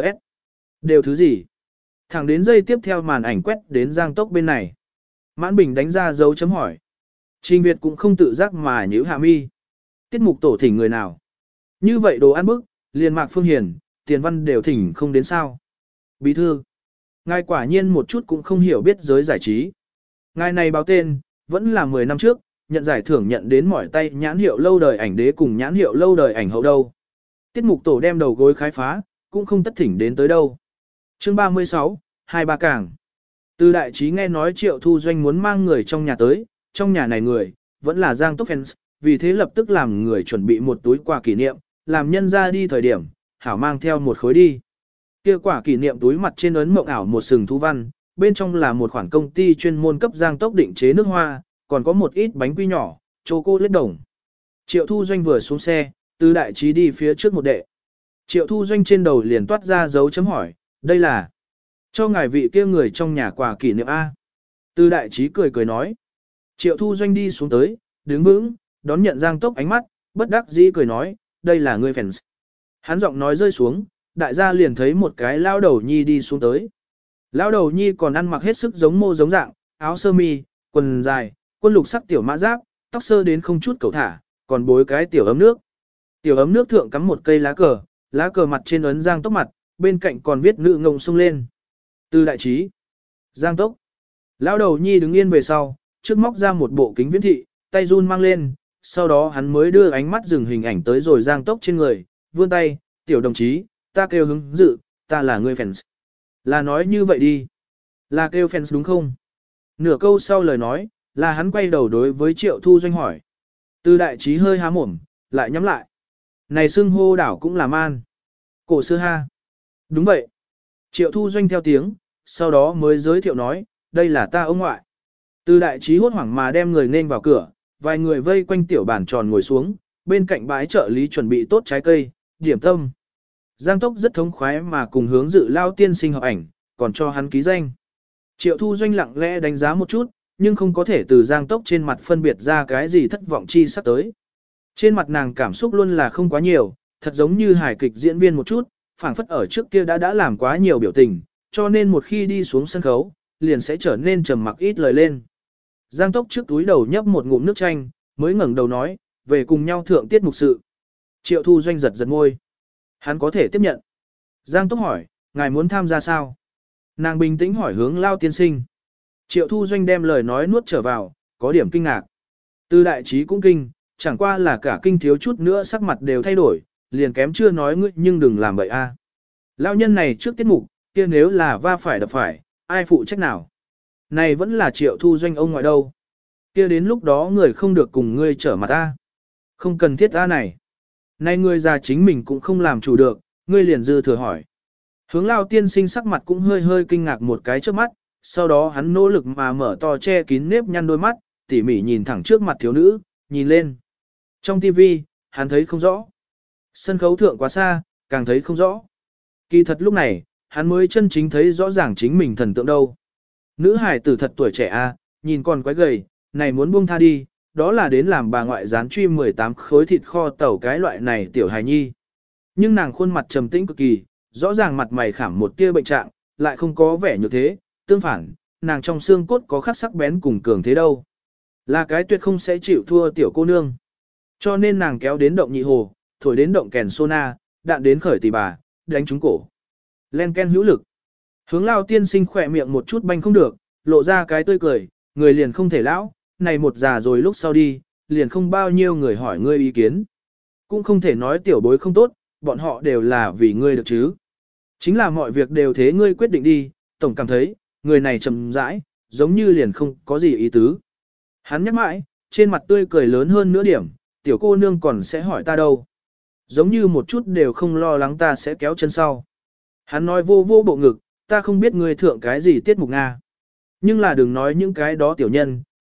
Đều thứ gì. Thẳng đến giây tiếp theo màn ảnh quét đến Giang Tốc bên này. Mãn Bình đánh ra dấu chấm hỏi. Trình Việt cũng không tự giác mà nhíu hạ mi. Tiết mục tổ thỉnh người nào? Như vậy đồ ăn bức, liền Mạc Phương Hiền, Tiền Văn đều thỉnh không đến sao. Bí thư. Ngài quả nhiên một chút cũng không hiểu biết giới giải trí. Ngài này báo tên, vẫn là 10 năm trước, nhận giải thưởng nhận đến mỏi tay nhãn hiệu lâu đời ảnh đế cùng nhãn hiệu lâu đời ảnh hậu đâu. Tiết mục tổ đem đầu gối khai phá, cũng không tất thỉnh đến tới đâu. Chương 36, 23 càng. Từ đại trí nghe nói Triệu Thu Doanh muốn mang người trong nhà tới, trong nhà này người, vẫn là Giang Tốc fans, vì thế lập tức làm người chuẩn bị một túi quà kỷ niệm, làm nhân ra đi thời điểm, hảo mang theo một khối đi. Kia quả kỷ niệm túi mặt trên ấn mộng ảo một sừng thú văn, bên trong là một khoản công ty chuyên môn cấp Giang Tốc định chế nước hoa, còn có một ít bánh quy nhỏ, chocolate đồng. Triệu Thu Doanh vừa xuống xe, từ đại trí đi phía trước một đệ. Triệu Thu Doanh trên đầu liền toát ra dấu chấm hỏi, đây là cho ngài vị kia người trong nhà quà kỷ niệm A. Từ đại trí cười cười nói. Triệu Thu Doanh đi xuống tới, đứng vững, đón nhận Giang Tốc ánh mắt, bất đắc dĩ cười nói, đây là người fans. Hắn giọng nói rơi xuống, đại gia liền thấy một cái lao đầu nhi đi xuống tới. Lao đầu nhi còn ăn mặc hết sức giống mô giống dạng, áo sơ mi, quần dài, quân lục sắc tiểu mã giáp, tóc sơ đến không chút cầu thả, còn bối cái tiểu ấm nước. Tiểu ấm nước thượng cắm một cây lá cờ mặt trên ấn Giang Tốc mặt, bên cạnh còn viết nữ ngông sung lên. Từ đại trí, Giang Tốc. Lão đầu nhi đứng yên về sau, trước móc ra một bộ kính viễn thị, tay run mang lên, sau đó hắn mới đưa ánh mắt dừng hình ảnh tới rồi Giang Tốc trên người, vươn tay, tiểu đồng chí, ta kêu hứng dự, ta là người fans. Là nói như vậy đi. Là kêu fans đúng không? Nửa câu sau lời nói, là hắn quay đầu đối với Triệu Thu Doanh hỏi. Từ đại trí hơi há mồm, lại nhắm lại. Này xưng hô đảo cũng là man. Cổ xưa ha. Đúng vậy. Triệu Thu Doanh theo tiếng, sau đó mới giới thiệu nói, đây là ta ông ngoại. Từ đại trí hốt hoảng mà đem người nên vào cửa, vài người vây quanh tiểu bàn tròn ngồi xuống, bên cạnh bãi trợ lý chuẩn bị tốt trái cây, điểm tâm. Giang Tốc rất thống khoái mà cùng hướng dự lao tiên sinh hợp ảnh, còn cho hắn ký danh. Triệu Thu Doanh lặng lẽ đánh giá một chút, nhưng không có thể từ Giang Tốc trên mặt phân biệt ra cái gì thất vọng chi sắp tới. Trên mặt nàng cảm xúc luôn là không quá nhiều, thật giống như hài kịch diễn viên một chút, phảng phất ở trước kia đã làm quá nhiều biểu tình, cho nên một khi đi xuống sân khấu, liền sẽ trở nên trầm mặc ít lời lên. Giang Tốc trước túi đầu nhấp một ngụm nước chanh, mới ngẩng đầu nói, về cùng nhau thượng tiết mục sự. Triệu Thu Doanh giật giật ngôi. Hắn có thể tiếp nhận. Giang Tốc hỏi, ngài muốn tham gia sao? Nàng bình tĩnh hỏi hướng lao tiên sinh. Triệu Thu Doanh đem lời nói nuốt trở vào, có điểm kinh ngạc. Từ đại trí cũng kinh, chẳng qua là cả kinh thiếu chút nữa sắc mặt đều thay đổi, liền kém chưa nói ngươi nhưng đừng làm bậy a. Lão nhân này trước tiết mục, kia nếu là va phải đập phải, ai phụ trách nào? Này vẫn là Triệu Thu Doanh ông ngoại đâu. Kia đến lúc đó người không được cùng ngươi trở mặt ta. Không cần thiết ta này. Này ngươi già chính mình cũng không làm chủ được, ngươi liền dư thừa hỏi. Hướng lao tiên sinh sắc mặt cũng hơi hơi kinh ngạc một cái trước mắt, sau đó hắn nỗ lực mà mở to che kín nếp nhăn đôi mắt, tỉ mỉ nhìn thẳng trước mặt thiếu nữ, nhìn lên. Trong tivi, hắn thấy không rõ. Sân khấu thượng quá xa, càng thấy không rõ. Kỳ thật lúc này, hắn mới chân chính thấy rõ ràng chính mình thần tượng đâu. Nữ hài tử thật tuổi trẻ a, nhìn còn quái gầy, này muốn buông tha đi, đó là đến làm bà ngoại gián truy 18 khối thịt kho tàu cái loại này tiểu hài nhi. Nhưng nàng khuôn mặt trầm tĩnh cực kỳ, rõ ràng mặt mày khảm một tia bệnh trạng, lại không có vẻ như thế, tương phản, nàng trong xương cốt có khắc sắc bén cùng cường thế đâu. Là cái tuyệt không sẽ chịu thua tiểu cô nương. Cho nên nàng kéo đến động nhị hồ, thổi đến động kèn sona, đạn đến khởi tỷ bà, đánh trúng cổ. Len ken hữu lực. Hướng lao tiên sinh khỏe miệng một chút banh không được, lộ ra cái tươi cười, người liền không thể lão, này một già rồi lúc sau đi, liền không bao nhiêu người hỏi ngươi ý kiến. Cũng không thể nói tiểu bối không tốt, bọn họ đều là vì ngươi được chứ. Chính là mọi việc đều thế ngươi quyết định đi, tổng cảm thấy, người này chậm rãi, giống như liền không có gì ý tứ. Hắn nhắc mãi, trên mặt tươi cười lớn hơn nửa điểm, tiểu cô nương còn sẽ hỏi ta đâu. Giống như một chút đều không lo lắng ta sẽ kéo chân sau. Hắn nói vô vô bộ ngực, ta không biết ngươi thượng cái gì tiết mục Nga. Nhưng là đừng nói những cái đó tiểu nhân,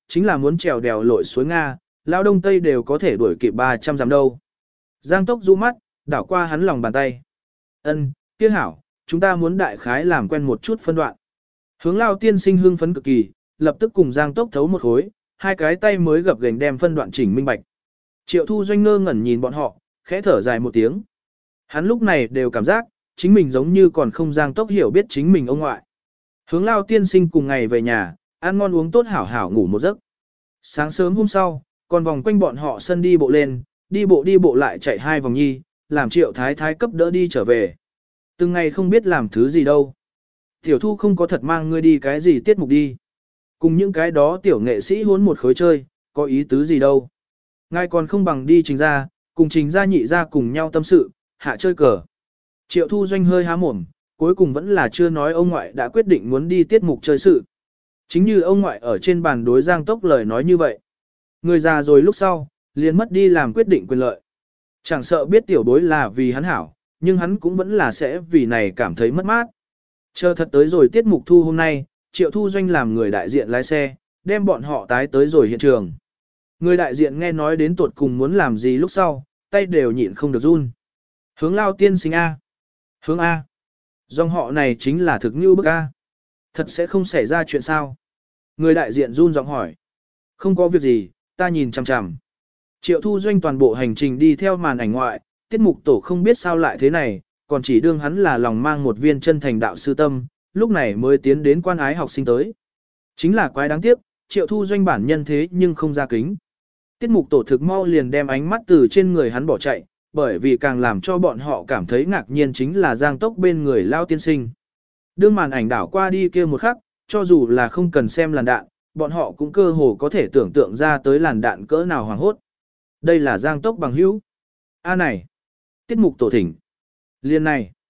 chính là muốn trèo đèo lội suối Nga, lao đông tây đều có thể đuổi kịp 300 dặm đâu. Giang Tốc rũ mắt, đảo qua hắn lòng bàn tay. Ân, kia hảo, chúng ta muốn đại khái làm quen một chút phân đoạn. Hướng Lao tiên sinh hưng phấn cực kỳ, lập tức cùng Giang Tốc thấu một khối, hai cái tay mới gập gềnh đem phân đoạn chỉnh minh bạch. Triệu Thu Doanh ngơ ngẩn nhìn bọn họ, khẽ thở dài một tiếng. Hắn lúc này đều cảm giác, chính mình giống như còn không Giang Tốc hiểu biết chính mình ông ngoại. Hướng Lao tiên sinh cùng ngày về nhà, ăn ngon uống tốt hảo hảo ngủ một giấc. Sáng sớm hôm sau, còn vòng quanh bọn họ sân đi bộ lên, đi bộ lại chạy 2 vòng nhi, làm Triệu Thái Thái cấp đỡ đi trở về. Từng ngày không biết làm thứ gì đâu. Tiểu Thu không có thật mang ngươi đi cái gì tiết mục đi. Cùng những cái đó tiểu nghệ sĩ hốn một khối chơi, có ý tứ gì đâu. Ngài còn không bằng đi Trình ra, cùng Trình ra nhị ra cùng nhau tâm sự, hạ chơi cờ. Triệu Thu Doanh hơi há mồm, cuối cùng vẫn là chưa nói ông ngoại đã quyết định muốn đi tiết mục chơi sự. Chính như ông ngoại ở trên bàn đối Giang Tốc lời nói như vậy. Người già rồi lúc sau, liền mất đi làm quyết định quyền lợi. Chẳng sợ biết tiểu bối là vì hắn hảo, nhưng hắn cũng vẫn là sẽ vì này cảm thấy mất mát. Chờ thật tới rồi tiết mục thu hôm nay, Triệu Thu Doanh làm người đại diện lái xe, đem bọn họ tái tới rồi hiện trường. Người đại diện nghe nói đến tuột cùng muốn làm gì lúc sau, tay đều nhịn không được run. Hướng Lao tiên sinh A. Hướng A. Dòng họ này chính là thực như bức A. Thật sẽ không xảy ra chuyện sao? Người đại diện run giọng hỏi. Không có việc gì, ta nhìn chằm chằm. Triệu Thu Doanh toàn bộ hành trình đi theo màn ảnh ngoại, tiết mục tổ không biết sao lại thế này, còn chỉ đương hắn là lòng mang một viên chân thành đạo sư tâm, lúc này mới tiến đến quan ái học sinh tới. Chính là quái đáng tiếc, Triệu Thu Doanh bản nhân thế nhưng không ra kính. Tiết mục tổ thực mau liền đem ánh mắt từ trên người hắn bỏ chạy, bởi vì càng làm cho bọn họ cảm thấy ngạc nhiên chính là Giang Tốc bên người Lao tiên sinh. Đương màn ảnh đảo qua đi kia một khắc, cho dù là không cần xem làn đạn, bọn họ cũng cơ hồ có thể tưởng tượng ra tới làn đạn cỡ nào hoàng hốt. Đây là Giang Tốc bằng hữu. A này, tiết mục tổ thỉnh. Liên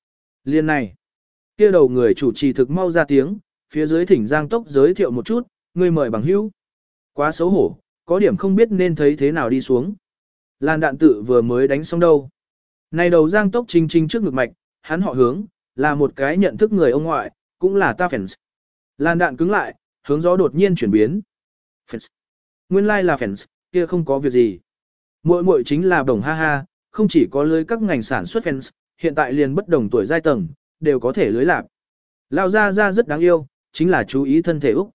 này. Kia đầu người chủ trì thực mau ra tiếng, phía dưới thỉnh Giang Tốc giới thiệu một chút, người mời bằng hữu. Quá xấu hổ, có điểm không biết nên thấy thế nào đi xuống. Làn đạn tự vừa mới đánh xong đâu. Này đầu Giang Tốc chinh trước ngực mạch, hắn họ Hướng, là một cái nhận thức người ông ngoại, cũng là ta fans. Làn đạn cứng lại, hướng gió đột nhiên chuyển biến. Fans. Nguyên lai là fans, kia không có việc gì. Muội chính là đồng ha ha, không chỉ có lưới các ngành sản xuất fans, hiện tại liền bất đồng tuổi giai tầng, đều có thể lưới lạc. Lao ra rất đáng yêu, chính là chú ý thân thể Úc.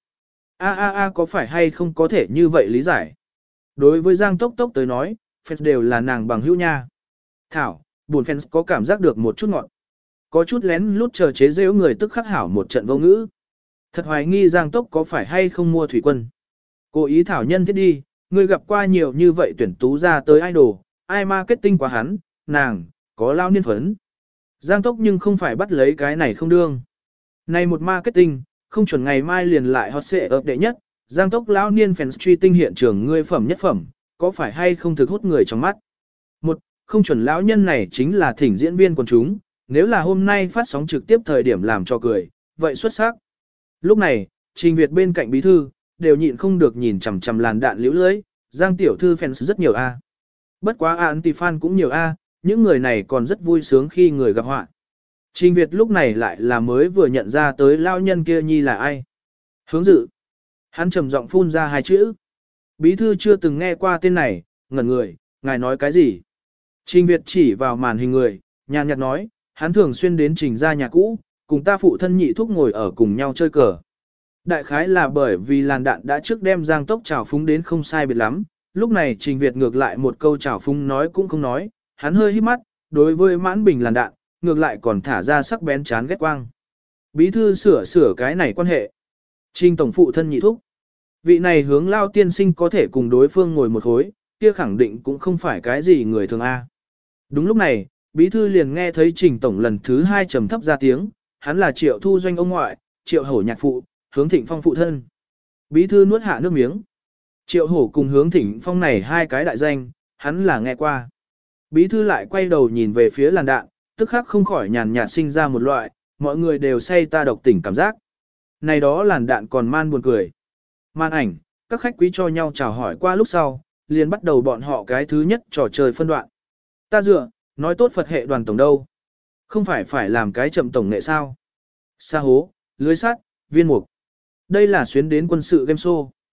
Có phải hay không có thể như vậy lý giải. Đối với Giang Tốc tới nói, fans đều là nàng bằng hữu nha. Thảo, buồn fans có cảm giác được một chút ngọn. Có chút lén lút chờ chế giễu người tức khắc hảo một trận vô ngữ. Thật hoài nghi Giang Tốc có phải hay không mua thủy quân. Cố ý thảo nhân thiết đi, người gặp qua nhiều như vậy tuyển tú ra tới idol, ai marketing quá hắn, nàng, có lao niên phấn. Giang Tốc nhưng không phải bắt lấy cái này không đương. Này một marketing, không chuẩn ngày mai liền lại hot xệ ập đệ nhất, Giang Tốc lao niên fans truy tinh hiện trường ngươi phẩm nhất phẩm, có phải hay không thực hút người trong mắt. Một, không chuẩn lão nhân này chính là thỉnh diễn viên quần chúng, nếu là hôm nay phát sóng trực tiếp thời điểm làm cho cười, vậy xuất sắc. Lúc này, Trình Việt bên cạnh bí thư, đều nhịn không được nhìn chằm chằm làn đạn liễu lưới, Giang tiểu thư fans rất nhiều a. Bất quá anti-fan cũng nhiều a, những người này còn rất vui sướng khi người gặp họa. Trình Việt lúc này lại là mới vừa nhận ra tới lao nhân kia nhi là ai. Hướng Dự. Hắn trầm giọng phun ra 2 chữ. Bí thư chưa từng nghe qua tên này, ngẩn người, ngài nói cái gì? Trình Việt chỉ vào màn hình người, nhàn nhạt nói, hắn thường xuyên đến Trình ra nhà cũ, cùng ta phụ thân nhị thúc ngồi ở cùng nhau chơi cờ. Đại khái là bởi vì làn đạn đã trước đem Giang Tốc trào phúng đến không sai biệt lắm, lúc này Trình Việt ngược lại một câu trào phúng nói cũng không nói, hắn hơi hít mắt, đối với mãn bình làn đạn, ngược lại còn thả ra sắc bén chán ghét quang. Bí thư sửa cái này quan hệ. Trình tổng phụ thân nhị thúc. Vị này Hướng Lao tiên sinh có thể cùng đối phương ngồi một khối, kia khẳng định cũng không phải cái gì người thường A. Đúng lúc này, bí thư liền nghe thấy Trình tổng lần thứ 2 trầm thấp ra tiếng, hắn là Triệu Thu Doanh ông ngoại, Triệu Hổ nhạc phụ, Hướng Thịnh Phong phụ thân. Bí thư nuốt hạ nước miếng. Triệu Hổ cùng Hướng Thịnh Phong này 2 cái đại danh, hắn là nghe qua. Bí thư lại quay đầu nhìn về phía làn đạn, tức khắc không khỏi nhàn nhạt sinh ra một loại, mọi người đều say ta độc tỉnh cảm giác. Này đó làn đạn còn man buồn cười. Màn ảnh, các khách quý cho nhau chào hỏi qua lúc sau, liền bắt đầu bọn họ cái thứ nhất trò chơi phân đoạn. Ta dựa, nói tốt Phật hệ đoàn tổng đâu. Không phải làm cái chậm tổng nghệ sao. Sa hố, lưới sắt, viên mục. Đây là xuyến đến quân sự game show.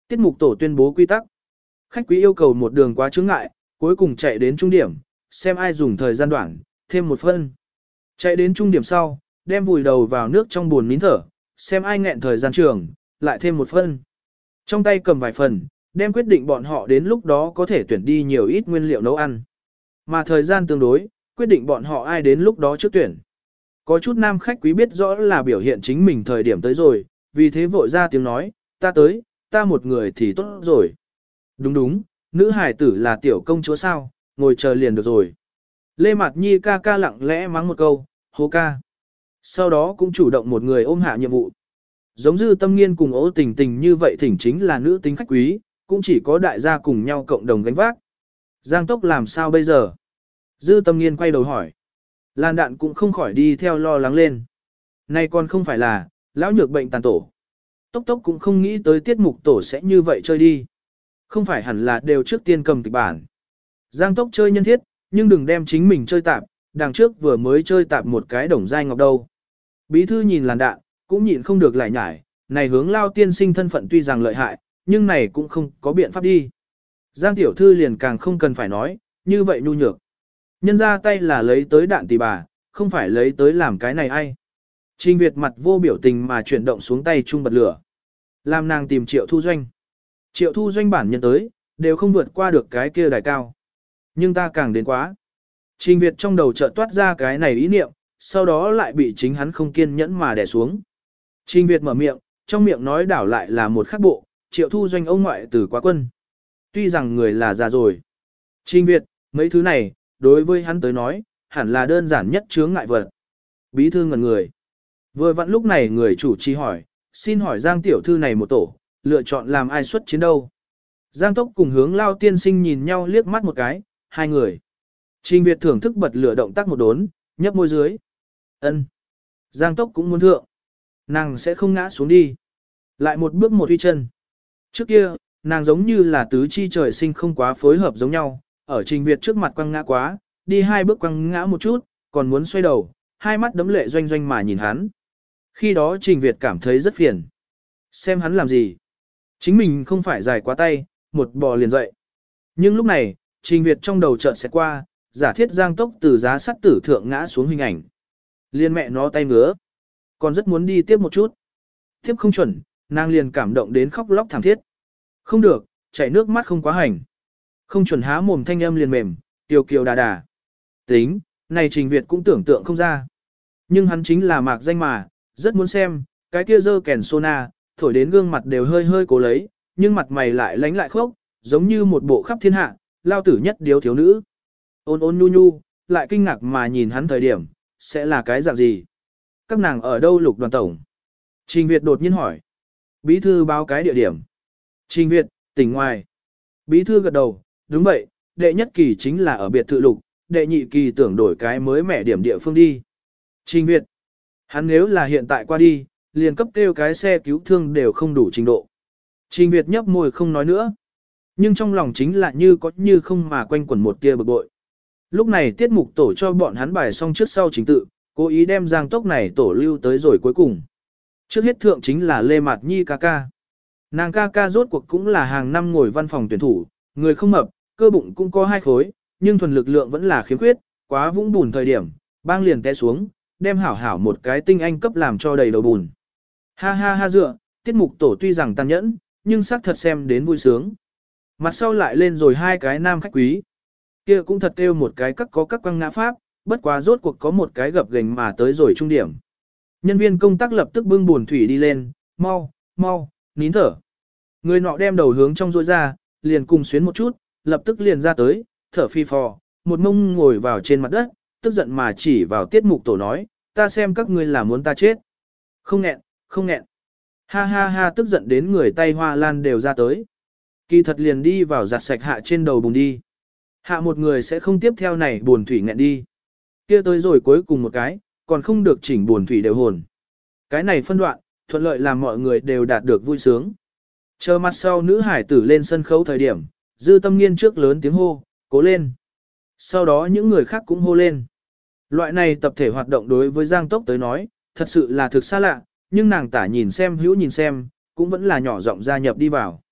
Tiết mục tổ tuyên bố quy tắc. Khách quý yêu cầu một đường quá chướng ngại, cuối cùng chạy đến trung điểm, xem ai dùng thời gian đoạn, thêm một phân. Chạy đến trung điểm sau, đem vùi đầu vào nước trong buồn nín thở, xem ai nghẹn thời gian trường, lại thêm một phân. Trong tay cầm vài phần, đem quyết định bọn họ đến lúc đó có thể tuyển đi nhiều ít nguyên liệu nấu ăn. Mà thời gian tương đối, quyết định bọn họ ai đến lúc đó trước tuyển. Có chút nam khách quý biết rõ là biểu hiện chính mình thời điểm tới rồi, vì thế vội ra tiếng nói, ta tới, ta một người thì tốt rồi. Đúng đúng, nữ hải tử là tiểu công chúa sao, ngồi chờ liền được rồi. Lê Mạt Nhi ca ca lặng lẽ mắng một câu, hô ca. Sau đó cũng chủ động một người ôm hạ nhiệm vụ. Giống Dư Tâm Nghiên cùng Ô Tình Tình như vậy thỉnh chính là nữ tính khách quý, cũng chỉ có đại gia cùng nhau cộng đồng gánh vác. Giang Tốc làm sao bây giờ? Dư Tâm Nghiên quay đầu hỏi. Lan Đạn cũng không khỏi đi theo lo lắng lên. Này còn không phải là, lão nhược bệnh tàn tổ. Tốc Tốc cũng không nghĩ tới tiết mục tổ sẽ như vậy chơi đi. Không phải hẳn là đều trước tiên cầm kịch bản. Giang Tốc chơi nhân thiết, nhưng đừng đem chính mình chơi tạp, đằng trước vừa mới chơi tạp một cái đồng giai ngọc đâu. Bí thư nhìn Làn Đạn, cũng nhịn không được lại nhải, này hướng Lao tiên sinh thân phận tuy rằng lợi hại, nhưng này cũng không có biện pháp đi. Giang tiểu thư liền càng không cần phải nói, như vậy nhu nhược. Nhân ra tay là lấy tới đạn tỷ bà, không phải lấy tới làm cái này ai. Trình Việt mặt vô biểu tình mà chuyển động xuống tay chung bật lửa. Làm nàng tìm Triệu Thu Doanh. Triệu Thu Doanh bản nhân tới, đều không vượt qua được cái kia đài cao. Nhưng ta càng đến quá. Trình Việt trong đầu chợt toát ra cái này ý niệm, sau đó lại bị chính hắn không kiên nhẫn mà đè xuống. Trình Việt mở miệng, trong miệng nói đảo lại là một khắc bộ, Triệu Thu Doanh ông ngoại từ quá quân. Tuy rằng người là già rồi. Trình Việt, mấy thứ này, đối với hắn tới nói, hẳn là đơn giản nhất chướng ngại vật. Bí thư ngẩn người. Vừa vặn lúc này người chủ trì hỏi, xin hỏi Giang tiểu thư này một tổ, lựa chọn làm ai xuất chiến đâu. Giang Tốc cùng hướng Lao tiên sinh nhìn nhau liếc mắt một cái, hai người. Trình Việt thưởng thức bật lửa động tác một đốn, nhấp môi dưới. Ân. Giang Tốc cũng muốn thượng. Nàng sẽ không ngã xuống đi. Lại một bước một huy chân. Trước kia, nàng giống như là tứ chi trời sinh không quá phối hợp giống nhau, ở Trình Việt trước mặt quăng ngã quá, đi hai bước quăng ngã một chút, còn muốn xoay đầu, hai mắt đấm lệ doanh doanh mà nhìn hắn. Khi đó Trình Việt cảm thấy rất phiền. Xem hắn làm gì? Chính mình không phải dài quá tay, một bò liền dậy. Nhưng lúc này, Trình Việt trong đầu chợt xét qua, giả thiết Giang Tốc từ giá sắt tử thượng ngã xuống hình ảnh. Liên mẹ nó tay ngứa. Còn rất muốn đi tiếp một chút. Tiếp không chuẩn, nàng liền cảm động đến khóc lóc thảm thiết. Không được, chảy nước mắt không quá hành. Không chuẩn há mồm thanh âm liền mềm, kiều kiều đà đà. Tính, này Trình Việt cũng tưởng tượng không ra. Nhưng hắn chính là mạc danh mà, rất muốn xem, cái kia dơ kèn sona, thổi đến gương mặt đều hơi hơi cố lấy, nhưng mặt mày lại lánh lại khốc, giống như một bộ khắp thiên hạ, lao tử nhất điếu thiếu nữ. Ôn ôn nhu nhu, lại kinh ngạc mà nhìn hắn thời điểm, sẽ là cái dạng gì? Các nàng ở đâu Lục Đoàn tổng? Trình Việt đột nhiên hỏi. Bí thư báo cái địa điểm. Trình Việt, tỉnh ngoài. Bí thư gật đầu, đúng vậy, đệ nhất kỳ chính là ở biệt thự Lục, đệ nhị kỳ tưởng đổi cái mới mẻ điểm địa phương đi. Trình Việt, hắn nếu là hiện tại qua đi, liền cấp kêu cái xe cứu thương đều không đủ trình độ. Trình Việt nhấp môi không nói nữa. Nhưng trong lòng chính là như có như không mà quanh quẩn một tia bực bội. Lúc này tiết mục tổ cho bọn hắn bài xong trước sau trình tự, cố ý đem Giang Tốc này tổ lưu tới rồi cuối cùng. Trước hết thượng chính là Lê Mạt Nhi ca ca. Nàng ca ca rốt cuộc cũng là hàng năm ngồi văn phòng tuyển thủ, người không mập, cơ bụng cũng có 2 khối, nhưng thuần lực lượng vẫn là khiếm khuyết, quá vũng bùn thời điểm, bang liền té xuống, đem hảo hảo một cái tinh anh cấp làm cho đầy đầu bùn. Ha ha ha dựa, tiết mục tổ tuy rằng tàn nhẫn, nhưng xác thật xem đến vui sướng. Mặt sau lại lên rồi 2 cái nam khách quý. Kia cũng thật kêu một cái có các quăng ngã pháp, bất quá rốt cuộc có một cái gập gềnh mà tới rồi trung điểm. Nhân viên công tác lập tức bưng buồn thủy đi lên, mau, mau, nín thở. Người nọ đem đầu hướng trong rôi ra, liền cùng xuyến một chút, lập tức liền ra tới, thở phi phò, một mông ngồi vào trên mặt đất, tức giận mà chỉ vào tiết mục tổ nói, ta xem các ngươi là muốn ta chết. Không nghẹn, không nghẹn. Ha ha ha tức giận đến người tay hoa lan đều ra tới. Kỳ thật liền đi vào giặt sạch hạ trên đầu bùn đi. Hạ một người sẽ không tiếp theo này buồn thủy nghẹn đi. Kia tới rồi cuối cùng một cái, còn không được chỉnh buồn thủy đều hồn. Cái này phân đoạn, thuận lợi làm mọi người đều đạt được vui sướng. Chờ mặt sau nữ hải tử lên sân khấu thời điểm, Dư Tâm Nghiên trước lớn tiếng hô, cố lên. Sau đó những người khác cũng hô lên. Loại này tập thể hoạt động đối với Giang Tốc tới nói, thật sự là thực xa lạ, nhưng nàng tả nhìn xem hữu nhìn xem, cũng vẫn là nhỏ giọng gia nhập đi vào.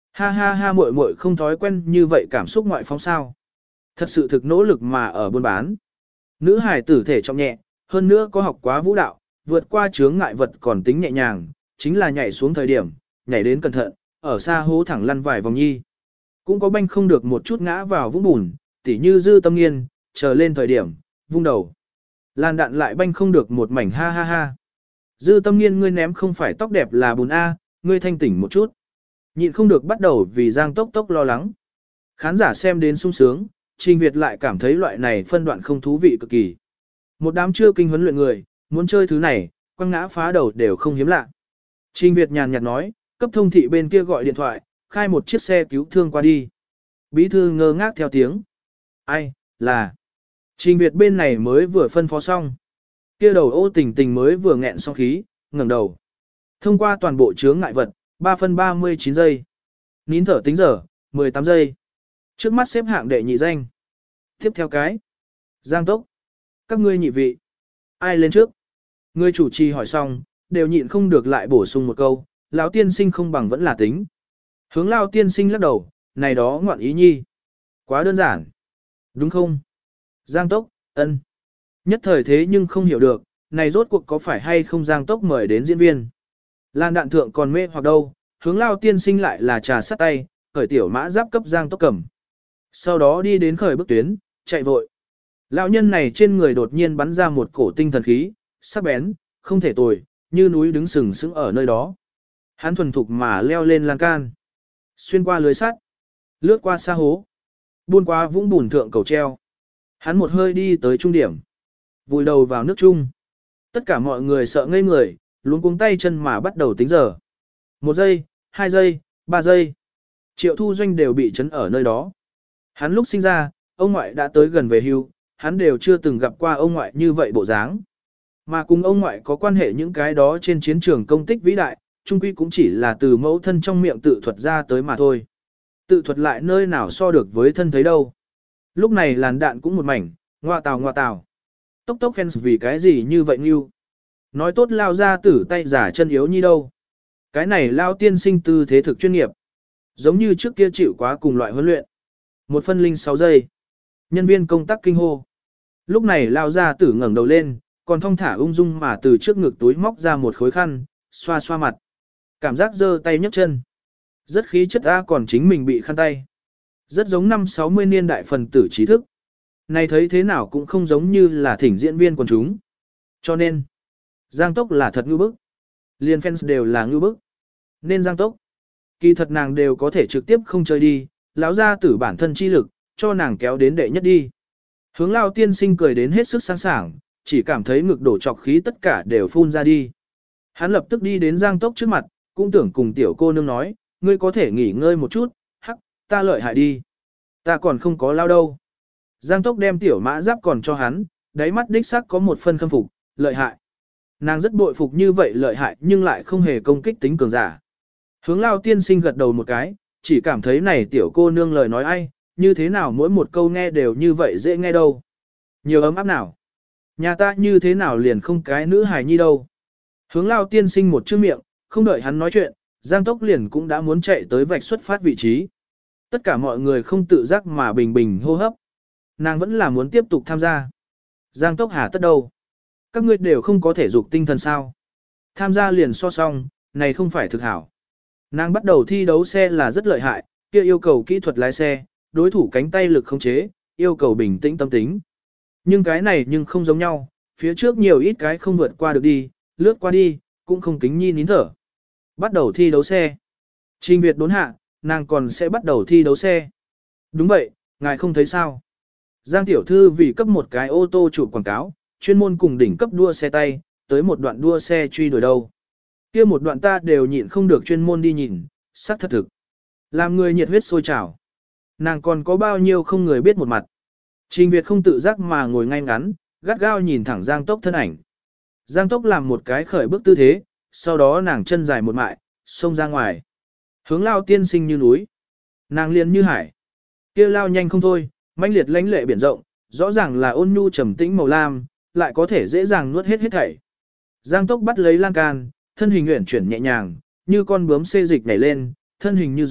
Ha ha ha, muội muội không thói quen như vậy cảm xúc ngoại phóng sao. Thật sự thực nỗ lực mà ở buôn bán. Nữ hài tử thể trọng nhẹ, hơn nữa có học quá vũ đạo, vượt qua chướng ngại vật còn tính nhẹ nhàng, chính là nhảy xuống thời điểm, nhảy đến cẩn thận, ở xa hố thẳng lăn vài vòng nhi. Cũng có banh không được một chút ngã vào vũng bùn, tỉ như Dư Tâm Nghiên, chờ lên thời điểm, vung đầu. Lan đạn lại banh không được một mảnh ha ha ha. Dư Tâm Nghiên, ngươi ném không phải tóc đẹp là bùn A, ngươi thanh tỉnh một chút. Nhịn không được bắt đầu vì Giang Tốc Tốc lo lắng. Khán giả xem đến sung sướng, Trình Việt lại cảm thấy loại này phân đoạn không thú vị cực kỳ. Một đám chưa kinh huấn luyện người, muốn chơi thứ này, quăng ngã phá đầu đều không hiếm lạ. Trình Việt nhàn nhạt nói, cấp thông thị bên kia gọi điện thoại, khai một chiếc xe cứu thương qua đi. Bí thư ngơ ngác theo tiếng. Ai, là. Trình Việt bên này mới vừa phân phó xong. Kia đầu ô tình tình mới vừa nghẹn xong khí, ngẩng đầu. Thông qua toàn bộ chướng ngại vật, 3 phân 39 giây. Nín thở tính giờ, 18 giây. Trước mắt xếp hạng đệ nhị danh. Tiếp theo cái. Giang Tốc. Các ngươi nhị vị. Ai lên trước? Người chủ trì hỏi xong, đều nhịn không được lại bổ sung một câu. Lão tiên sinh không bằng vẫn là tính. Hướng Lão tiên sinh lắc đầu, này đó ngoạn ý nhi. Quá đơn giản. Đúng không? Giang Tốc, ân. Nhất thời thế nhưng không hiểu được, này rốt cuộc có phải hay không Giang Tốc mời đến diễn viên. Lan đạn thượng còn mê hoặc đâu, hướng Lão tiên sinh lại là trà sắt tay, khởi tiểu mã giáp cấp Giang Tốc cầm. Sau đó đi đến khởi bước tuyến, chạy vội. Lão nhân này trên người đột nhiên bắn ra một cổ tinh thần khí, sắc bén, không thể tồi, như núi đứng sừng sững ở nơi đó. Hắn thuần thục mà leo lên lan can, xuyên qua lưới sắt, lướt qua xa hố, buôn qua vũng bùn thượng cầu treo. Hắn một hơi đi tới trung điểm, vùi đầu vào nước chung. Tất cả mọi người sợ ngây người, luống cuống tay chân mà bắt đầu tính giờ. 1 giây, 2 giây, 3 giây. Triệu Thu Doanh đều bị chấn ở nơi đó. Hắn lúc sinh ra, ông ngoại đã tới gần về hưu, hắn đều chưa từng gặp qua ông ngoại như vậy bộ dáng. Mà cùng ông ngoại có quan hệ những cái đó trên chiến trường công tích vĩ đại, chung quy cũng chỉ là từ mẫu thân trong miệng tự thuật ra tới mà thôi. Tự thuật lại nơi nào so được với thân thấy đâu. Lúc này làn đạn cũng một mảnh, ngoa tào. Tốc tốc fans vì cái gì như vậy như. Nói tốt lao ra tử tay giả chân yếu như đâu. Cái này lao tiên sinh tư thế thực chuyên nghiệp. Giống như trước kia chịu quá cùng loại huấn luyện. 1 phân 06 giây. Nhân viên công tác kinh hô. Lúc này lao ra tử ngẩng đầu lên, còn thong thả ung dung mà từ trước ngực túi móc ra một khối khăn, xoa xoa mặt. Cảm giác giơ tay nhấc chân. Rất khí chất A, còn chính mình bị khăn tay. Rất giống năm 60 niên đại phần tử trí thức. Này thấy thế nào cũng không giống như là thỉnh diễn viên quần chúng. Cho nên, Giang Tốc là thật ngư bức. Liên fans đều là ngư bức. Nên Giang Tốc. Kỳ thật nàng đều có thể trực tiếp không chơi đi, lão gia tử bản thân chi lực, cho nàng kéo đến đệ nhất đi. Hướng Lao tiên sinh cười đến hết sức sẵn sàng, chỉ cảm thấy ngực đổ trọc khí tất cả đều phun ra đi. Hắn lập tức đi đến Giang Tốc trước mặt, cũng tưởng cùng tiểu cô nương nói, ngươi có thể nghỉ ngơi một chút, hắc, ta lợi hại đi. Ta còn không có lao đâu. Giang Tốc đem tiểu mã giáp còn cho hắn, đáy mắt đích sắc có một phân khâm phục, lợi hại. Nàng rất bội phục như vậy lợi hại nhưng lại không hề công kích tính cường giả. Hướng Lao tiên sinh gật đầu một cái, chỉ cảm thấy này tiểu cô nương lời nói ai, như thế nào mỗi một câu nghe đều như vậy dễ nghe đâu. Nhiều ấm áp nào. Nhà ta như thế nào liền không cái nữ hài nhi đâu. Hướng Lao tiên sinh một chữ miệng, không đợi hắn nói chuyện, Giang Tốc liền cũng đã muốn chạy tới vạch xuất phát vị trí. Tất cả mọi người không tự giác mà bình bình hô hấp. Nàng vẫn là muốn tiếp tục tham gia. Giang Tốc hà tất đâu. Các ngươi đều không có thể dục tinh thần sao. Tham gia liền so song, này không phải thực hảo. Nàng bắt đầu thi đấu xe là rất lợi hại, kia yêu cầu kỹ thuật lái xe, đối thủ cánh tay lực khống chế, yêu cầu bình tĩnh tâm tính. Nhưng cái này nhưng không giống nhau, phía trước nhiều ít cái không vượt qua được đi, lướt qua đi, cũng không kính nhi nín thở. Bắt đầu thi đấu xe. Trình Việt đốn hạ, nàng còn sẽ bắt đầu thi đấu xe. Đúng vậy, ngài không thấy sao. Giang tiểu thư vì cấp một cái ô tô chụp quảng cáo, chuyên môn cùng đỉnh cấp đua xe tay, tới một đoạn đua xe truy đuổi đâu. Kia một đoạn ta đều nhịn không được chuyên môn đi nhìn, sắc thật thực. Làm người nhiệt huyết sôi trào. Nàng còn có bao nhiêu không người biết một mặt. Trình Việt không tự giác mà ngồi ngay ngắn, gắt gao nhìn thẳng Giang Tốc thân ảnh. Giang Tốc làm một cái khởi bước tư thế, sau đó nàng chân dài một mại, xông ra ngoài. Hướng Lao tiên sinh như núi. Nàng liền như hải. Kia lao nhanh không thôi, mãnh liệt lãnh lệ biển rộng, rõ ràng là ôn nhu trầm tĩnh màu lam, lại có thể dễ dàng nuốt hết thảy. Giang Tốc bắt lấy lan can, thân hình uyển chuyển nhẹ nhàng, như con bướm xê dịch nhảy lên, thân hình như gió,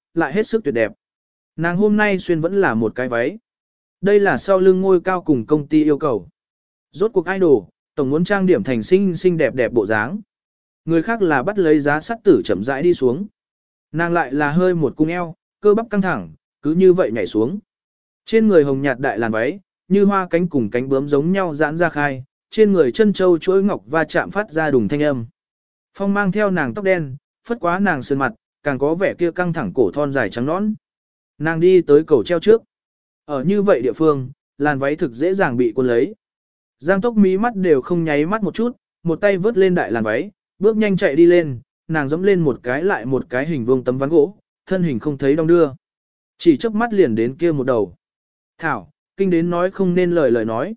lại hết sức tuyệt đẹp. Nàng hôm nay xuyên vẫn là một cái váy. Đây là sau lưng ngôi cao cùng công ty yêu cầu. Rốt cuộc idol, tổng muốn trang điểm thành xinh xinh đẹp đẹp bộ dáng. Người khác là bắt lấy giá sắt tử chậm rãi đi xuống. Nàng lại là hơi một cung eo, cơ bắp căng thẳng, cứ như vậy nhảy xuống. Trên người hồng nhạt đại làn váy, như hoa cánh cùng cánh bướm giống nhau giãn ra khai, trên người chân châu chuỗi ngọc va chạm phát ra đùng thanh âm. Phong mang theo nàng tóc đen, phất quá nàng sườn mặt, càng có vẻ kia căng thẳng cổ thon dài trắng nõn. Nàng đi tới cầu treo trước. Ở như vậy địa phương, làn váy thực dễ dàng bị cuốn lấy. Giang Tốc mí mắt đều không nháy mắt một chút, một tay vớt lên đại làn váy, bước nhanh chạy đi lên, nàng dẫm lên một cái lại một cái hình vuông tấm ván gỗ, thân hình không thấy đong đưa. Chỉ chớp mắt liền đến kia một đầu. Thảo, kinh đến nói không nên lời lời nói.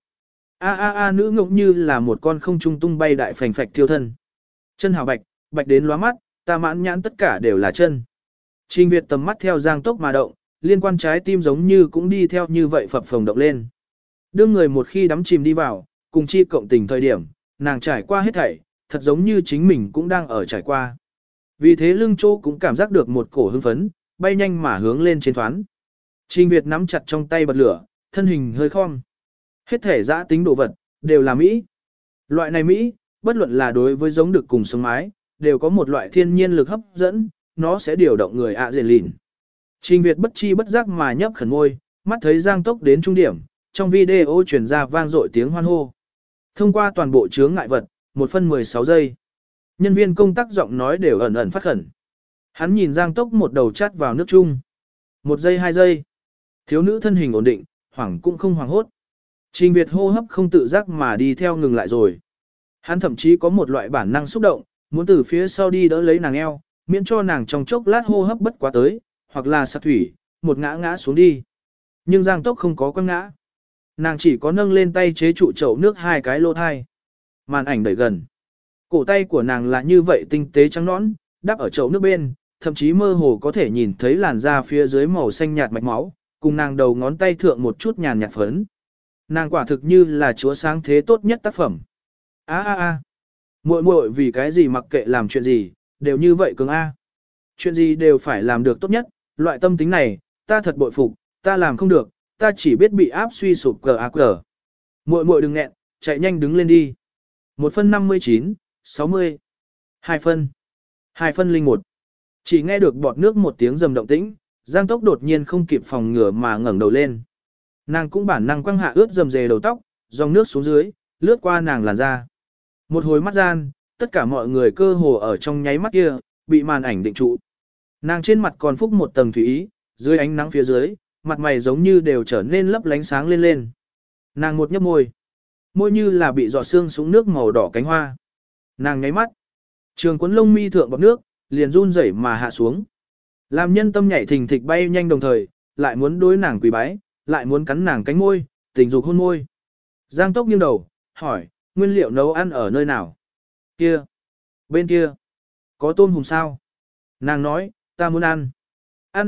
A nữ ngốc như là một con không trung tung bay đại phành phạch thiêu thân. Chân hào bạch, bạch đến lóa mắt, ta mãn nhãn tất cả đều là chân. Trình Việt tầm mắt theo Giang Tốc mà động, liên quan trái tim giống như cũng đi theo như vậy phập phồng động lên. Đương người một khi đắm chìm đi vào, cùng chi cộng tình thời điểm, nàng trải qua hết thảy, thật giống như chính mình cũng đang ở trải qua. Vì thế lưng chỗ cũng cảm giác được một cổ hưng phấn, bay nhanh mà hướng lên trên thoán. Trình Việt nắm chặt trong tay bật lửa, thân hình hơi khom. Hết thể giã tính đồ vật, đều là Mỹ. Loại này Mỹ, bất luận là đối với giống đực cùng sống mái, đều có một loại thiên nhiên lực hấp dẫn, nó sẽ điều động người ạ dền lìn. Trình Việt bất chi bất giác mà nhấp khẩn ngôi, mắt thấy Giang Tốc đến trung điểm, trong video truyền ra vang dội tiếng hoan hô. Thông qua toàn bộ chướng ngại vật, 1 phân 16 giây. Nhân viên công tác giọng nói đều ẩn ẩn phát khẩn. Hắn nhìn Giang Tốc một đầu chát vào nước chung. 1 giây 2 giây. Thiếu nữ thân hình ổn định, hoảng cũng không hoảng hốt. Trình Việt hô hấp không tự giác mà đi theo ngừng lại rồi. Hắn thậm chí có một loại bản năng xúc động, muốn từ phía sau đi đỡ lấy nàng eo, miễn cho nàng trong chốc lát hô hấp bất quá tới, hoặc là sặc thủy, một ngã ngã xuống đi. Nhưng Giang Tốc không có quăng ngã. Nàng chỉ có nâng lên tay chế trụ chậu nước 2 cái lô thai. Màn ảnh đẩy gần. Cổ tay của nàng là như vậy tinh tế trắng nõn, đắp ở chậu nước bên, thậm chí mơ hồ có thể nhìn thấy làn da phía dưới màu xanh nhạt mạch máu, cùng nàng đầu ngón tay thượng một chút nhàn nhạt phấn. Nàng quả thực như là chúa sáng thế tốt nhất tác phẩm. Muội muội vì cái gì mặc kệ làm chuyện gì, đều như vậy cường a. Chuyện gì đều phải làm được tốt nhất, loại tâm tính này, ta thật bội phục, ta làm không được, ta chỉ biết bị áp suy sụp cờ. Muội muội đừng nghẹn, chạy nhanh đứng lên đi. 1 phân 59, 60. 2 phân. 2 phân 01. Chỉ nghe được bọt nước một tiếng rầm động tĩnh, Giang Tốc đột nhiên không kịp phòng ngừa mà ngẩng đầu lên. Nàng cũng bản năng quăng hạ ướt rầm rề đầu tóc, dòng nước xuống dưới, lướt qua nàng làn da. Một hồi mắt gian, tất cả mọi người cơ hồ ở trong nháy mắt kia, bị màn ảnh định trụ. Nàng trên mặt còn phúc một tầng thủy ý, dưới ánh nắng phía dưới, mặt mày giống như đều trở nên lấp lánh sáng lên lên. Nàng một nhấp môi, môi như là bị giọt sương xuống nước màu đỏ cánh hoa. Nàng nháy mắt, trường cuốn lông mi thượng bọt nước, liền run rẩy mà hạ xuống. Làm nhân tâm nhảy thình thịch bay nhanh đồng thời, lại muốn đối nàng quỳ bái, lại muốn cắn nàng cánh môi, tình dục hôn môi. Giang Tốc nghiêng đầu, hỏi, nguyên liệu nấu ăn ở nơi nào? Kia, bên kia, có tôm hùm sao? Nàng nói, ta muốn ăn. Ăn,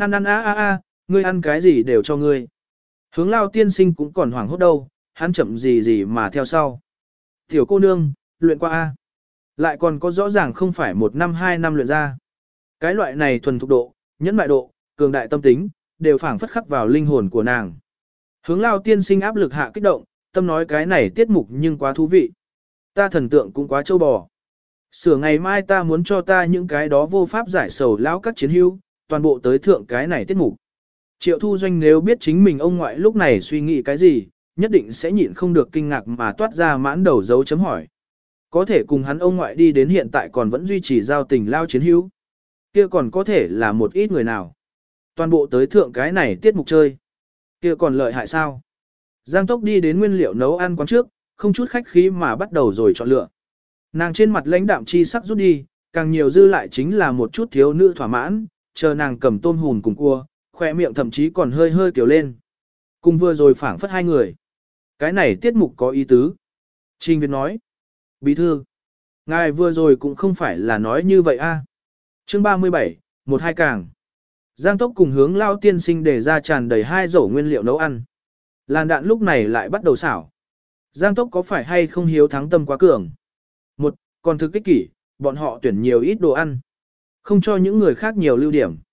ngươi ăn cái gì đều cho ngươi. Hướng Lao tiên sinh cũng còn hoảng hốt đâu, hắn chậm gì mà theo sau. Tiểu cô nương, luyện qua A. Lại còn có rõ ràng không phải 1 năm 2 năm luyện ra. Cái loại này thuần thục độ, nhẫn mại độ, cường đại tâm tính, đều phảng phất khắc vào linh hồn của nàng. Hướng Lao tiên sinh áp lực hạ kích động, tâm nói cái này tiết mục nhưng quá thú vị. Ta thần tượng cũng quá trâu bò. Sửa ngày mai ta muốn cho ta những cái đó vô pháp giải sầu lão các chiến hữu, toàn bộ tới thượng cái này tiết mục. Triệu Thu Doanh nếu biết chính mình ông ngoại lúc này suy nghĩ cái gì, nhất định sẽ nhịn không được kinh ngạc mà toát ra mãn đầu dấu chấm hỏi. Có thể cùng hắn ông ngoại đi đến hiện tại còn vẫn duy trì giao tình lao chiến hữu. Kia còn có thể là một ít người nào. Toàn bộ tới thượng cái này tiết mục chơi. Kia còn lợi hại sao? Giang Tốc đi đến nguyên liệu nấu ăn quán trước, không chút khách khí mà bắt đầu rồi chọn lựa. Nàng trên mặt lãnh đạm chi sắc rút đi, càng nhiều dư lại chính là một chút thiếu nữ thỏa mãn, chờ nàng cầm tôm hùm cùng cua, khỏe miệng thậm chí còn hơi hơi kiểu lên. Cùng vừa rồi phảng phất 2 người. Cái này tiết mục có ý tứ. Trình Việt nói. Bí thư. Ngài vừa rồi cũng không phải là nói như vậy a. Chương 37, 1-2 càng. Giang Tốc cùng Hướng Lao tiên sinh để ra tràn đầy 2 rổ nguyên liệu nấu ăn. Làn đạn lúc này lại bắt đầu xảo. Giang Tốc có phải hay không hiếu thắng tâm quá cường? Còn thực ích kỷ, bọn họ tuyển nhiều ít đồ ăn. Không cho những người khác nhiều lưu điểm.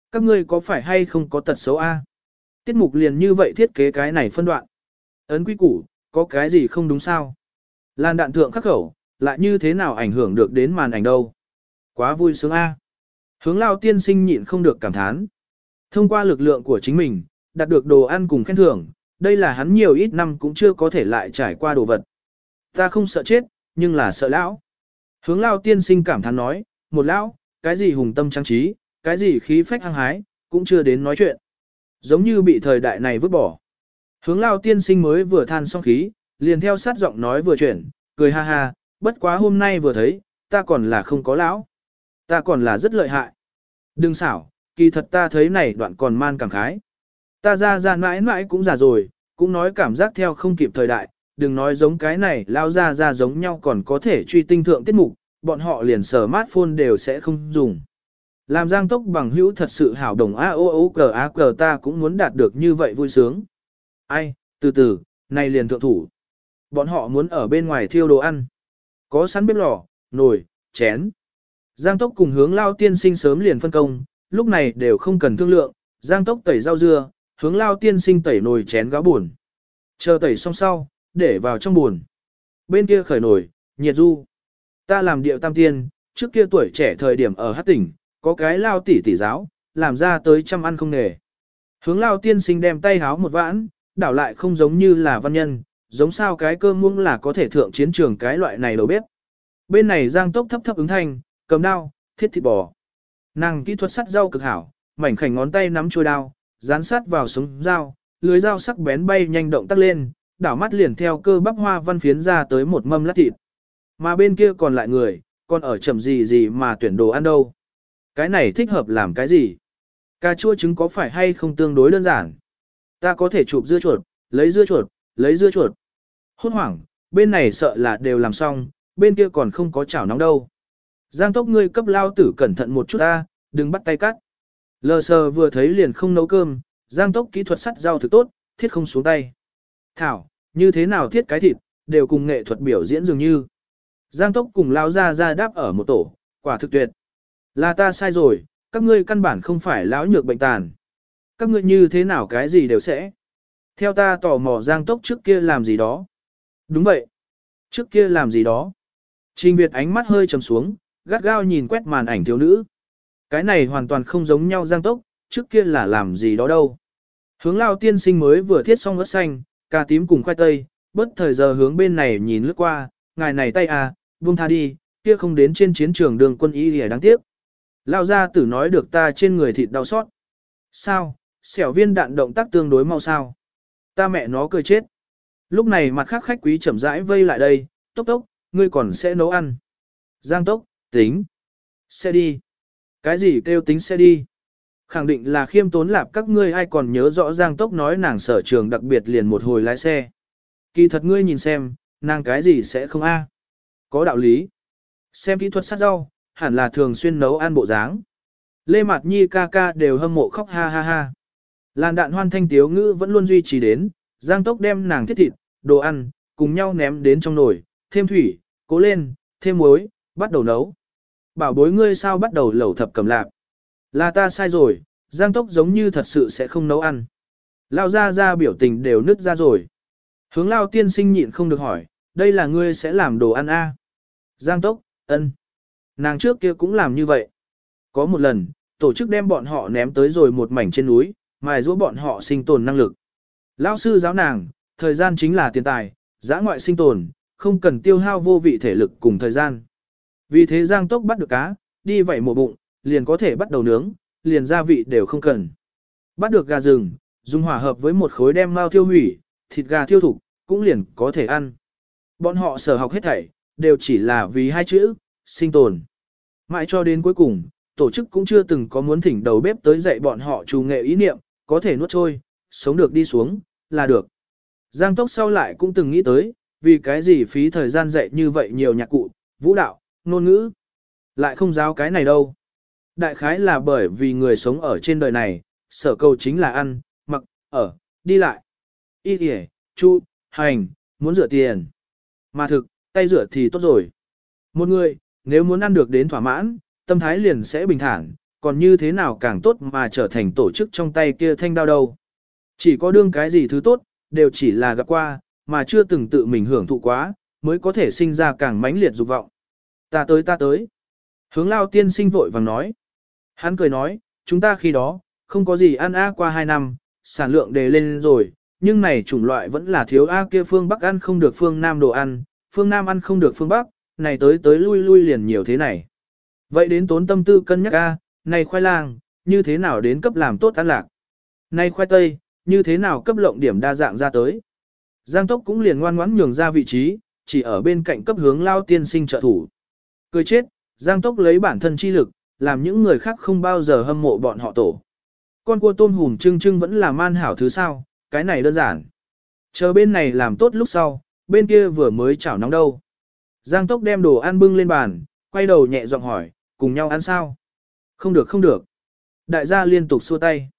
các ngươi có phải hay không có tật xấu a? Tiết mục liền như vậy thiết kế cái này phân đoạn. Ấn quy củ, có cái gì không đúng sao? Lan đạn thượng khắc khẩu, lại như thế nào ảnh hưởng được đến màn ảnh đâu? Quá vui sướng a. Hướng Lao tiên sinh nhịn không được cảm thán. Thông qua lực lượng của chính mình, đạt được đồ ăn cùng khen thưởng, đây là hắn nhiều ít năm cũng chưa có thể lại trải qua đồ vật. Ta không sợ chết, nhưng là sợ lão. Hướng Lao tiên sinh cảm thán nói, một lão, cái gì hùng tâm trang trí, cái gì khí phách hăng hái, cũng chưa đến nói chuyện. Giống như bị thời đại này vứt bỏ. Hướng Lao tiên sinh mới vừa than xong khí, liền theo sát giọng nói vừa chuyển, cười ha ha, bất quá hôm nay vừa thấy, ta còn là không có lão. Ta còn là rất lợi hại. Đừng xảo, kỳ thật ta thấy này đoạn còn man cảm khái. Ta ra mãi mãi cũng già rồi, cũng nói cảm giác theo không kịp thời đại, đừng nói giống cái này lao ra giống nhau còn có thể truy tinh thượng tiết mục, bọn họ liền smartphone đều sẽ không dùng. Làm Giang Tốc bằng hữu thật sự hảo đồng AOOGAG ta cũng muốn đạt được như vậy vui sướng. Ai, từ từ, này liền thượng thủ. Bọn họ muốn ở bên ngoài thiêu đồ ăn. Có sẵn bếp lò, nồi, chén. Giang Tốc cùng Hướng Lao tiên sinh sớm liền phân công, lúc này đều không cần thương lượng, Giang Tốc tẩy rau dưa, Hướng Lao tiên sinh tẩy nồi chén gáo buồn. Chờ tẩy xong sau, để vào trong buồn. Bên kia khởi nồi, nhiệt du. Ta làm điệu tam tiên, trước kia tuổi trẻ thời điểm ở Hát tỉnh, có cái Lao tỷ giáo, làm ra tới trăm ăn không nghề. Hướng Lao tiên sinh đem tay háo một vãn, đảo lại không giống như là văn nhân, giống sao cái cơm muỗng là có thể thượng chiến trường cái loại này đầu bếp. Bên này Giang Tốc thấp ứng thanh, cầm đao, thiết thịt bò. Nàng kỹ thuật sắt rau cực hảo, mảnh khảnh ngón tay nắm chuôi đao, dán sát vào sống dao, lưới dao sắc bén bay nhanh động tác lên, đảo mắt liền theo cơ bắp hoa văn phiến ra tới một mâm lát thịt. Mà bên kia còn lại người, còn ở chậm gì mà tuyển đồ ăn đâu. Cái này thích hợp làm cái gì? Cà chua trứng có phải hay không tương đối đơn giản? Ta có thể chụp dưa chuột, lấy dưa chuột, lấy dưa chuột. Hốt hoảng, bên này sợ là đều làm xong, bên kia còn không có chảo nóng đâu. Giang Tốc ngươi cấp lao tử cẩn thận một chút ta, đừng bắt tay cắt. Lờ sờ vừa thấy liền không nấu cơm, Giang Tốc kỹ thuật sắt rau thực tốt, thiết không xuống tay. Thảo, như thế nào thiết cái thịt, đều cùng nghệ thuật biểu diễn dường như. Giang Tốc cùng lao ra đáp ở một tổ, quả thực tuyệt. Là ta sai rồi, các ngươi căn bản không phải lão nhược bệnh tàn. Các ngươi như thế nào cái gì đều sẽ. Theo ta tò mò Giang Tốc trước kia làm gì đó. Đúng vậy. Trước kia làm gì đó. Trình Việt ánh mắt hơi trầm xuống, gắt gao nhìn quét màn ảnh thiếu nữ. Cái này hoàn toàn không giống nhau Giang Tốc, trước kia là làm gì đó đâu. Hướng Lao tiên sinh mới vừa thiết xong ớt xanh, cà tím cùng khoai tây, bất thời giờ hướng bên này nhìn lướt qua, ngài này tay à, buông tha đi, kia không đến trên chiến trường đường quân y thì đáng tiếc. Lao gia tử nói được ta trên người thịt đau xót. Sao, xẻo viên đạn động tác tương đối mau sao. Ta mẹ nó cười chết. Lúc này mặt khác khách quý chậm rãi vây lại đây, Tốc Tốc, ngươi còn sẽ nấu ăn. Giang Tốc, tính. Sẽ đi. Cái gì kêu tính sẽ đi? Khẳng định là khiêm tốn lạp các ngươi ai còn nhớ rõ Giang Tốc nói nàng sở trường đặc biệt liền một hồi lái xe. Kỳ thật ngươi nhìn xem, nàng cái gì sẽ không a? Có đạo lý. Xem kỹ thuật sát rau, hẳn là thường xuyên nấu ăn bộ dáng. Lê Mạt Nhi ca ca đều hâm mộ khóc ha ha ha. Làn đạn hoan thanh tiếu ngữ vẫn luôn duy trì đến, Giang Tốc đem nàng thiết thịt, đồ ăn, cùng nhau ném đến trong nồi, thêm thủy, cố lên, thêm muối, bắt đầu nấu. Bảo bối ngươi sao bắt đầu lẩu thập cầm lạp. Là ta sai rồi, Giang Tốc giống như thật sự sẽ không nấu ăn. Lao ra biểu tình đều nứt ra rồi. Hướng Lao tiên sinh nhịn không được hỏi, đây là ngươi sẽ làm đồ ăn a? Giang Tốc, ân. Nàng trước kia cũng làm như vậy. Có một lần, tổ chức đem bọn họ ném tới rồi một mảnh trên núi, mài giũa bọn họ sinh tồn năng lực. Lão sư giáo nàng, thời gian chính là tiền tài, giã ngoại sinh tồn, không cần tiêu hao vô vị thể lực cùng thời gian. Vì thế Giang Tốc bắt được cá, đi vẩy mổ bụng, liền có thể bắt đầu nướng, liền gia vị đều không cần. Bắt được gà rừng, dùng hỏa hợp với một khối đem mao thiêu hủy, thịt gà thiêu thục, cũng liền có thể ăn. Bọn họ sở học hết thảy, đều chỉ là vì hai chữ, sinh tồn. Mãi cho đến cuối cùng, tổ chức cũng chưa từng có muốn thỉnh đầu bếp tới dạy bọn họ trù nghệ ý niệm, có thể nuốt trôi, sống được đi xuống, là được. Giang Tốc sau lại cũng từng nghĩ tới, vì cái gì phí thời gian dạy như vậy nhiều nhạc cụ, vũ đạo, ngôn ngữ. Lại không giáo cái này đâu. Đại khái là bởi vì người sống ở trên đời này, sở cầu chính là ăn, mặc, ở, đi lại. Y kìa, chu, hành, muốn rửa tiền. Mà thực, tay rửa thì tốt rồi. Một người, nếu muốn ăn được đến thỏa mãn, tâm thái liền sẽ bình thản, còn như thế nào càng tốt mà trở thành tổ chức trong tay kia thanh đao đâu. Chỉ có đương cái gì thứ tốt, đều chỉ là gặp qua, mà chưa từng tự mình hưởng thụ quá, mới có thể sinh ra càng mãnh liệt dục vọng. Ta tới. Hướng Lao tiên sinh vội vàng nói. Hắn cười nói, chúng ta khi đó, không có gì ăn qua 2 năm, sản lượng đề lên rồi, nhưng này chủng loại vẫn là thiếu kia phương Bắc ăn không được phương Nam đồ ăn, phương Nam ăn không được phương Bắc, này tới lui liền nhiều thế này. Vậy đến tốn tâm tư cân nhắc này khoai lang, như thế nào đến cấp làm tốt ăn lạc. Này khoai tây, như thế nào cấp lộng điểm đa dạng ra tới. Giang Tốc cũng liền ngoan ngoãn nhường ra vị trí, chỉ ở bên cạnh cấp hướng Lao tiên sinh trợ thủ. Cười chết, Giang Tốc lấy bản thân chi lực, làm những người khác không bao giờ hâm mộ bọn họ tổ. Con cua tôm hùm trưng vẫn là man hảo thứ sao, cái này đơn giản. Chờ bên này làm tốt lúc sau, bên kia vừa mới chảo nóng đâu. Giang Tốc đem đồ ăn bưng lên bàn, quay đầu nhẹ giọng hỏi, cùng nhau ăn sao? Không được. Đại gia liên tục xua tay.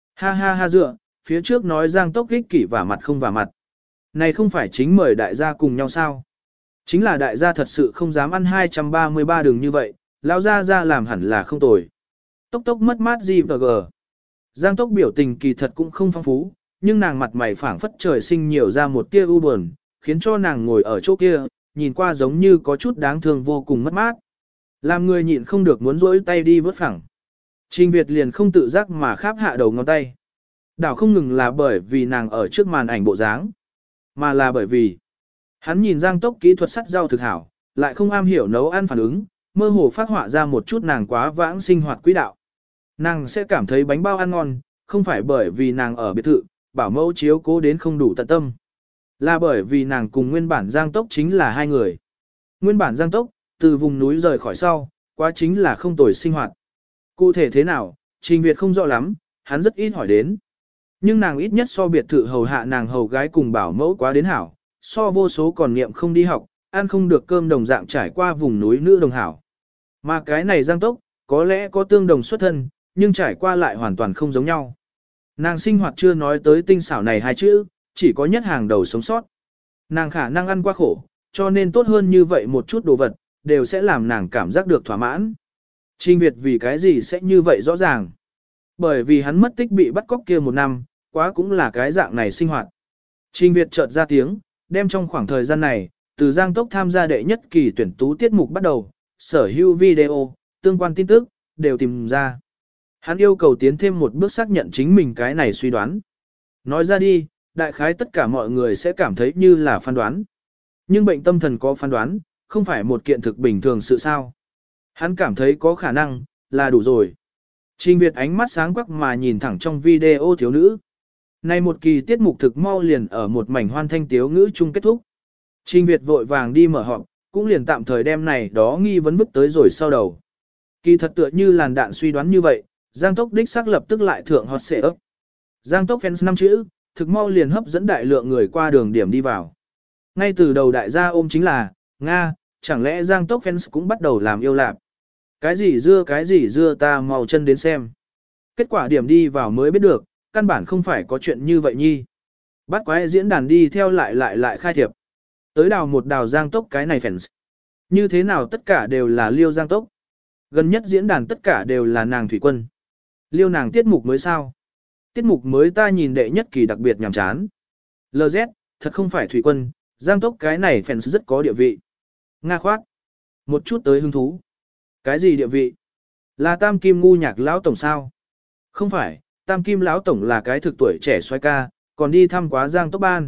Ha dựa, phía trước nói Giang Tốc ích kỷ vả mặt không vả mặt. Này không phải chính mời đại gia cùng nhau sao? Chính là đại gia thật sự không dám ăn 233 đường như vậy, lão gia làm hẳn là không tồi. Tốc mất mát gì và gờ. Giang Tốc biểu tình kỳ thật cũng không phong phú, nhưng nàng mặt mày phảng phất trời sinh nhiều ra một tia u buồn, khiến cho nàng ngồi ở chỗ kia, nhìn qua giống như có chút đáng thương vô cùng mất mát. Làm người nhịn không được muốn rỗi tay đi vớt phẳng. Trình Việt liền không tự giác mà kháp hạ đầu ngón tay. Đảo không ngừng là bởi vì nàng ở trước màn ảnh bộ dáng, mà là bởi vì hắn nhìn Giang Tốc kỹ thuật sắt rau thực hảo, lại không am hiểu nấu ăn phản ứng, mơ hồ phát họa ra một chút nàng quá vãng sinh hoạt quỹ đạo. Nàng sẽ cảm thấy bánh bao ăn ngon, không phải bởi vì nàng ở biệt thự, bảo mẫu chiếu cố đến không đủ tận tâm. Là bởi vì nàng cùng nguyên bản Giang Tốc chính là hai người. Nguyên bản Giang Tốc, từ vùng núi rời khỏi sau, quá chính là không tồi sinh hoạt. Cụ thể thế nào, Trình Việt không rõ lắm, hắn rất ít hỏi đến. Nhưng nàng ít nhất so biệt thự hầu hạ nàng hầu gái cùng bảo mẫu quá đến hảo, so vô số còn niệm không đi học, ăn không được cơm đồng dạng trải qua vùng núi nữ đồng hảo. Mà cái này Giang Tốc, có lẽ có tương đồng xuất thân, nhưng trải qua lại hoàn toàn không giống nhau. Nàng sinh hoạt chưa nói tới tinh xảo này hai chữ, chỉ có nhất hàng đầu sống sót. Nàng khả năng ăn qua khổ, cho nên tốt hơn như vậy một chút đồ vật, đều sẽ làm nàng cảm giác được thỏa mãn. Trình Việt vì cái gì sẽ như vậy rõ ràng? Bởi vì hắn mất tích bị bắt cóc kia 1 năm, quá cũng là cái dạng này sinh hoạt. Trình Việt chợt ra tiếng, đem trong khoảng thời gian này, từ Giang Tốc tham gia đệ nhất kỳ tuyển tú tiết mục bắt đầu, sở hữu video, tương quan tin tức, đều tìm ra. Hắn yêu cầu tiến thêm một bước xác nhận chính mình cái này suy đoán. Nói ra đi, đại khái tất cả mọi người sẽ cảm thấy như là phán đoán. Nhưng bệnh tâm thần có phán đoán, không phải một kiện thực bình thường sự sao. Hắn cảm thấy có khả năng, là đủ rồi. Trình Việt ánh mắt sáng quắc mà nhìn thẳng trong video thiếu nữ. Này một kỳ tiết mục thực mau liền ở một mảnh hoan thanh tiếu ngữ chung kết thúc. Trình Việt vội vàng đi mở họp, cũng liền tạm thời đem này đó nghi vấn vứt tới rồi sau đầu. Kỳ thật tựa như làn đạn suy đoán như vậy, Giang Tốc đích xác lập tức lại thượng hot xệ ấp. Giang Tốc fans 5 chữ, thực mau liền hấp dẫn đại lượng người qua đường điểm đi vào. Ngay từ đầu đại gia ôm chính là, Nga, chẳng lẽ Giang Tốc fans cũng bắt đầu làm yêu lạp. Cái gì dưa ta màu chân đến xem. Kết quả điểm đi vào mới biết được, căn bản không phải có chuyện như vậy nhi. Bắt quái diễn đàn đi theo lại khai thiệp. Tới đào một đào Giang Tốc cái này fans. Như thế nào tất cả đều là liêu Giang Tốc. Gần nhất diễn đàn tất cả đều là nàng thủy quân. Liêu nàng tiết mục mới sao? Tiết mục mới ta nhìn đệ nhất kỳ đặc biệt nhàm chán. LZ, thật không phải thủy quân, Giang Tốc cái này fans rất có địa vị. Nga khoát. Một chút tới hứng thú. Cái gì địa vị? Là Tam Kim ngu nhạc lão tổng sao? Không phải, Tam Kim lão tổng là cái thực tuổi trẻ xoay ca, còn đi thăm quá Giang Tốc ban.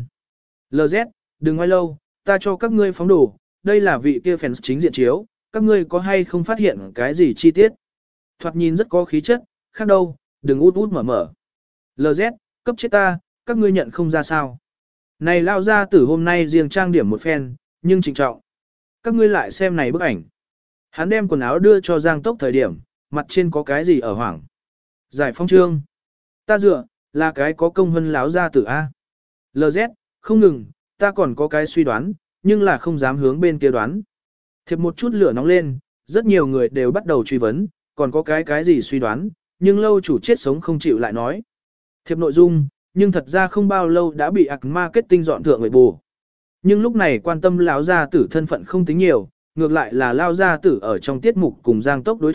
LZ, đừng ngoái lâu, ta cho các ngươi phóng đồ, đây là vị kia fans chính diện chiếu, các ngươi có hay không phát hiện cái gì chi tiết? Thoạt nhìn rất có khí chất, khác đâu, đừng út mở. LZ, cấp chết ta, các ngươi nhận không ra sao. Này lao ra từ hôm nay riêng trang điểm một phen, nhưng trịnh trọng. Các ngươi lại xem này bức ảnh. Hắn đem quần áo đưa cho Giang Tốc thời điểm, mặt trên có cái gì ở hoảng. Giải phóng trương. Ta dựa, là cái có công hơn láo ra từ A. LZ, không ngừng, ta còn có cái suy đoán, nhưng là không dám hướng bên kia đoán. Thiệp một chút lửa nóng lên, rất nhiều người đều bắt đầu truy vấn, còn có cái gì suy đoán, nhưng lâu chủ chết sống không chịu lại nói. Thiệp nội dung, nhưng thật ra không bao lâu đã bị marketing dọn thượng người bù. Nhưng lúc này quan tâm lão gia tử thân phận không tính nhiều, ngược lại là lao gia tử ở trong tiết mục cùng Giang Tốc đối thoại,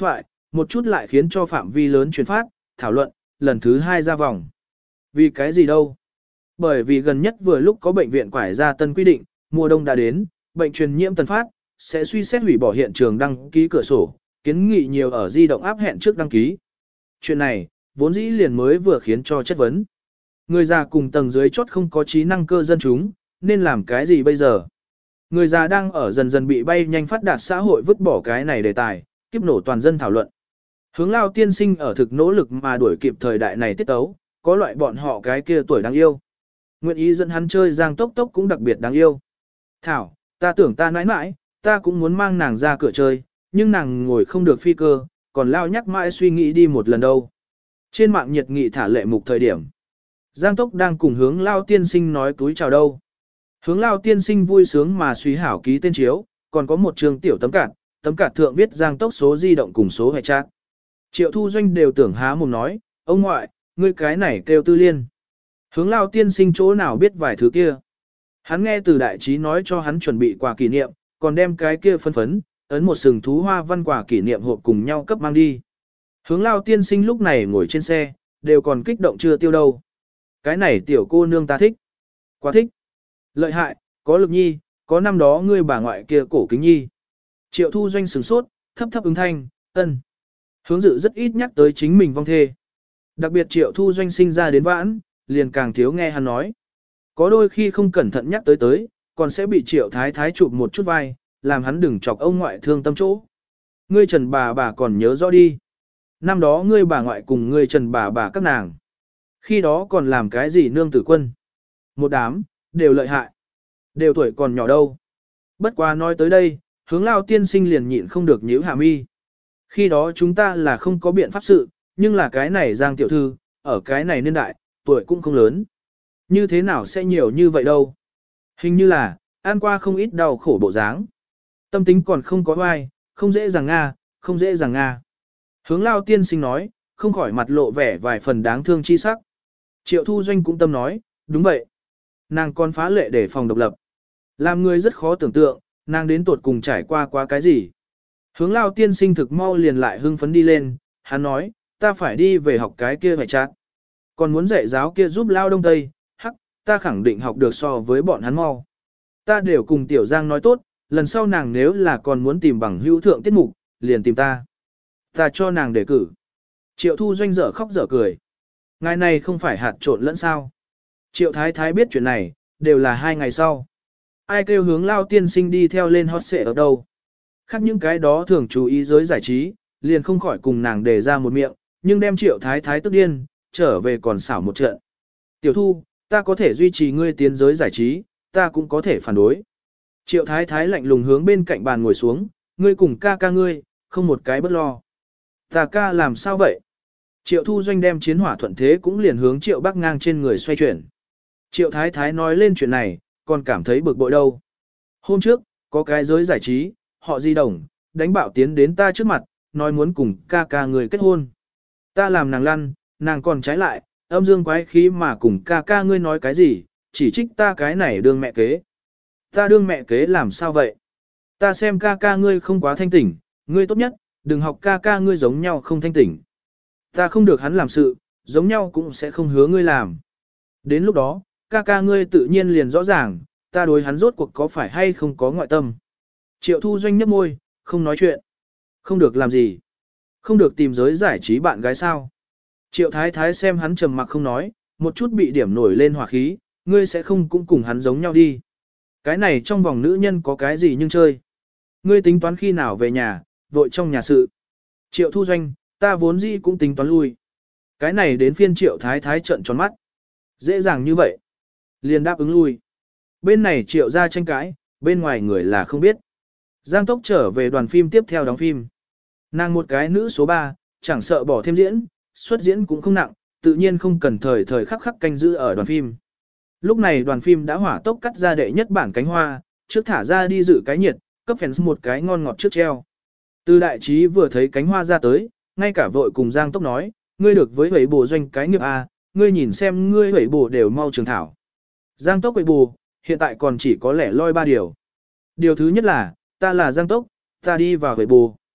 một chút lại khiến cho phạm vi lớn truyền phát, thảo luận, lần thứ 2 ra vòng. Vì cái gì đâu? Bởi vì gần nhất vừa lúc có bệnh viện quải ra tân quy định, mùa đông đã đến, bệnh truyền nhiễm tần phát, sẽ suy xét hủy bỏ hiện trường đăng ký cửa sổ, kiến nghị nhiều ở di động áp hẹn trước đăng ký. Chuyện này, vốn dĩ liền mới vừa khiến cho chất vấn. Người già cùng tầng dưới chốt không có trí năng cơ dân chúng, nên làm cái gì bây giờ? Người già đang ở dần dần bị bay nhanh phát đạt xã hội vứt bỏ cái này đề tài, kiếp nổ toàn dân thảo luận. Hướng Lao tiên sinh ở thực nỗ lực mà đuổi kịp thời đại này tiết tấu, có loại bọn họ cái kia tuổi đáng yêu. Nguyện ý dẫn hắn chơi Giang Tốc Tốc cũng đặc biệt đáng yêu. Thảo, ta tưởng ta nãi nãi, ta cũng muốn mang nàng ra cửa chơi, nhưng nàng ngồi không được phi cơ, còn Lao nhắc mãi suy nghĩ đi một lần đâu. Trên mạng nhiệt nghị thả lệ mục thời điểm. Giang Tốc đang cùng Hướng Lao tiên sinh nói túi chào đâu. Hướng Lao tiên sinh vui sướng mà suy hảo ký tên chiếu, còn có một trường tiểu tấm cạt thượng viết Giang Tốc số di động cùng số hệ chat. Triệu Thu Doanh đều tưởng há mồm nói, ông ngoại, ngươi cái này kêu tư liên. Hướng Lao tiên sinh chỗ nào biết vài thứ kia. Hắn nghe từ đại trí nói cho hắn chuẩn bị quà kỷ niệm, còn đem cái kia phân phấn, ấn một sừng thú hoa văn quà kỷ niệm hộp cùng nhau cấp mang đi. Hướng Lao tiên sinh lúc này ngồi trên xe, đều còn kích động chưa tiêu đâu. Cái này tiểu cô nương ta thích. Quá thích. Lợi hại, có lực nhi, có năm đó ngươi bà ngoại kia cổ kính nhi. Triệu Thu Doanh sửng sốt, thấp thấp ứng thanh, ân. Hướng Dự rất ít nhắc tới chính mình vong thê. Đặc biệt Triệu Thu Doanh sinh ra đến vãn, liền càng thiếu nghe hắn nói. Có đôi khi không cẩn thận nhắc tới, còn sẽ bị Triệu Thái Thái chụp một chút vai, làm hắn đừng chọc ông ngoại thương tâm chỗ. Ngươi Trần bà còn nhớ rõ đi. Năm đó ngươi bà ngoại cùng ngươi Trần bà các nàng. Khi đó còn làm cái gì nương tử quân. Một đám, đều lợi hại. Đều tuổi còn nhỏ đâu. Bất quá nói tới đây, Hướng Lao tiên sinh liền nhịn không được nhíu hạ mi. Khi đó chúng ta là không có biện pháp sự, nhưng là cái này Giang tiểu thư, ở cái này niên đại, tuổi cũng không lớn. Như thế nào sẽ nhiều như vậy đâu. Hình như là, ăn qua không ít đau khổ bộ dáng. Tâm tính còn không có oai, không dễ dàng nga, không dễ dàng nga. Hướng Lao tiên sinh nói, không khỏi mặt lộ vẻ vài phần đáng thương chi sắc. Triệu Thu Doanh cũng tâm nói, đúng vậy. Nàng còn phá lệ để phòng độc lập. Làm người rất khó tưởng tượng, nàng đến tột cùng trải qua cái gì. Hướng Lao tiên sinh thực mau liền lại hưng phấn đi lên, hắn nói, ta phải đi về học cái kia phải chát. Còn muốn dạy giáo kia giúp Lao Đông Tây, hắc, ta khẳng định học được so với bọn hắn mau. Ta đều cùng Tiểu Giang nói tốt, lần sau nàng nếu là còn muốn tìm bằng hữu thượng tiết mục, liền tìm ta. Ta cho nàng đề cử. Triệu Thu Doanh dở khóc dở cười. Ngày này không phải hạt trộn lẫn sao. Triệu Thái Thái biết chuyện này, đều là 2 ngày sau. Ai kêu Hướng Lao tiên sinh đi theo lên hot xệ ở đâu. Khác những cái đó thường chú ý giới giải trí, liền không khỏi cùng nàng đề ra một miệng, nhưng đem Triệu Thái Thái tức điên, trở về còn xảo một trận. Tiểu Thu, ta có thể duy trì ngươi tiến giới giải trí, ta cũng có thể phản đối. Triệu Thái Thái lạnh lùng hướng bên cạnh bàn ngồi xuống, ngươi cùng ca ca ngươi, không một cái bất lo. Ta ca làm sao vậy? Triệu Thu Doanh đem chiến hỏa thuận thế cũng liền hướng Triệu Bắc Ngang trên người xoay chuyển. Triệu Thái Thái nói lên chuyện này, còn cảm thấy bực bội đâu. Hôm trước, có cái giới giải trí, họ Di Đồng, đánh bạo tiến đến ta trước mặt, nói muốn cùng ca ca người kết hôn. Ta làm nàng lăn, nàng còn trái lại, âm dương quái khí mà cùng ca ca ngươi nói cái gì, chỉ trích ta cái này đương mẹ kế. Ta đương mẹ kế làm sao vậy? Ta xem ca ca ngươi không quá thanh tỉnh, ngươi tốt nhất, đừng học ca ca ngươi giống nhau không thanh tỉnh. Ta không được hắn làm sự, giống nhau cũng sẽ không hứa ngươi làm. Đến lúc đó, ca ca ngươi tự nhiên liền rõ ràng, ta đối hắn rốt cuộc có phải hay không có ngoại tâm. Triệu Thu Doanh nhấp môi, không nói chuyện. Không được làm gì. Không được tìm giới giải trí bạn gái sao. Triệu Thái Thái xem hắn trầm mặc không nói, một chút bị điểm nổi lên hỏa khí, ngươi sẽ không cũng cùng hắn giống nhau đi. Cái này trong vòng nữ nhân có cái gì nhưng chơi. Ngươi tính toán khi nào về nhà, vội trong nhà sự. Triệu Thu Doanh, ta vốn dĩ cũng tính toán lui. Cái này đến phiên Triệu Thái Thái trợn tròn mắt. Dễ dàng như vậy. Liền đáp ứng lui. Bên này Triệu ra tranh cãi, bên ngoài người là không biết. Giang Tốc trở về đoàn phim tiếp theo đóng phim. Nàng một cái nữ số 3, chẳng sợ bỏ thêm diễn, xuất diễn cũng không nặng, tự nhiên không cần thời khắc khắc canh giữ ở đoàn phim. Lúc này đoàn phim đã hỏa tốc cắt ra đệ nhất bản cánh hoa, trước thả ra đi dự cái nhiệt, cấp fans một cái ngon ngọt trước treo. Từ đại trí vừa thấy cánh hoa ra tới, ngay cả vội cùng Giang Tốc nói, ngươi được với hủy bổ doanh cái nghiệp A, ngươi nhìn xem ngươi hủy bổ đều mau trường thảo. Giang Tốc hủy bổ, hiện tại còn chỉ có lẻ loi 3 điều. Điều thứ nhất là, ta là Giang Tốc, ta đi vào hủy bổ.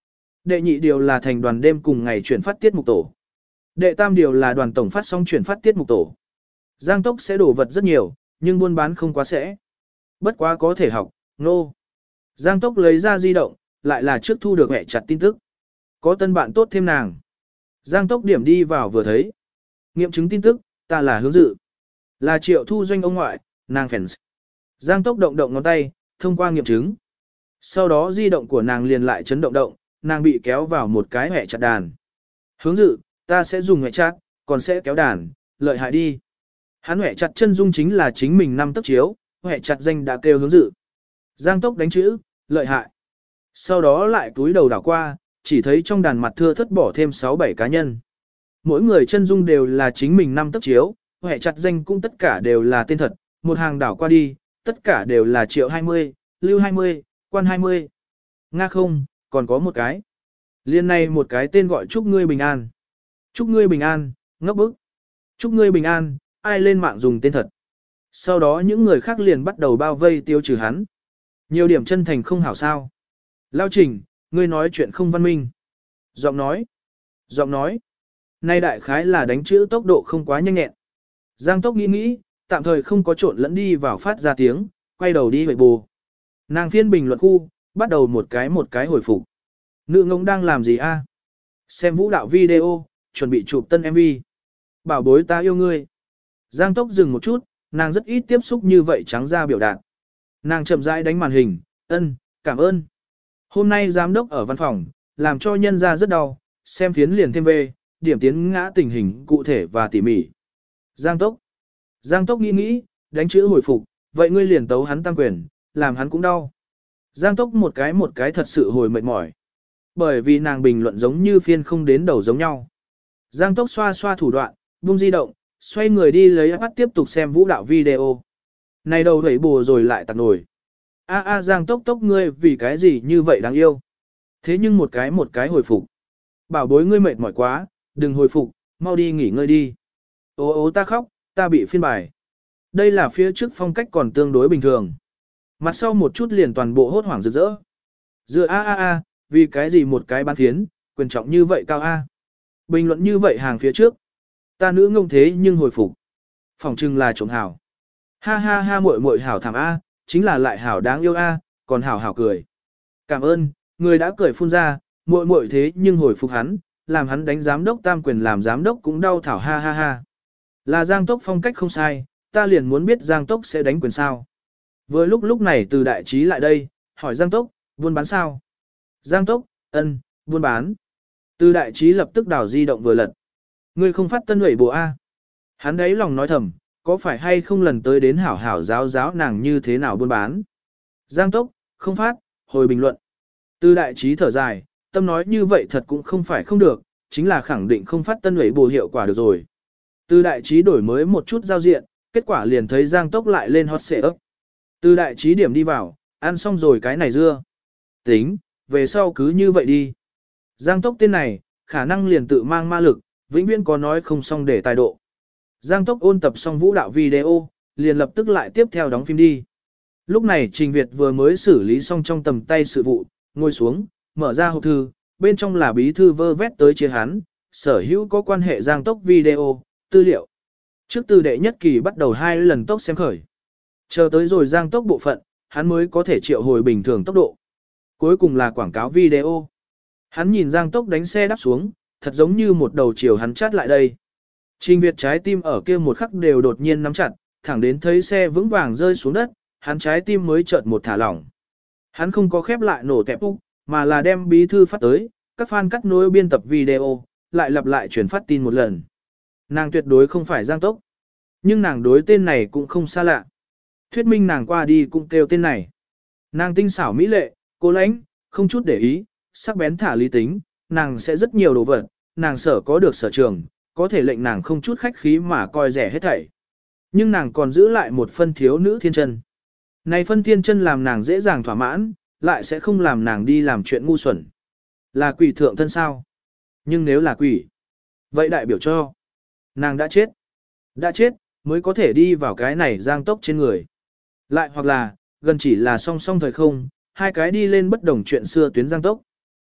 Đệ nhị điều là thành đoàn đêm cùng ngày chuyển phát tiết mục tổ. Đệ tam điều là đoàn tổng phát sóng chuyển phát tiết mục tổ. Giang Tốc sẽ đổ vật rất nhiều, nhưng buôn bán không quá sẽ. Bất quá có thể học, nô. Giang Tốc lấy ra di động, lại là trước thu được mẹ chặt tin tức. Có tân bạn tốt thêm nàng. Giang Tốc điểm đi vào vừa thấy. Nghiệm chứng tin tức, ta là Hướng Dự. Là Triệu Thu Doanh ông ngoại, nàng fans. Giang Tốc động động ngón tay, thông qua nghiệm chứng. Sau đó di động của nàng liền lại chấn động, nàng bị kéo vào một cái mẹ chặt đàn. Hướng Dự, ta sẽ dùng mẹ chặt, còn sẽ kéo đàn, lợi hại đi. Hắn mẹ chặt chân dung chính là chính mình năm tấc chiếu, mẹ chặt danh đã kêu Hướng Dự. Giang Tốc đánh chữ, lợi hại. Sau đó lại túi đầu đảo qua, chỉ thấy trong đàn mặt thưa thất bỏ thêm 6-7 cá nhân. Mỗi người chân dung đều là chính mình năm tấc chiếu, hệ chặt danh cũng tất cả đều là tên thật, một hàng đảo qua đi, tất cả đều là Triệu 20, Lưu 20, Quan 20. Nga không, còn có một cái. Liên này một cái tên gọi Chúc ngươi bình an. Chúc ngươi bình an, ngốc bức. Chúc ngươi bình an, ai lên mạng dùng tên thật. Sau đó những người khác liền bắt đầu bao vây tiêu trừ hắn. Nhiều điểm chân thành không hảo sao. Lao Trình, ngươi nói chuyện không văn minh. Giọng nói. Nay đại khái là đánh chữ tốc độ không quá nhanh nhẹn. Giang Tốc nghĩ, tạm thời không có trộn lẫn đi vào phát ra tiếng, quay đầu đi vậy bù. Nàng phiên bình luận khu, bắt đầu một cái hồi phục. Nữ ngỗng đang làm gì a? Xem vũ đạo video, chuẩn bị chụp tân MV. Bảo bối ta yêu ngươi. Giang Tốc dừng một chút, nàng rất ít tiếp xúc như vậy trắng ra biểu đạt. Nàng chậm rãi đánh màn hình, cảm ơn. Hôm nay giám đốc ở văn phòng, làm cho nhân ra rất đau, xem phiến liền thêm về, điểm tiến ngã tình hình cụ thể và tỉ mỉ. Giang Tốc nghĩ, đánh chữ hồi phục, vậy ngươi liền tấu hắn tăng quyền, làm hắn cũng đau. Giang Tốc một cái thật sự hồi mệt mỏi. Bởi vì nàng bình luận giống như phiên không đến đầu giống nhau. Giang Tốc xoa xoa thủ đoạn, buông di động, xoay người đi lấy iPad tiếp tục xem vũ đạo video. Này đầu thầy bù rồi lại tặc nổi. Giang Tốc ngươi vì cái gì như vậy đáng yêu. Thế nhưng một cái hồi phục. Bảo bối ngươi mệt mỏi quá, đừng hồi phục, mau đi nghỉ ngơi đi. Ô ta khóc, ta bị phiên bài. Đây là phía trước phong cách còn tương đối bình thường. Mặt sau một chút liền toàn bộ hốt hoảng rực rỡ. Dựa vì cái gì một cái bán phiến, quyền trọng như vậy cao a. Bình luận như vậy hàng phía trước. Ta nữ ngông thế nhưng hồi phục. Phòng trưng là trộm hảo. Ha muội hảo thảm a, chính là lại hảo đáng yêu a, còn hảo cười. Cảm ơn, người đã cười phun ra, muội thế nhưng hồi phục hắn, làm hắn đánh giám đốc tam quyền làm giám đốc cũng đau thảo ha. Là Giang Tốc phong cách không sai, ta liền muốn biết Giang Tốc sẽ đánh quyền sao. Vừa lúc này từ đại trí lại đây, hỏi Giang Tốc, buôn bán sao? Giang Tốc, buôn bán. Từ đại trí lập tức đảo di động vừa lật. Ngươi không phát tân hủy bộ A. Hắn đấy lòng nói thầm, có phải hay không lần tới đến hảo giáo nàng như thế nào buôn bán. Giang Tốc, không phát, hồi bình luận. Từ đại trí thở dài, tâm nói như vậy thật cũng không phải không được, chính là khẳng định không phát tân hủy bộ hiệu quả được rồi. Từ đại trí đổi mới một chút giao diện, kết quả liền thấy Giang Tốc lại lên hot xệ ấp. Từ đại trí điểm đi vào, ăn xong rồi cái này dưa. Tính, về sau cứ như vậy đi. Giang Tốc tên này, khả năng liền tự mang ma lực, vĩnh viễn có nói không xong để tài độ. Giang Tốc ôn tập xong vũ đạo video, liền lập tức lại tiếp theo đóng phim đi. Lúc này Trình Việt vừa mới xử lý xong trong tầm tay sự vụ, ngồi xuống, mở ra hộp thư, bên trong là bí thư vơ vét tới chia hắn, sở hữu có quan hệ Giang Tốc video, tư liệu. Trước từ đệ nhất kỳ bắt đầu 2 lần tốc xem khởi. Chờ tới rồi Giang Tốc bộ phận, hắn mới có thể triệu hồi bình thường tốc độ. Cuối cùng là quảng cáo video. Hắn nhìn Giang Tốc đánh xe đáp xuống, thật giống như một đầu chiều hắn chát lại đây. Trình Việt trái tim ở kia một khắc đều đột nhiên nắm chặt, thẳng đến thấy xe vững vàng rơi xuống đất, hắn trái tim mới chợt một thả lỏng. Hắn không có khép lại nổ tẹp úc, mà là đem bí thư phát tới, các fan cắt nối biên tập video, lại lặp lại truyền phát tin một lần. Nàng tuyệt đối không phải Giang Tốc, nhưng nàng đối tên này cũng không xa lạ. Thuyết minh nàng qua đi cũng kêu tên này. Nàng tinh xảo mỹ lệ, cô lãnh, không chút để ý, sắc bén thả lý tính, nàng sẽ rất nhiều đồ vật, nàng sở có được sở trường, có thể lệnh nàng không chút khách khí mà coi rẻ hết thảy. Nhưng nàng còn giữ lại một phân thiếu nữ thiên chân. Này phân thiên chân làm nàng dễ dàng thỏa mãn, lại sẽ không làm nàng đi làm chuyện ngu xuẩn. Là quỷ thượng thân sao? Nhưng nếu là quỷ, vậy đại biểu cho nàng đã chết. Đã chết, mới có thể đi vào cái này Giang Tốc trên người. Lại hoặc là, gần chỉ là song song thời không, hai cái đi lên bất đồng chuyện xưa tuyến Giang Tốc.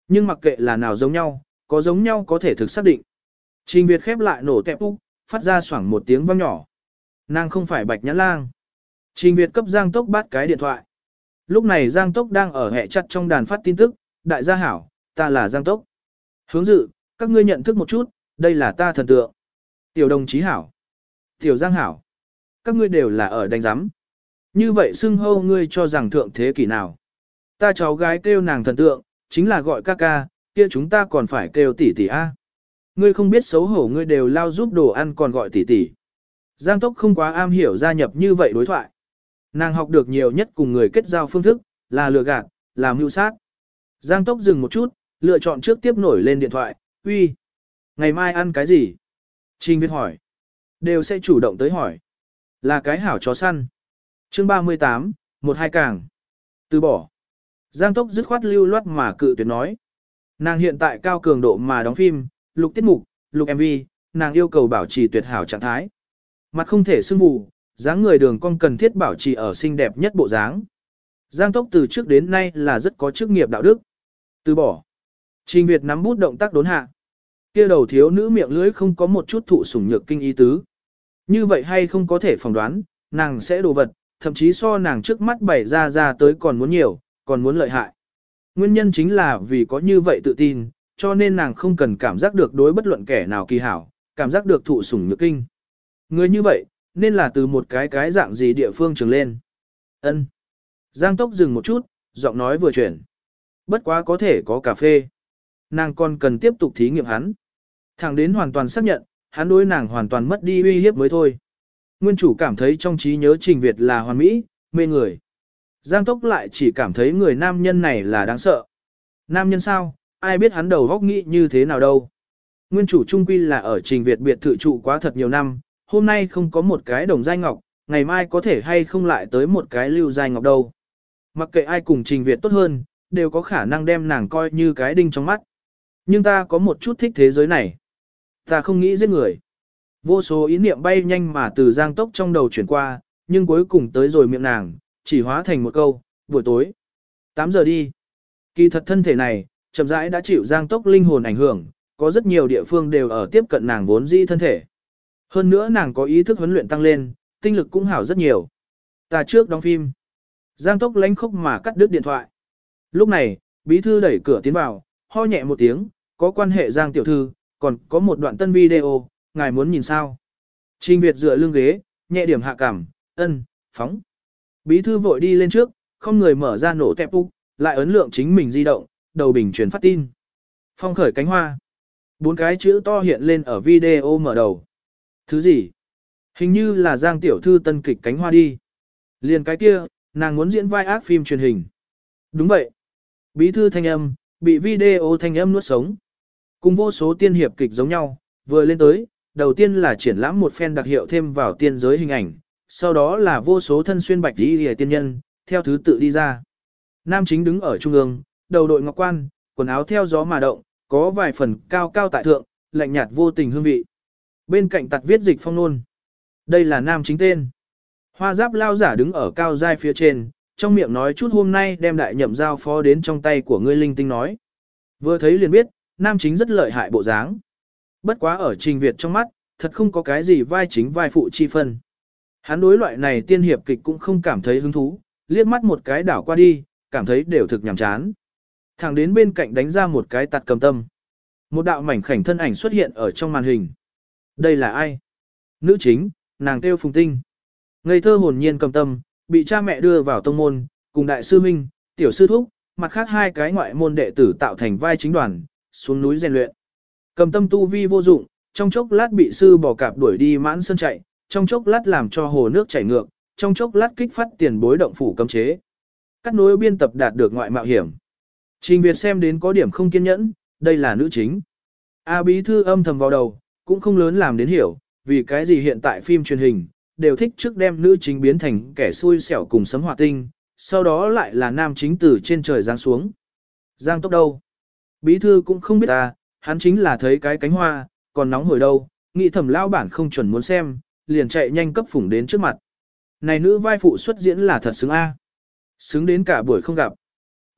Nhưng mặc kệ là nào giống nhau, có giống nhau có thể thực xác định. Trình Việt khép lại nổ tẹp úc, phát ra xoảng một tiếng vang nhỏ. Nàng không phải Bạch Nhã Lang. Trình Việt cấp Giang Tốc bắt cái điện thoại. Lúc này Giang Tốc đang ở hệ chặt trong đàn phát tin tức, đại gia hảo, ta là Giang Tốc. Hướng dự, các ngươi nhận thức một chút, đây là ta thần tượng. Tiểu đồng chí hảo. Tiểu Giang hảo. Các ngươi đều là ở đánh giám. Như vậy xưng hô ngươi cho rằng thượng thế kỷ nào. Ta cháu gái kêu nàng thần tượng, chính là gọi ca ca, kia chúng ta còn phải kêu tỷ tỷ a. Ngươi không biết xấu hổ ngươi đều lao giúp đồ ăn còn gọi tỷ tỷ. Giang Tốc không quá am hiểu gia nhập như vậy đối thoại. Nàng học được nhiều nhất cùng người kết giao phương thức, là lừa gạt, là mưu sát. Giang Tốc dừng một chút, lựa chọn trước tiếp nổi lên điện thoại, uy. Ngày mai ăn cái gì? Trình Việt hỏi. Đều sẽ chủ động tới hỏi. Là cái hảo chó săn. Chương 38, 12 càng. Từ bỏ. Giang Tốc dứt khoát lưu loát mà cự tuyệt nói. Nàng hiện tại cao cường độ mà đóng phim, lục tiết mục, lục MV, nàng yêu cầu bảo trì tuyệt hảo trạng thái. Mặt không thể sưng vù, dáng người đường cong cần thiết bảo trì ở xinh đẹp nhất bộ dáng. Giang Tốc từ trước đến nay là rất có chức nghiệp đạo đức. Từ bỏ. Trình Việt nắm bút động tác đốn hạ. Kia đầu thiếu nữ miệng lưỡi không có một chút thụ sủng nhược kinh ý tứ. Như vậy hay không có thể phỏng đoán, nàng sẽ đồ vật, thậm chí so nàng trước mắt bày ra tới còn muốn nhiều, còn muốn lợi hại. Nguyên nhân chính là vì có như vậy tự tin, cho nên nàng không cần cảm giác được đối bất luận kẻ nào kỳ hảo, cảm giác được thụ sủng nhược kinh. Người như vậy, nên là từ một cái dạng gì địa phương trường lên. Ân. Giang Tốc dừng một chút, giọng nói vừa chuyển. Bất quá có thể có cà phê. Nàng còn cần tiếp tục thí nghiệm hắn. Thẳng đến hoàn toàn xác nhận, hắn đối nàng hoàn toàn mất đi uy hiếp mới thôi. Nguyên chủ cảm thấy trong trí nhớ Trình Việt là hoàn mỹ, mê người. Giang Tốc lại chỉ cảm thấy người nam nhân này là đáng sợ. Nam nhân sao, ai biết hắn đầu góc nghĩ như thế nào đâu. Nguyên chủ trung quy là ở Trình Việt biệt thự trụ quá thật nhiều năm, hôm nay không có một cái đồng giai ngọc, ngày mai có thể hay không lại tới một cái lưu giai ngọc đâu. Mặc kệ ai cùng Trình Việt tốt hơn, đều có khả năng đem nàng coi như cái đinh trong mắt. Nhưng ta có một chút thích thế giới này. Ta không nghĩ giết người. Vô số ý niệm bay nhanh mà từ Giang Tốc trong đầu chuyển qua, nhưng cuối cùng tới rồi miệng nàng, chỉ hóa thành một câu, buổi tối. 8 giờ đi. Kỳ thật thân thể này, chậm rãi đã chịu Giang Tốc linh hồn ảnh hưởng, có rất nhiều địa phương đều ở tiếp cận nàng vốn dĩ thân thể. Hơn nữa nàng có ý thức huấn luyện tăng lên, tinh lực cũng hảo rất nhiều. Ta trước đóng phim. Giang Tốc lánh khóc mà cắt đứt điện thoại. Lúc này, bí thư đẩy cửa tiến vào, ho nhẹ một tiếng, có quan hệ Giang tiểu thư, còn có một đoạn tân video, ngài muốn nhìn sao? Trình Việt dựa lưng ghế, nhẹ điểm hạ cảm, ân, phóng. Bí thư vội đi lên trước, không người mở ra nổ tẹp úc, lại ấn lượng chính mình di động, đầu bình truyền phát tin. Phong khởi cánh hoa. 4 cái chữ to hiện lên ở video mở đầu. Thứ gì? Hình như là Giang tiểu thư tân kịch cánh hoa đi. Liền cái kia, nàng muốn diễn vai ác phim truyền hình. Đúng vậy. Bí thư thanh âm, bị video thanh âm nuốt sống. Cùng vô số tiên hiệp kịch giống nhau, vừa lên tới, đầu tiên là triển lãm một phen đặc hiệu thêm vào tiên giới hình ảnh, sau đó là vô số thân xuyên bạch y hề tiên nhân, theo thứ tự đi ra. Nam chính đứng ở trung ương, đầu đội ngọc quan, quần áo theo gió mà động, có vài phần cao cao tại thượng, lạnh nhạt vô tình hương vị. Bên cạnh tặc viết dịch phong nôn. Đây là nam chính tên. Hoa giáp lao giả đứng ở cao giai phía trên, trong miệng nói chút hôm nay đem đại nhậm giao phó đến trong tay của ngươi linh tinh nói. Vừa thấy liền biết, nam chính rất lợi hại bộ dáng. Bất quá ở Trình Việt trong mắt, thật không có cái gì vai chính vai phụ chi phân. Hắn đối loại này tiên hiệp kịch cũng không cảm thấy hứng thú, liếc mắt một cái đảo qua đi, cảm thấy đều thực nhàm chán. Thẳng đến bên cạnh đánh ra một cái tạt cầm tâm. Một đạo mảnh khảnh thân ảnh xuất hiện ở trong màn hình. Đây là ai? Nữ chính, nàng kêu Phùng Tinh. Ngây thơ hồn nhiên cầm tâm, bị cha mẹ đưa vào tông môn, cùng đại sư minh, tiểu sư thúc, mặt khác 2 cái ngoại môn đệ tử tạo thành vai chính đoàn, xuống núi rèn luyện. Cầm tâm tu vi vô dụng, trong chốc lát bị sư bò cạp đuổi đi mãn sân chạy, trong chốc lát làm cho hồ nước chảy ngược, trong chốc lát kích phát tiền bối động phủ cấm chế. Cắt nối biên tập đạt được ngoại mạo hiểm. Trình Việt xem đến có điểm không kiên nhẫn, đây là nữ chính. A bí thư âm thầm vào đầu, cũng không lớn làm đến hiểu, vì cái gì hiện tại phim truyền hình, đều thích trước đem nữ chính biến thành kẻ xui xẻo cùng sấm hỏa tinh, sau đó lại là nam chính từ trên trời giáng xuống. Giang Tốc đâu? Bí thư cũng không biết ta, hắn chính là thấy cái cánh hoa, còn nóng hổi đâu, nghĩ thầm lao bản không chuẩn muốn xem, liền chạy nhanh cấp phủng đến trước mặt. Này nữ vai phụ xuất diễn là thật xứng A. Xứng đến cả buổi không gặp.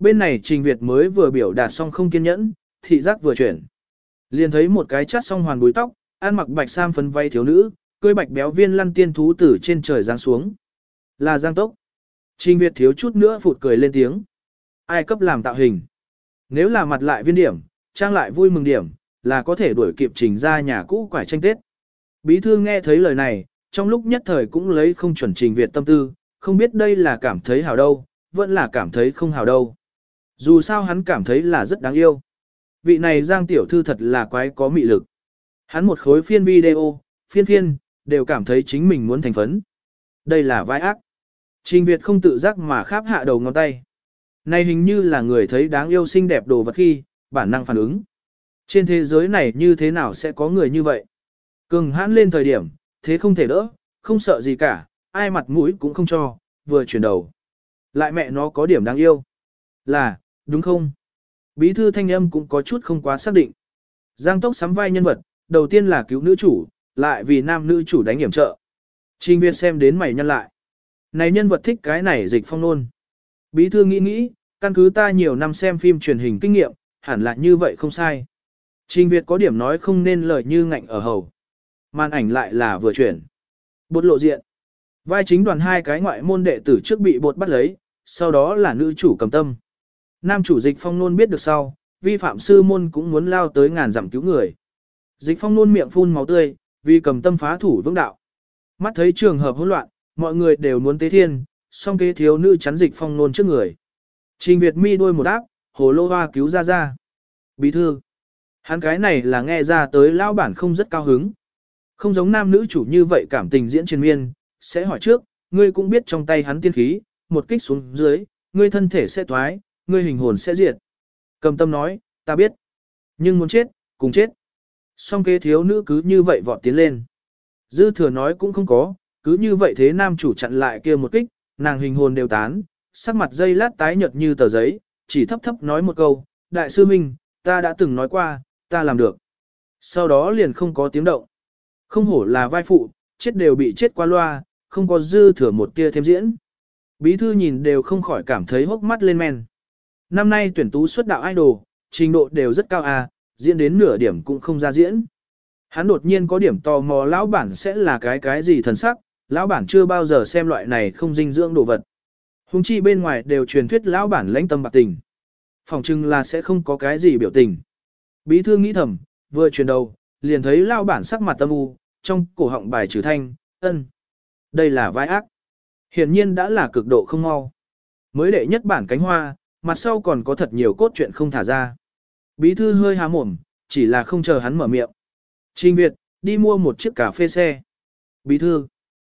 Bên này Trình Việt mới vừa biểu đạt xong không kiên nhẫn, thị giác vừa chuyển. Liền thấy một cái chát xong hoàn búi tóc, ăn mặc bạch sam phấn vây thiếu nữ, cưỡi bạch béo viên lăn tiên thú từ trên trời giáng xuống. Là Giang Tốc. Trình Việt thiếu chút nữa phụt cười lên tiếng. Ai cấp làm tạo hình? Nếu là mặt lại viên điểm, trang lại vui mừng điểm, là có thể đuổi kịp Trình ra nhà cũ quải tranh Tết. Bí thư nghe thấy lời này, trong lúc nhất thời cũng lấy không chuẩn Trình Việt tâm tư, không biết đây là cảm thấy hào đâu, vẫn là cảm thấy không hào đâu. Dù sao hắn cảm thấy là rất đáng yêu. Vị này Giang tiểu thư thật là quái có mị lực. Hắn một khối phiên video, phiên, đều cảm thấy chính mình muốn thành phấn. Đây là vai ác. Trình Việt không tự giác mà kháp hạ đầu ngón tay. Này hình như là người thấy đáng yêu xinh đẹp đồ vật khi, bản năng phản ứng. Trên thế giới này như thế nào sẽ có người như vậy? Cường hãn lên thời điểm, thế không thể đỡ, không sợ gì cả, ai mặt mũi cũng không cho, vừa chuyển đầu. Lại mẹ nó có điểm đáng yêu. Là, đúng không? Bí thư thanh âm cũng có chút không quá xác định. Giang Tốc sắm vai nhân vật, đầu tiên là cứu nữ chủ, lại vì nam nữ chủ đánh hiểm trợ. Trình Việt xem đến mày nhăn lại. Này nhân vật thích cái này Dịch Phong nôn. Bí thư nghĩ, căn cứ ta nhiều năm xem phim truyền hình kinh nghiệm, hẳn là như vậy không sai. Trình Việt có điểm nói không nên lời như ngạnh ở hầu. Màn ảnh lại là vừa chuyển. Bột lộ diện. Vai chính đoàn hai cái ngoại môn đệ tử trước bị bột bắt lấy, sau đó là nữ chủ Cầm Tâm. Nam chủ Dịch Phong nôn biết được sau, vi phạm sư môn cũng muốn lao tới ngàn dặm cứu người. Dịch Phong nôn miệng phun máu tươi, vì Cầm Tâm phá thủ vững đạo. Mắt thấy trường hợp hỗn loạn, mọi người đều muốn tế thiên, song kế thiếu nữ chắn Dịch Phong nôn trước người. Trình Việt mi đuôi một áp, hồ lô hoa cứu ra. Bí thư. Hắn cái này là nghe ra tới lão bản không rất cao hứng. Không giống nam nữ chủ như vậy cảm tình diễn truyền miên, sẽ hỏi trước, ngươi cũng biết trong tay hắn tiên khí, một kích xuống dưới, ngươi thân thể sẽ thoái, ngươi hình hồn sẽ diệt. Cầm Tâm nói, ta biết. Nhưng muốn chết, cùng chết. Song kế thiếu nữ cứ như vậy vọt tiến lên. Dư thừa nói cũng không có, cứ như vậy thế nam chủ chặn lại kia một kích, nàng hình hồn đều tán, sắc mặt dây lát tái nhợt như tờ giấy, chỉ thấp thấp nói một câu, đại sư minh, ta đã từng nói qua, ta làm được. Sau đó liền không có tiếng động. Không hổ là vai phụ, chết đều bị chết qua loa, không có dư thừa một tia thêm diễn. Bí thư nhìn đều không khỏi cảm thấy hốc mắt lên men. Năm nay tuyển tú xuất đạo idol, trình độ đều rất cao diễn đến nửa điểm cũng không ra diễn. Hắn đột nhiên có điểm tò mò lão bản sẽ là cái gì thần sắc, lão bản chưa bao giờ xem loại này không dinh dưỡng đồ vật. Hùng chi bên ngoài đều truyền thuyết lão bản lãnh tâm bạc tình. Phòng trưng là sẽ không có cái gì biểu tình. Bí thư nghĩ thầm, vừa chuyển đầu, liền thấy lão bản sắc mặt tâm u, trong cổ họng bài trừ thanh, ân. Đây là vai ác. Hiển nhiên đã là cực độ không mau. Mới đệ nhất bản cánh hoa, mặt sau còn có thật nhiều cốt truyện không thả ra. Bí thư hơi há mồm, chỉ là không chờ hắn mở miệng. Trình Việt, đi mua một chiếc cà phê xe. Bí thư.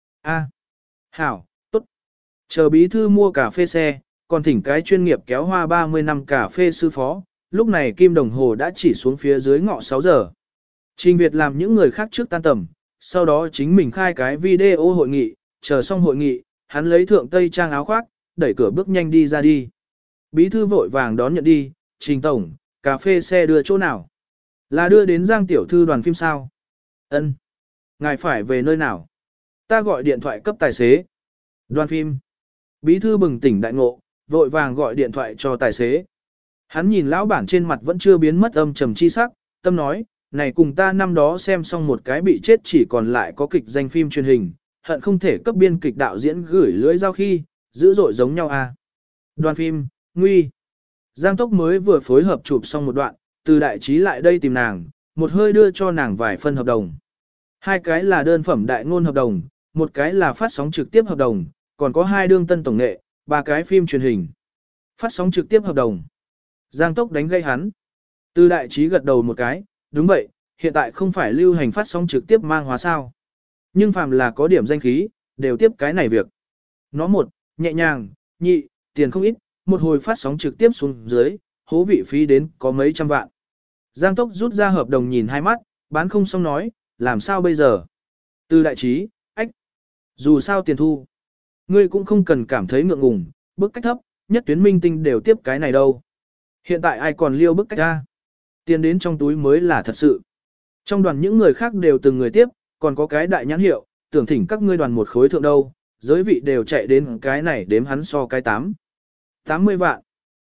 Hảo, tốt. Chờ bí thư mua cà phê xe, còn thỉnh cái chuyên nghiệp kéo hoa 30 năm cà phê sư phó, lúc này kim đồng hồ đã chỉ xuống phía dưới ngọ 6 giờ. Trình Việt làm những người khác trước tan tầm, sau đó chính mình khai cái video hội nghị, chờ xong hội nghị, hắn lấy thượng tây trang áo khoác, đẩy cửa bước nhanh đi ra đi. Bí thư vội vàng đón nhận đi, Trình tổng, cà phê xe đưa chỗ nào? Là đưa đến Giang tiểu thư đoàn phim sao? Ân. Ngài phải về nơi nào? Ta gọi điện thoại cấp tài xế. Đoàn phim. Bí thư bừng tỉnh đại ngộ, vội vàng gọi điện thoại cho tài xế. Hắn nhìn lão bản trên mặt vẫn chưa biến mất âm trầm chi sắc, tâm nói, này cùng ta năm đó xem xong một cái bị chết chỉ còn lại có kịch danh phim truyền hình, hận không thể cấp biên kịch đạo diễn gửi lưỡi dao khi, dữ dội giống nhau Đoàn phim, nguy. Giang Tốc mới vừa phối hợp chụp xong một đoạn, từ đại trí lại đây tìm nàng, một hơi đưa cho nàng vài phân hợp đồng. Hai cái là đơn phẩm đại ngôn hợp đồng, một cái là phát sóng trực tiếp hợp đồng, còn có 2 đương tân tổng nghệ, 3 cái phim truyền hình. Phát sóng trực tiếp hợp đồng. Giang Tốc đánh gây hắn. Từ đại trí gật đầu một cái, đúng vậy, hiện tại không phải lưu hành phát sóng trực tiếp mang hóa sao. Nhưng phàm là có điểm danh khí, đều tiếp cái này việc. Nó một, nhẹ nhàng, nhị, tiền không ít, một hồi phát sóng trực tiếp xuống dưới, hố vị phí đến có mấy trăm vạn. Giang Tốc rút ra hợp đồng nhìn hai mắt, bán không xong nói, làm sao bây giờ? Từ đại trí, ách. Dù sao tiền thu. Ngươi cũng không cần cảm thấy ngượng ngùng, bức cách thấp, nhất tuyến minh tinh đều tiếp cái này đâu. Hiện tại ai còn liêu bức cách ra? Tiền đến trong túi mới là thật sự. Trong đoàn những người khác đều từng người tiếp, còn có cái đại nhãn hiệu, tưởng thỉnh các ngươi đoàn một khối thượng đâu, giới vị đều chạy đến cái này đếm hắn so cái 80 vạn.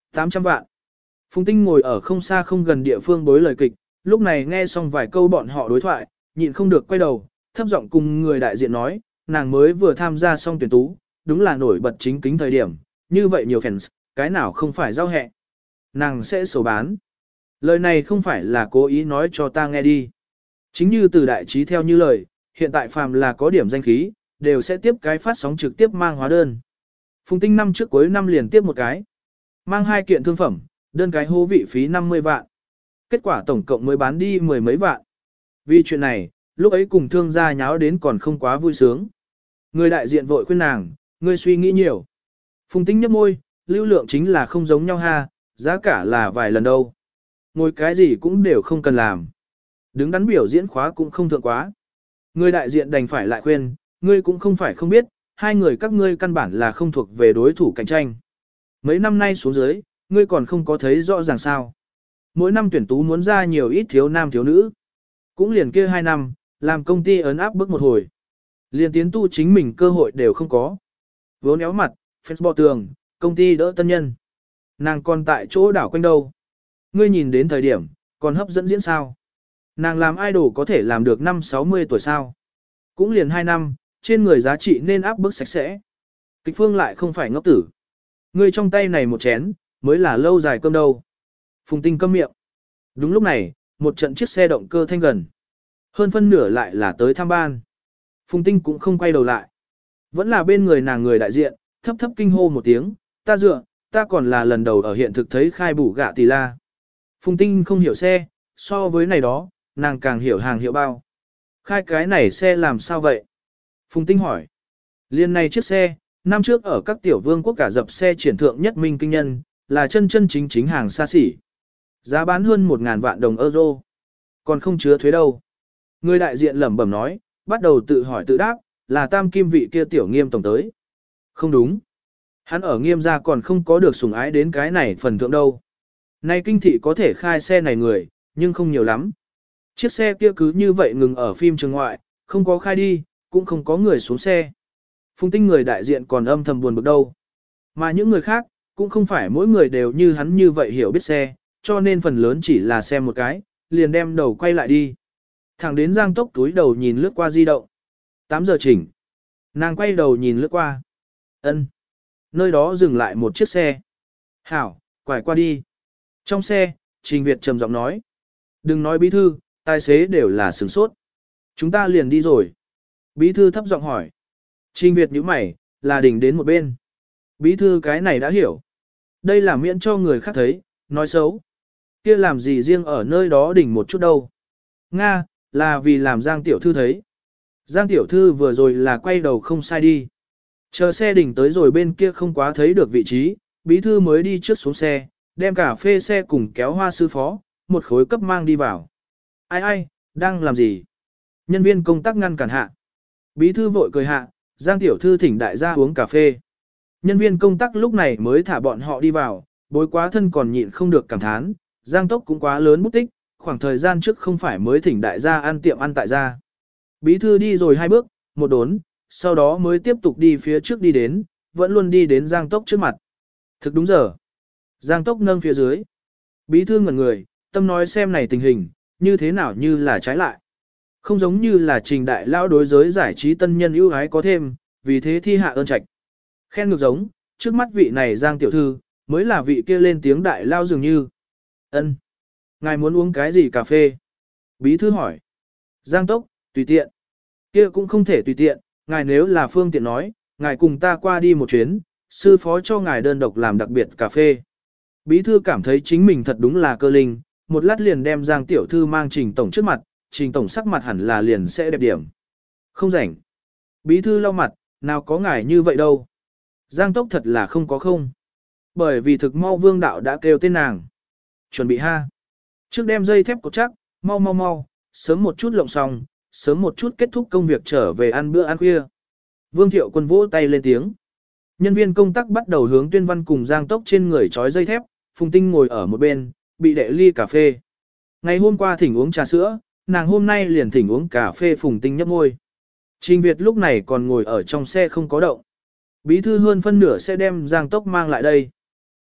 800 vạn. Phùng Tinh ngồi ở không xa không gần địa phương bối lời kịch, lúc này nghe xong vài câu bọn họ đối thoại, nhịn không được quay đầu, thấp giọng cùng người đại diện nói, nàng mới vừa tham gia xong tuyển tú, đúng là nổi bật chính kính thời điểm, như vậy nhiều fans, cái nào không phải giao hẹ. Nàng sẽ sổ bán. Lời này không phải là cố ý nói cho ta nghe đi. Chính như từ đại trí theo như lời, hiện tại phàm là có điểm danh khí, đều sẽ tiếp cái phát sóng trực tiếp mang hóa đơn. Phùng Tinh năm trước cuối năm liền tiếp một cái. Mang 2 kiện thương phẩm, đơn cái hô vị phí 50 vạn. Kết quả tổng cộng mới bán đi 10 mấy vạn. Vì chuyện này, lúc ấy cùng thương gia nháo đến còn không quá vui sướng. Người đại diện vội khuyên nàng, ngươi suy nghĩ nhiều. Phùng Tinh nhấp môi, lưu lượng chính là không giống nhau ha, giá cả là vài lần đâu. Ngồi cái gì cũng đều không cần làm. Đứng đắn biểu diễn khóa cũng không thượng quá. Người đại diện đành phải lại khuyên, ngươi cũng không phải không biết, hai người các ngươi căn bản là không thuộc về đối thủ cạnh tranh. Mấy năm nay xuống dưới, ngươi còn không có thấy rõ ràng sao. Mỗi năm tuyển tú muốn ra nhiều ít thiếu nam thiếu nữ. Cũng liền kia 2 năm, làm công ty ấn áp bước một hồi. Liền tiến tu chính mình cơ hội đều không có. Vốn éo mặt, fans bỏ tường, công ty đỡ tân nhân. Nàng còn tại chỗ đảo quanh đâu. Ngươi nhìn đến thời điểm, còn hấp dẫn diễn sao. Nàng làm idol có thể làm được 5-60 tuổi sao. Cũng liền 2 năm, trên người giá trị nên áp bức sạch sẽ. Kịch phương lại không phải ngốc tử. Ngươi trong tay này một chén, mới là lâu dài cơm đâu. Phùng Tinh câm miệng. Đúng lúc này, một trận chiếc xe động cơ thanh gần. Hơn phân nửa lại là tới thăm ban. Phùng Tinh cũng không quay đầu lại. Vẫn là bên người nàng người đại diện, thấp thấp kinh hô một tiếng, ta dựa, ta còn là lần đầu ở hiện thực thấy khai bủ gạ tỷ la. Phùng Tinh không hiểu xe, so với này đó, nàng càng hiểu hàng hiệu bao. Khai cái này xe làm sao vậy? Phùng Tinh hỏi. Liên này chiếc xe, năm trước ở các tiểu vương quốc cả dập xe triển thượng nhất minh kinh nhân, là chân chân chính chính hàng xa xỉ. Giá bán hơn 1.000 vạn đồng euro. Còn không chứa thuế đâu. Người đại diện lẩm bẩm nói, bắt đầu tự hỏi tự đáp, là tam kim vị kia tiểu nghiêm tổng tới. Không đúng. Hắn ở nghiêm gia còn không có được sủng ái đến cái này phần thượng đâu. Nay kinh thị có thể khai xe này người, nhưng không nhiều lắm. Chiếc xe kia cứ như vậy ngừng ở phim trường ngoại, không có khai đi, cũng không có người xuống xe. Phùng Tinh người đại diện còn âm thầm buồn bực đâu. Mà những người khác, cũng không phải mỗi người đều như hắn như vậy hiểu biết xe, cho nên phần lớn chỉ là xem một cái, liền đem đầu quay lại đi. Thẳng đến Giang Tốc túi đầu nhìn lướt qua di động. 8 giờ chỉnh. Nàng quay đầu nhìn lướt qua. Ân. Nơi đó dừng lại một chiếc xe. Hảo, quải qua đi. Trong xe, Trình Việt trầm giọng nói. Đừng nói bí thư, tài xế đều là sửng sốt. Chúng ta liền đi rồi. Bí thư thấp giọng hỏi. Trình Việt nhíu mày, là đỉnh đến một bên. Bí thư cái này đã hiểu. Đây là miễn cho người khác thấy, nói xấu. Kia làm gì riêng ở nơi đó đỉnh một chút đâu. Nga, là vì làm Giang tiểu thư thấy. Giang tiểu thư vừa rồi là quay đầu không sai đi. Chờ xe đỉnh tới rồi bên kia không quá thấy được vị trí, bí thư mới đi trước xuống xe, đem cà phê xe cùng kéo hoa sư phó, một khối cấp mang đi vào. Ai ai, đang làm gì? Nhân viên công tác ngăn cản hạ. Bí thư vội cười hạ, Giang tiểu thư thỉnh đại gia uống cà phê. Nhân viên công tác lúc này mới thả bọn họ đi vào, bối quá thân còn nhịn không được cảm thán, Giang Tốc cũng quá lớn bút tích, khoảng thời gian trước không phải mới thỉnh đại gia ăn tiệm ăn tại gia. Bí thư đi rồi 2 bước, một đốn, sau đó mới tiếp tục đi phía trước đi đến, vẫn luôn đi đến Giang Tốc trước mặt. Thực đúng giờ. Giang Tốc nâng phía dưới. Bí thư ngẩn người, tâm nói xem này tình hình, như thế nào như là trái lại. Không giống như là trình đại lao đối giới giải trí tân nhân ưu ái có thêm, vì thế thi hạ ơn trạch. Khen ngược giống, trước mắt vị này Giang tiểu thư, mới là vị kia lên tiếng đại lao dường như. Ân, ngài muốn uống cái gì cà phê? Bí thư hỏi. Giang Tốc, tùy tiện. Kia cũng không thể tùy tiện, ngài nếu là phương tiện nói, ngài cùng ta qua đi một chuyến, sư phó cho ngài đơn độc làm đặc biệt cà phê. Bí thư cảm thấy chính mình thật đúng là cơ linh, một lát liền đem Giang tiểu thư mang Trình tổng trước mặt, Trình tổng sắc mặt hẳn là liền sẽ đẹp điểm. Không rảnh. Bí thư lau mặt, nào có ngài như vậy đâu. Giang Tốc thật là không có không. Bởi vì thực mau Vương Đạo đã kêu tên nàng. Chuẩn bị ha. Trước đem dây thép cột chắc, mau mau mau, sớm một chút lộng xong, sớm một chút kết thúc công việc trở về ăn bữa ăn khuya. Vương Thiệu Quân vỗ tay lên tiếng. Nhân viên công tác bắt đầu hướng Tuyên Văn cùng Giang Tốc trên người trói dây thép, Phùng Tinh ngồi ở một bên, bị đệ ly cà phê. Ngày hôm qua thỉnh uống trà sữa, nàng hôm nay liền thỉnh uống cà phê. Phùng Tinh nhấp môi. Trình Việt lúc này còn ngồi ở trong xe không có động. Bí thư hơn phân nửa sẽ đem Giang Tốc mang lại đây.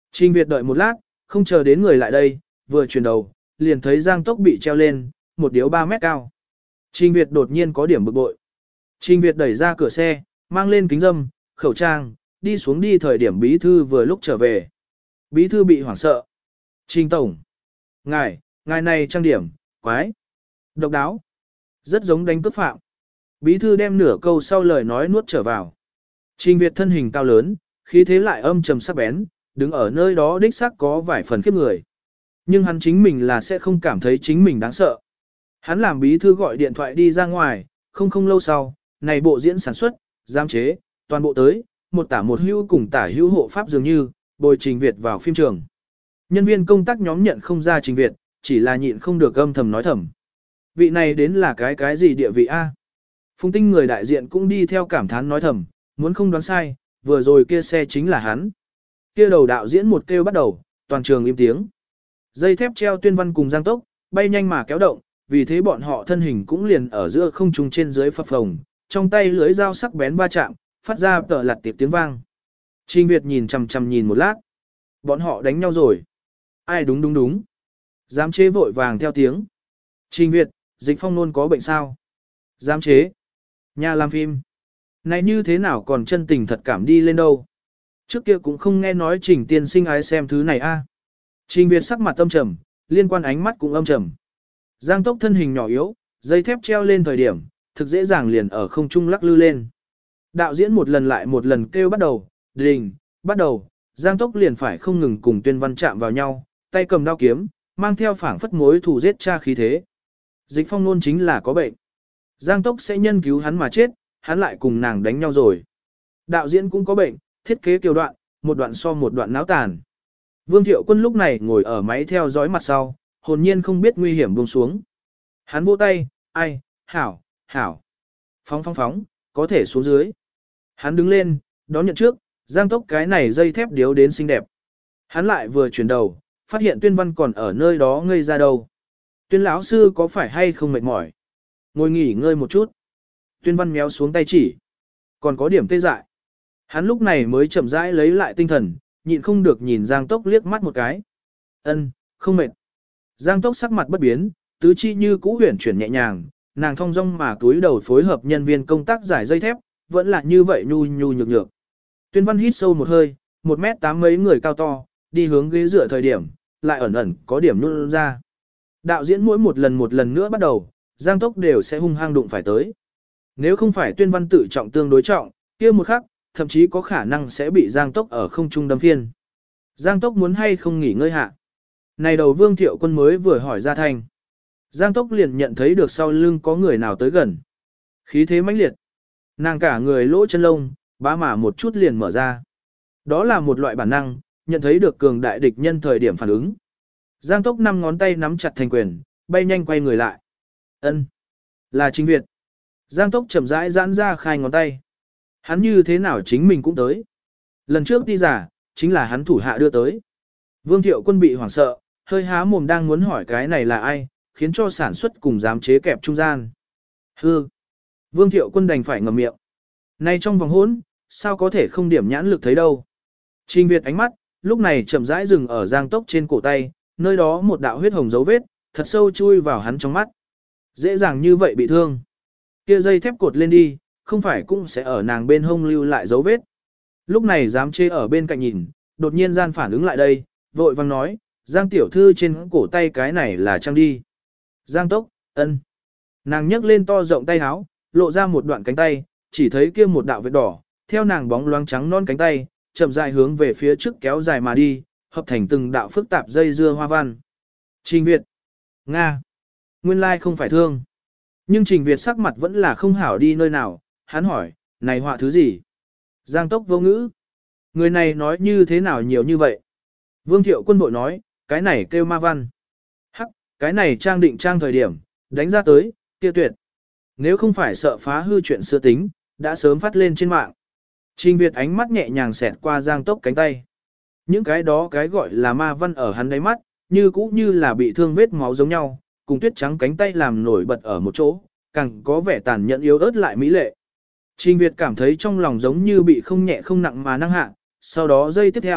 Trình Việt đợi một lát, không chờ đến người lại đây, vừa chuyển đầu, liền thấy Giang Tốc bị treo lên, một điếu 3 mét cao. Trình Việt đột nhiên có điểm bực bội. Trình Việt đẩy ra cửa xe, mang lên kính râm, khẩu trang, đi xuống đi thời điểm bí thư vừa lúc trở về. Bí thư bị hoảng sợ. Trình tổng. Ngài này trang điểm, quái. Độc đáo. Rất giống đánh cướp phạm. Bí thư đem nửa câu sau lời nói nuốt trở vào. Trình Việt thân hình cao lớn, khí thế lại âm trầm sắc bén, đứng ở nơi đó đích xác có vài phần khiếp người. Nhưng hắn chính mình là sẽ không cảm thấy chính mình đáng sợ. Hắn làm bí thư gọi điện thoại đi ra ngoài, không lâu sau, này bộ diễn sản xuất, giám chế, toàn bộ tới, một tả một hữu cùng tả hữu hộ pháp dường như, bồi Trình Việt vào phim trường. Nhân viên công tác nhóm nhận không ra Trình Việt, chỉ là nhịn không được âm thầm nói thầm. Vị này đến là cái gì địa vị A? Phùng Tinh người đại diện cũng đi theo cảm thán nói thầm, muốn không đoán sai, vừa rồi kia xe chính là hắn. Kia đầu đạo diễn một kêu bắt đầu, toàn trường im tiếng. Dây thép treo Tuyên Văn cùng Giang Tốc, bay nhanh mà kéo động, vì thế bọn họ thân hình cũng liền ở giữa không trung trên dưới phập phồng, trong tay lưới dao sắc bén va chạm, phát ra tở lặt tiệp tiếng vang. Trình Việt nhìn chằm chằm nhìn một lát. Bọn họ đánh nhau rồi. Ai đúng. Giám chế vội vàng theo tiếng. Trình Việt, Dịch Phong luôn có bệnh sao? Giám chế. Nhà làm phim. Này như thế nào còn chân tình thật cảm đi lên đâu? Trước kia cũng không nghe nói Trình tiên sinh ái xem thứ này a. Trình Việt sắc mặt âm trầm, liên quan ánh mắt cũng âm trầm. Giang Tốc thân hình nhỏ yếu, dây thép treo lên thời điểm, thực dễ dàng liền ở không trung lắc lư lên. Đạo diễn một lần lại một lần kêu bắt đầu, đình, bắt đầu, Giang Tốc liền phải không ngừng cùng Tuyên Văn chạm vào nhau, tay cầm đao kiếm, mang theo phảng phất mối thù giết cha khí thế. Dịch Phong luôn chính là có bệnh. Giang Tốc sẽ nhân cứu hắn mà chết, hắn lại cùng nàng đánh nhau rồi. Đạo diễn cũng có bệnh, thiết kế kiều đoạn, một đoạn so một đoạn náo tàn. Vương Thiệu Quân lúc này ngồi ở máy theo dõi mặt sau, hồn nhiên không biết nguy hiểm buông xuống. Hắn vỗ tay, ai, hảo, phóng, có thể xuống dưới. Hắn đứng lên, đón nhận trước, Giang Tốc cái này dây thép điếu đến xinh đẹp. Hắn lại vừa chuyển đầu, phát hiện Tuyên Văn còn ở nơi đó ngây ra đầu. Tuyên lão sư có phải hay không mệt mỏi? Ngồi nghỉ ngơi một chút. Tuyên Văn méo xuống tay chỉ. Còn có điểm tê dại. Hắn lúc này mới chậm rãi lấy lại tinh thần, nhịn không được nhìn Giang Tốc liếc mắt một cái. Ân, không mệt. Giang Tốc sắc mặt bất biến, tứ chi như cũ huyển chuyển nhẹ nhàng, nàng thong dong mà túi đầu phối hợp nhân viên công tác giải dây thép, vẫn là như vậy nhu nhược. Tuyên Văn hít sâu một hơi, 1m8 mấy người cao to, đi hướng ghế dựa thời điểm, lại ẩn có điểm nhún ra. Đạo diễn mỗi một lần nữa bắt đầu, Giang Tốc đều sẽ hung hăng đụng phải tới. Nếu không phải Tuyên Văn tự trọng tương đối trọng, kia một khắc, thậm chí có khả năng sẽ bị Giang Tốc ở không trung đâm phiên. Giang Tốc muốn hay không nghỉ ngơi hạ. Này đầu Vương Thiệu Quân mới vừa hỏi ra thành. Giang Tốc liền nhận thấy được sau lưng có người nào tới gần. Khí thế mãnh liệt. Nàng cả người lỗ chân lông, bá mà một chút liền mở ra. Đó là một loại bản năng, nhận thấy được cường đại địch nhân thời điểm phản ứng. Giang Tốc 5 ngón tay nắm chặt thành quyền, bay nhanh quay người lại. Ân, là Trình Việt. Giang Tốc chậm rãi giãn ra khai ngón tay. Hắn như thế nào chính mình cũng tới. Lần trước đi giả, chính là hắn thủ hạ đưa tới. Vương Thiệu Quân bị hoảng sợ, hơi há mồm đang muốn hỏi cái này là ai, khiến cho sản xuất cùng giám chế kẹp trung gian. Hư. Vương Thiệu Quân đành phải ngậm miệng. Nay trong vòng hỗn, sao có thể không điểm nhãn lực thấy đâu. Trình Việt ánh mắt, lúc này chậm rãi dừng ở Giang Tốc trên cổ tay, nơi đó một đạo huyết hồng dấu vết, thật sâu chui vào hắn trong mắt. Dễ dàng như vậy bị thương. Kia dây thép cột lên đi, không phải cũng sẽ ở nàng bên hông lưu lại dấu vết. Lúc này giám chế ở bên cạnh nhìn, đột nhiên gian phản ứng lại đây, vội vang nói, Giang tiểu thư trên cổ tay cái này là trang đi. Giang Tốc, ân. Nàng nhấc lên to rộng tay áo, lộ ra một đoạn cánh tay, chỉ thấy kia một đạo vết đỏ, theo nàng bóng loáng trắng non cánh tay, chậm rãi hướng về phía trước kéo dài mà đi, hợp thành từng đạo phức tạp dây dưa hoa văn. Trình Việt, Nga, nguyên lai không phải thương. Nhưng Trình Việt sắc mặt vẫn là không hảo đi nơi nào, hắn hỏi, này họa thứ gì? Giang Tốc vô ngữ. Người này nói như thế nào nhiều như vậy? Vương Thiệu Quân bội nói, cái này kêu ma văn. Hắc, cái này trang định trang thời điểm, đánh ra tới, kia tuyệt. Nếu không phải sợ phá hư chuyện xưa tính, đã sớm phát lên trên mạng. Trình Việt ánh mắt nhẹ nhàng xẹt qua Giang Tốc cánh tay. Những cái đó cái gọi là ma văn ở hắn đáy mắt, như cũ như là bị thương vết máu giống nhau, cùng tuyết trắng cánh tay làm nổi bật ở một chỗ, càng có vẻ tàn nhẫn yếu ớt lại mỹ lệ. Trình Việt cảm thấy trong lòng giống như bị không nhẹ không nặng mà năng hạ, sau đó giây tiếp theo,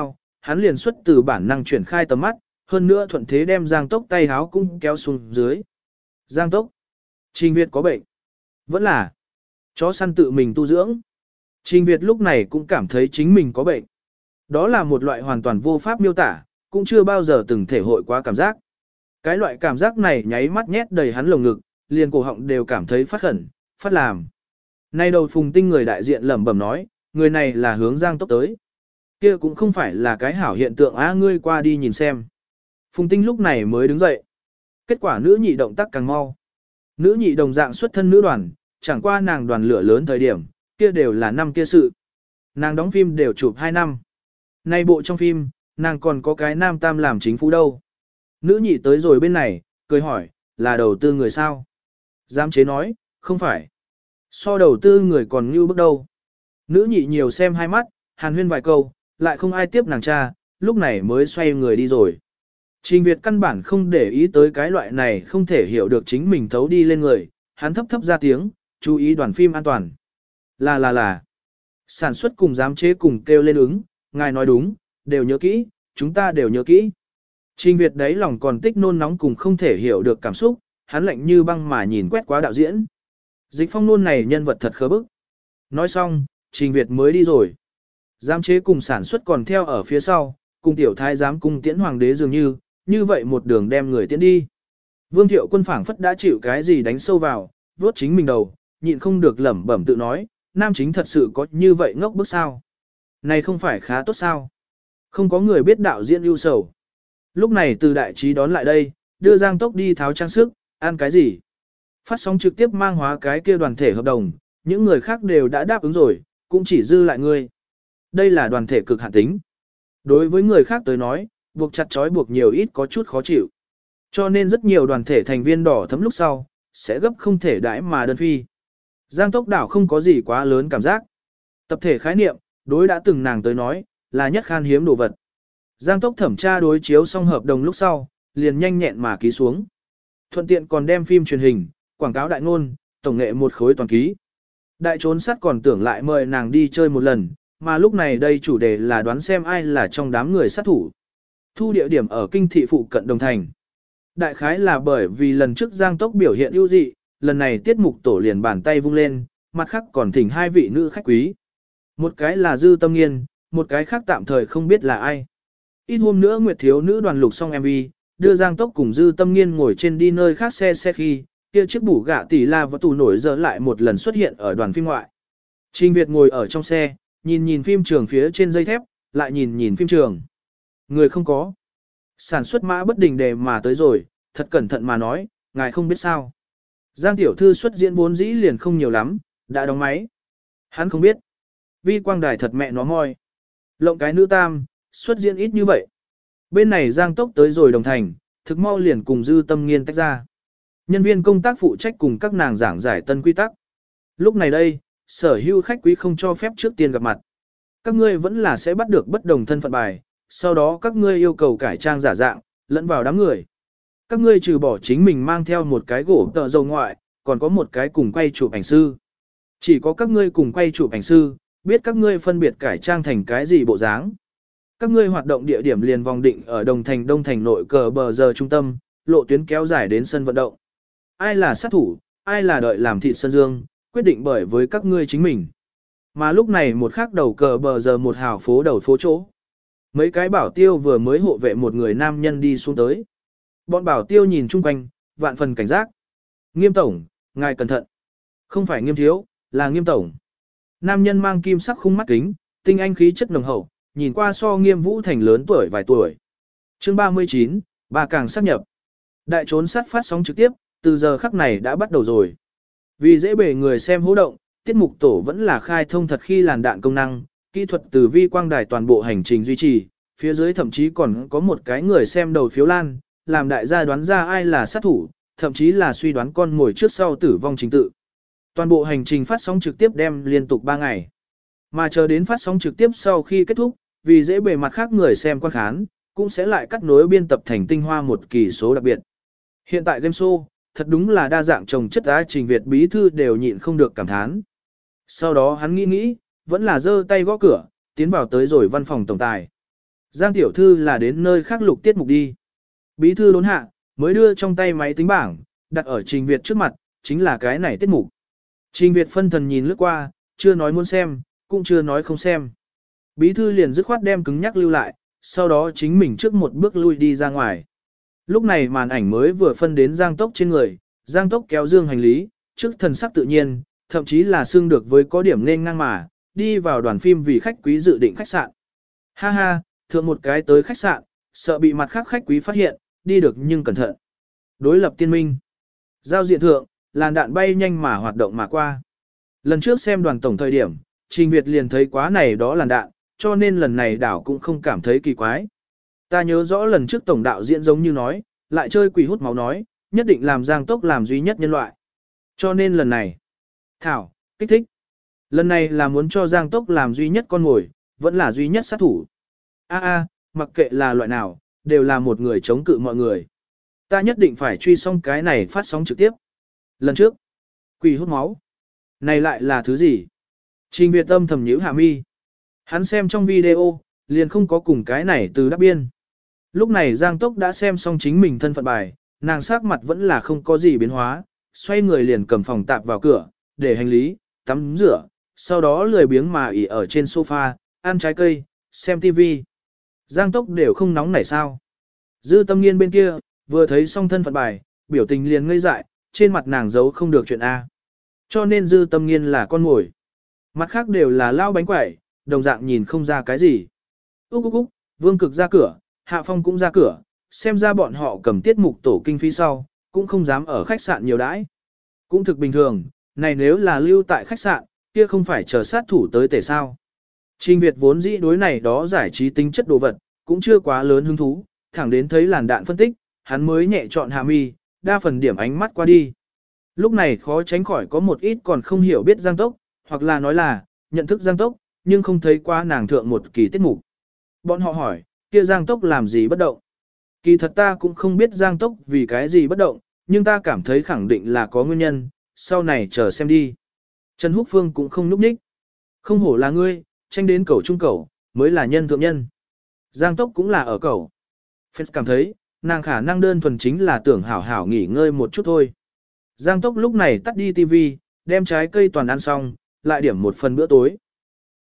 hắn liền xuất từ bản năng chuyển khai tầm mắt, hơn nữa thuận thế đem Giang Tốc tay háo cũng kéo xuống dưới. Giang Tốc, Trình Việt có bệnh. Vẫn là chó săn tự mình tu dưỡng. Trình Việt lúc này cũng cảm thấy chính mình có bệnh. Đó là một loại hoàn toàn vô pháp miêu tả, cũng chưa bao giờ từng thể hội quá cảm giác. Cái loại cảm giác này nháy mắt nhét đầy hắn lồng ngực, liền cổ họng đều cảm thấy phát khẩn, phát làm. Nay đầu Phùng Tinh người đại diện lẩm bẩm nói, người này là hướng Giang Tốc tới. Kia cũng không phải là cái hảo hiện tượng á, ngươi qua đi nhìn xem. Phùng Tinh lúc này mới đứng dậy. Kết quả nữ nhị động tác càng mau. Nữ nhị đồng dạng xuất thân nữ đoàn, chẳng qua nàng đoàn lửa lớn thời điểm, kia đều là năm kia sự. Nàng đóng phim đều chụp 2 năm. Nay bộ trong phim, nàng còn có cái nam tam làm chính phủ đâu. Nữ nhị tới rồi bên này, cười hỏi, là đầu tư người sao? Giám chế nói, không phải. So đầu tư người còn như bước đâu. Nữ nhị nhiều xem hai mắt, hàn huyên vài câu, lại không ai tiếp nàng cha, lúc này mới xoay người đi rồi. Trình Việt căn bản không để ý tới cái loại này không thể hiểu được chính mình thấu đi lên người, hắn thấp thấp ra tiếng, chú ý đoàn phim an toàn. Là. Sản xuất cùng giám chế cùng kêu lên ứng, ngài nói đúng, đều nhớ kỹ, chúng ta đều nhớ kỹ. Trình Việt đấy lòng còn tích nôn nóng cùng không thể hiểu được cảm xúc, hắn lạnh như băng mà nhìn quét quá đạo diễn. Dịch Phong nôn này nhân vật thật khớ bức. Nói xong, Trình Việt mới đi rồi. Giám chế cùng sản xuất còn theo ở phía sau, cùng tiểu thái giám cùng tiễn hoàng đế dường như vậy một đường đem người tiễn đi. Vương Thiệu Quân phảng phất đã chịu cái gì đánh sâu vào, vuốt chính mình đầu, nhịn không được lẩm bẩm tự nói, nam chính thật sự có như vậy ngốc bức sao? Này không phải khá tốt sao? Không có người biết đạo diễn ưu sầu. Lúc này từ đại trí đón lại đây, đưa Giang Tốc đi tháo trang sức, ăn cái gì? Phát sóng trực tiếp mang hóa cái kia đoàn thể hợp đồng, những người khác đều đã đáp ứng rồi, cũng chỉ dư lại ngươi. Đây là đoàn thể cực hạn tính. Đối với người khác tới nói, buộc chặt trói buộc nhiều ít có chút khó chịu. Cho nên rất nhiều đoàn thể thành viên đỏ thấm lúc sau, sẽ gấp không thể đãi mà đơn phi. Giang Tốc đảo không có gì quá lớn cảm giác. Tập thể khái niệm, đối đã từng nàng tới nói, là nhất khan hiếm đồ vật. Giang Tốc thẩm tra đối chiếu xong hợp đồng lúc sau, liền nhanh nhẹn mà ký xuống. Thuận tiện còn đem phim truyền hình, quảng cáo đại ngôn, tổng nghệ một khối toàn ký. Đại trốn sát còn tưởng lại mời nàng đi chơi một lần, mà lúc này đây chủ đề là đoán xem ai là trong đám người sát thủ. Thu địa điểm ở kinh thị phụ cận Đồng Thành. Đại khái là bởi vì lần trước Giang Tốc biểu hiện ưu dị, lần này tiết mục tổ liền bàn tay vung lên, mặt khác còn thỉnh hai vị nữ khách quý. Một cái là Dư Tâm Nghiên, một cái khác tạm thời không biết là ai. Ít hôm nữa Nguyệt Thiếu nữ đoàn lục xong MV, đưa Giang Tốc cùng Dư Tâm Nghiên ngồi trên đi nơi khác xe khi, kia chiếc bủ gạ tỷ la và tù nổi giờ lại một lần xuất hiện ở đoàn phim ngoại. Trình Việt ngồi ở trong xe, nhìn phim trường phía trên dây thép, lại nhìn phim trường. Người không có. Sản xuất mã bất đình đề mà tới rồi, thật cẩn thận mà nói, ngài không biết sao. Giang tiểu thư xuất diễn vốn dĩ liền không nhiều lắm, đã đóng máy. Hắn không biết. Vi quang đài thật mẹ nó moi. Lộng cái nữ tam, xuất diễn ít như vậy. Bên này Giang Tốc tới rồi Đồng Thành, thực mau liền cùng Dư Tâm Nghiên tách ra. Nhân viên công tác phụ trách cùng các nàng giảng giải tân quy tắc. Lúc này đây, sở hữu khách quý không cho phép trước tiên gặp mặt. Các ngươi vẫn là sẽ bắt được bất đồng thân phận bài, sau đó các ngươi yêu cầu cải trang giả dạng, lẫn vào đám người. Các ngươi trừ bỏ chính mình mang theo một cái gỗ tợ dầu ngoại, còn có một cái cùng quay chụp ảnh sư. Chỉ có các ngươi cùng quay chụp ảnh sư, biết các ngươi phân biệt cải trang thành cái gì bộ dáng. Các ngươi hoạt động địa điểm liền vòng định ở Đồng Thành Đông Thành nội cờ bờ giờ trung tâm, lộ tuyến kéo dài đến sân vận động. Ai là sát thủ, ai là đợi làm thịt sân dương, quyết định bởi với các ngươi chính mình. Mà lúc này một khắc đầu cờ bờ giờ một hào phố đầu phố chỗ. Mấy cái bảo tiêu vừa mới hộ vệ một người nam nhân đi xuống tới. Bọn bảo tiêu nhìn chung quanh, vạn phần cảnh giác. Nghiêm tổng, ngài cẩn thận. Không phải Nghiêm thiếu, là Nghiêm tổng. Nam nhân mang kim sắc khung mắt kính, tinh anh khí chất nồng hậu, nhìn qua so Nghiêm Vũ Thành lớn tuổi vài tuổi. Chương 39, bà càng sáp nhập. Đại trốn sát phát sóng trực tiếp, từ giờ khắc này đã bắt đầu rồi. Vì dễ bề người xem hô động, tiết mục tổ vẫn là khai thông thật khi làn đạn công năng, kỹ thuật từ vi quang đài toàn bộ hành trình duy trì, phía dưới thậm chí còn có một cái người xem đầu phiếu lan, làm đại gia đoán ra ai là sát thủ, thậm chí là suy đoán con ngồi trước sau tử vong trình tự. Toàn bộ hành trình phát sóng trực tiếp đem liên tục 3 ngày. Mà chờ đến phát sóng trực tiếp sau khi kết thúc, vì dễ bề mặt khác người xem quan khán, cũng sẽ lại cắt nối biên tập thành tinh hoa một kỳ số đặc biệt. Hiện tại game show, thật đúng là đa dạng trồng chất á, Trình Việt bí thư đều nhịn không được cảm thán. Sau đó hắn nghĩ, vẫn là giơ tay gõ cửa, tiến vào tới rồi văn phòng tổng tài. Giang tiểu thư là đến nơi khác lục tiết mục đi. Bí thư đốn hạ, mới đưa trong tay máy tính bảng, đặt ở Trình Việt trước mặt, chính là cái này tiết mục. Trình Việt phân thần nhìn lướt qua, chưa nói muốn xem, cũng chưa nói không xem. Bí thư liền dứt khoát đem cứng nhắc lưu lại, sau đó chính mình trước một bước lui đi ra ngoài. Lúc này màn ảnh mới vừa phân đến Giang Tốc trên người, Giang Tốc kéo dương hành lý, trước thần sắc tự nhiên, thậm chí là xưng được với có điểm nên ngang mà, đi vào đoàn phim vì khách quý dự định khách sạn. Ha ha, thượng một cái tới khách sạn, sợ bị mặt khác khách quý phát hiện, đi được nhưng cẩn thận. Đối lập tiên minh. Giao diện thượng, làn đạn bay nhanh mà hoạt động mà qua. Lần trước xem đoàn tổng thời điểm, Trình Việt liền thấy quá này đó làn đạn, cho nên lần này đảo cũng không cảm thấy kỳ quái. Ta nhớ rõ lần trước tổng đạo diễn giống như nói, lại chơi quỷ hút máu nói, nhất định làm Giang Tốc làm duy nhất nhân loại. Cho nên lần này, Thảo, kích thích. Lần này là muốn cho Giang Tốc làm duy nhất con mồi, vẫn là duy nhất sát thủ. Mặc kệ là loại nào, đều là một người chống cự mọi người. Ta nhất định phải truy xong cái này phát sóng trực tiếp. Lần trước, quỷ hút máu. Này lại là thứ gì? Trình Việt âm thầm nhíu hạ mi. Hắn xem trong video, liền không có cùng cái này từ đáp biên. Lúc này Giang Tốc đã xem xong chính mình thân phận bài, nàng sắc mặt vẫn là không có gì biến hóa, xoay người liền cầm phòng tạp vào cửa, để hành lý, tắm rửa, sau đó lười biếng mà ỉ ở trên sofa, ăn trái cây, xem TV. Giang Tốc đều không nóng nảy sao. Dư Tâm Nghiên bên kia, vừa thấy xong thân phận bài, biểu tình liền ngây dại, trên mặt nàng giấu không được chuyện A. Cho nên Dư Tâm Nghiên là con mồi. Mặt khác đều là lao bánh quẩy, đồng dạng nhìn không ra cái gì. Úc, Vương Cực ra cửa, Hạ Phong cũng ra cửa, xem ra bọn họ cầm tiết mục tổ kinh phí sau, cũng không dám ở khách sạn nhiều đãi. Cũng thực bình thường, này nếu là lưu tại khách sạn, kia không phải chờ sát thủ tới tể sao. Trình Việt vốn dĩ đối này đó giải trí tính chất đồ vật, cũng chưa quá lớn hứng thú, thẳng đến thấy làn đạn phân tích, hắn mới nhẹ chọn hạ mi, đa phần điểm ánh mắt qua đi. Lúc này khó tránh khỏi có một ít còn không hiểu biết Giang Tốc, hoặc là nói là, nhận thức Giang Tốc, nhưng không thấy qua nàng thượng một kỳ tiết mục. Bọn họ hỏi, kia Giang Tốc làm gì bất động? Kỳ thật ta cũng không biết Giang Tốc vì cái gì bất động, nhưng ta cảm thấy khẳng định là có nguyên nhân, sau này chờ xem đi. Trần Húc Phương cũng không núp ních. Không hổ là ngươi, tranh đến cầu trung cầu, mới là nhân thượng nhân. Giang Tốc cũng là ở cầu. Fans cảm thấy, nàng khả năng đơn thuần chính là tưởng hảo hảo nghỉ ngơi một chút thôi. Giang Tốc lúc này tắt đi TV, đem trái cây toàn ăn xong, lại điểm một phần bữa tối.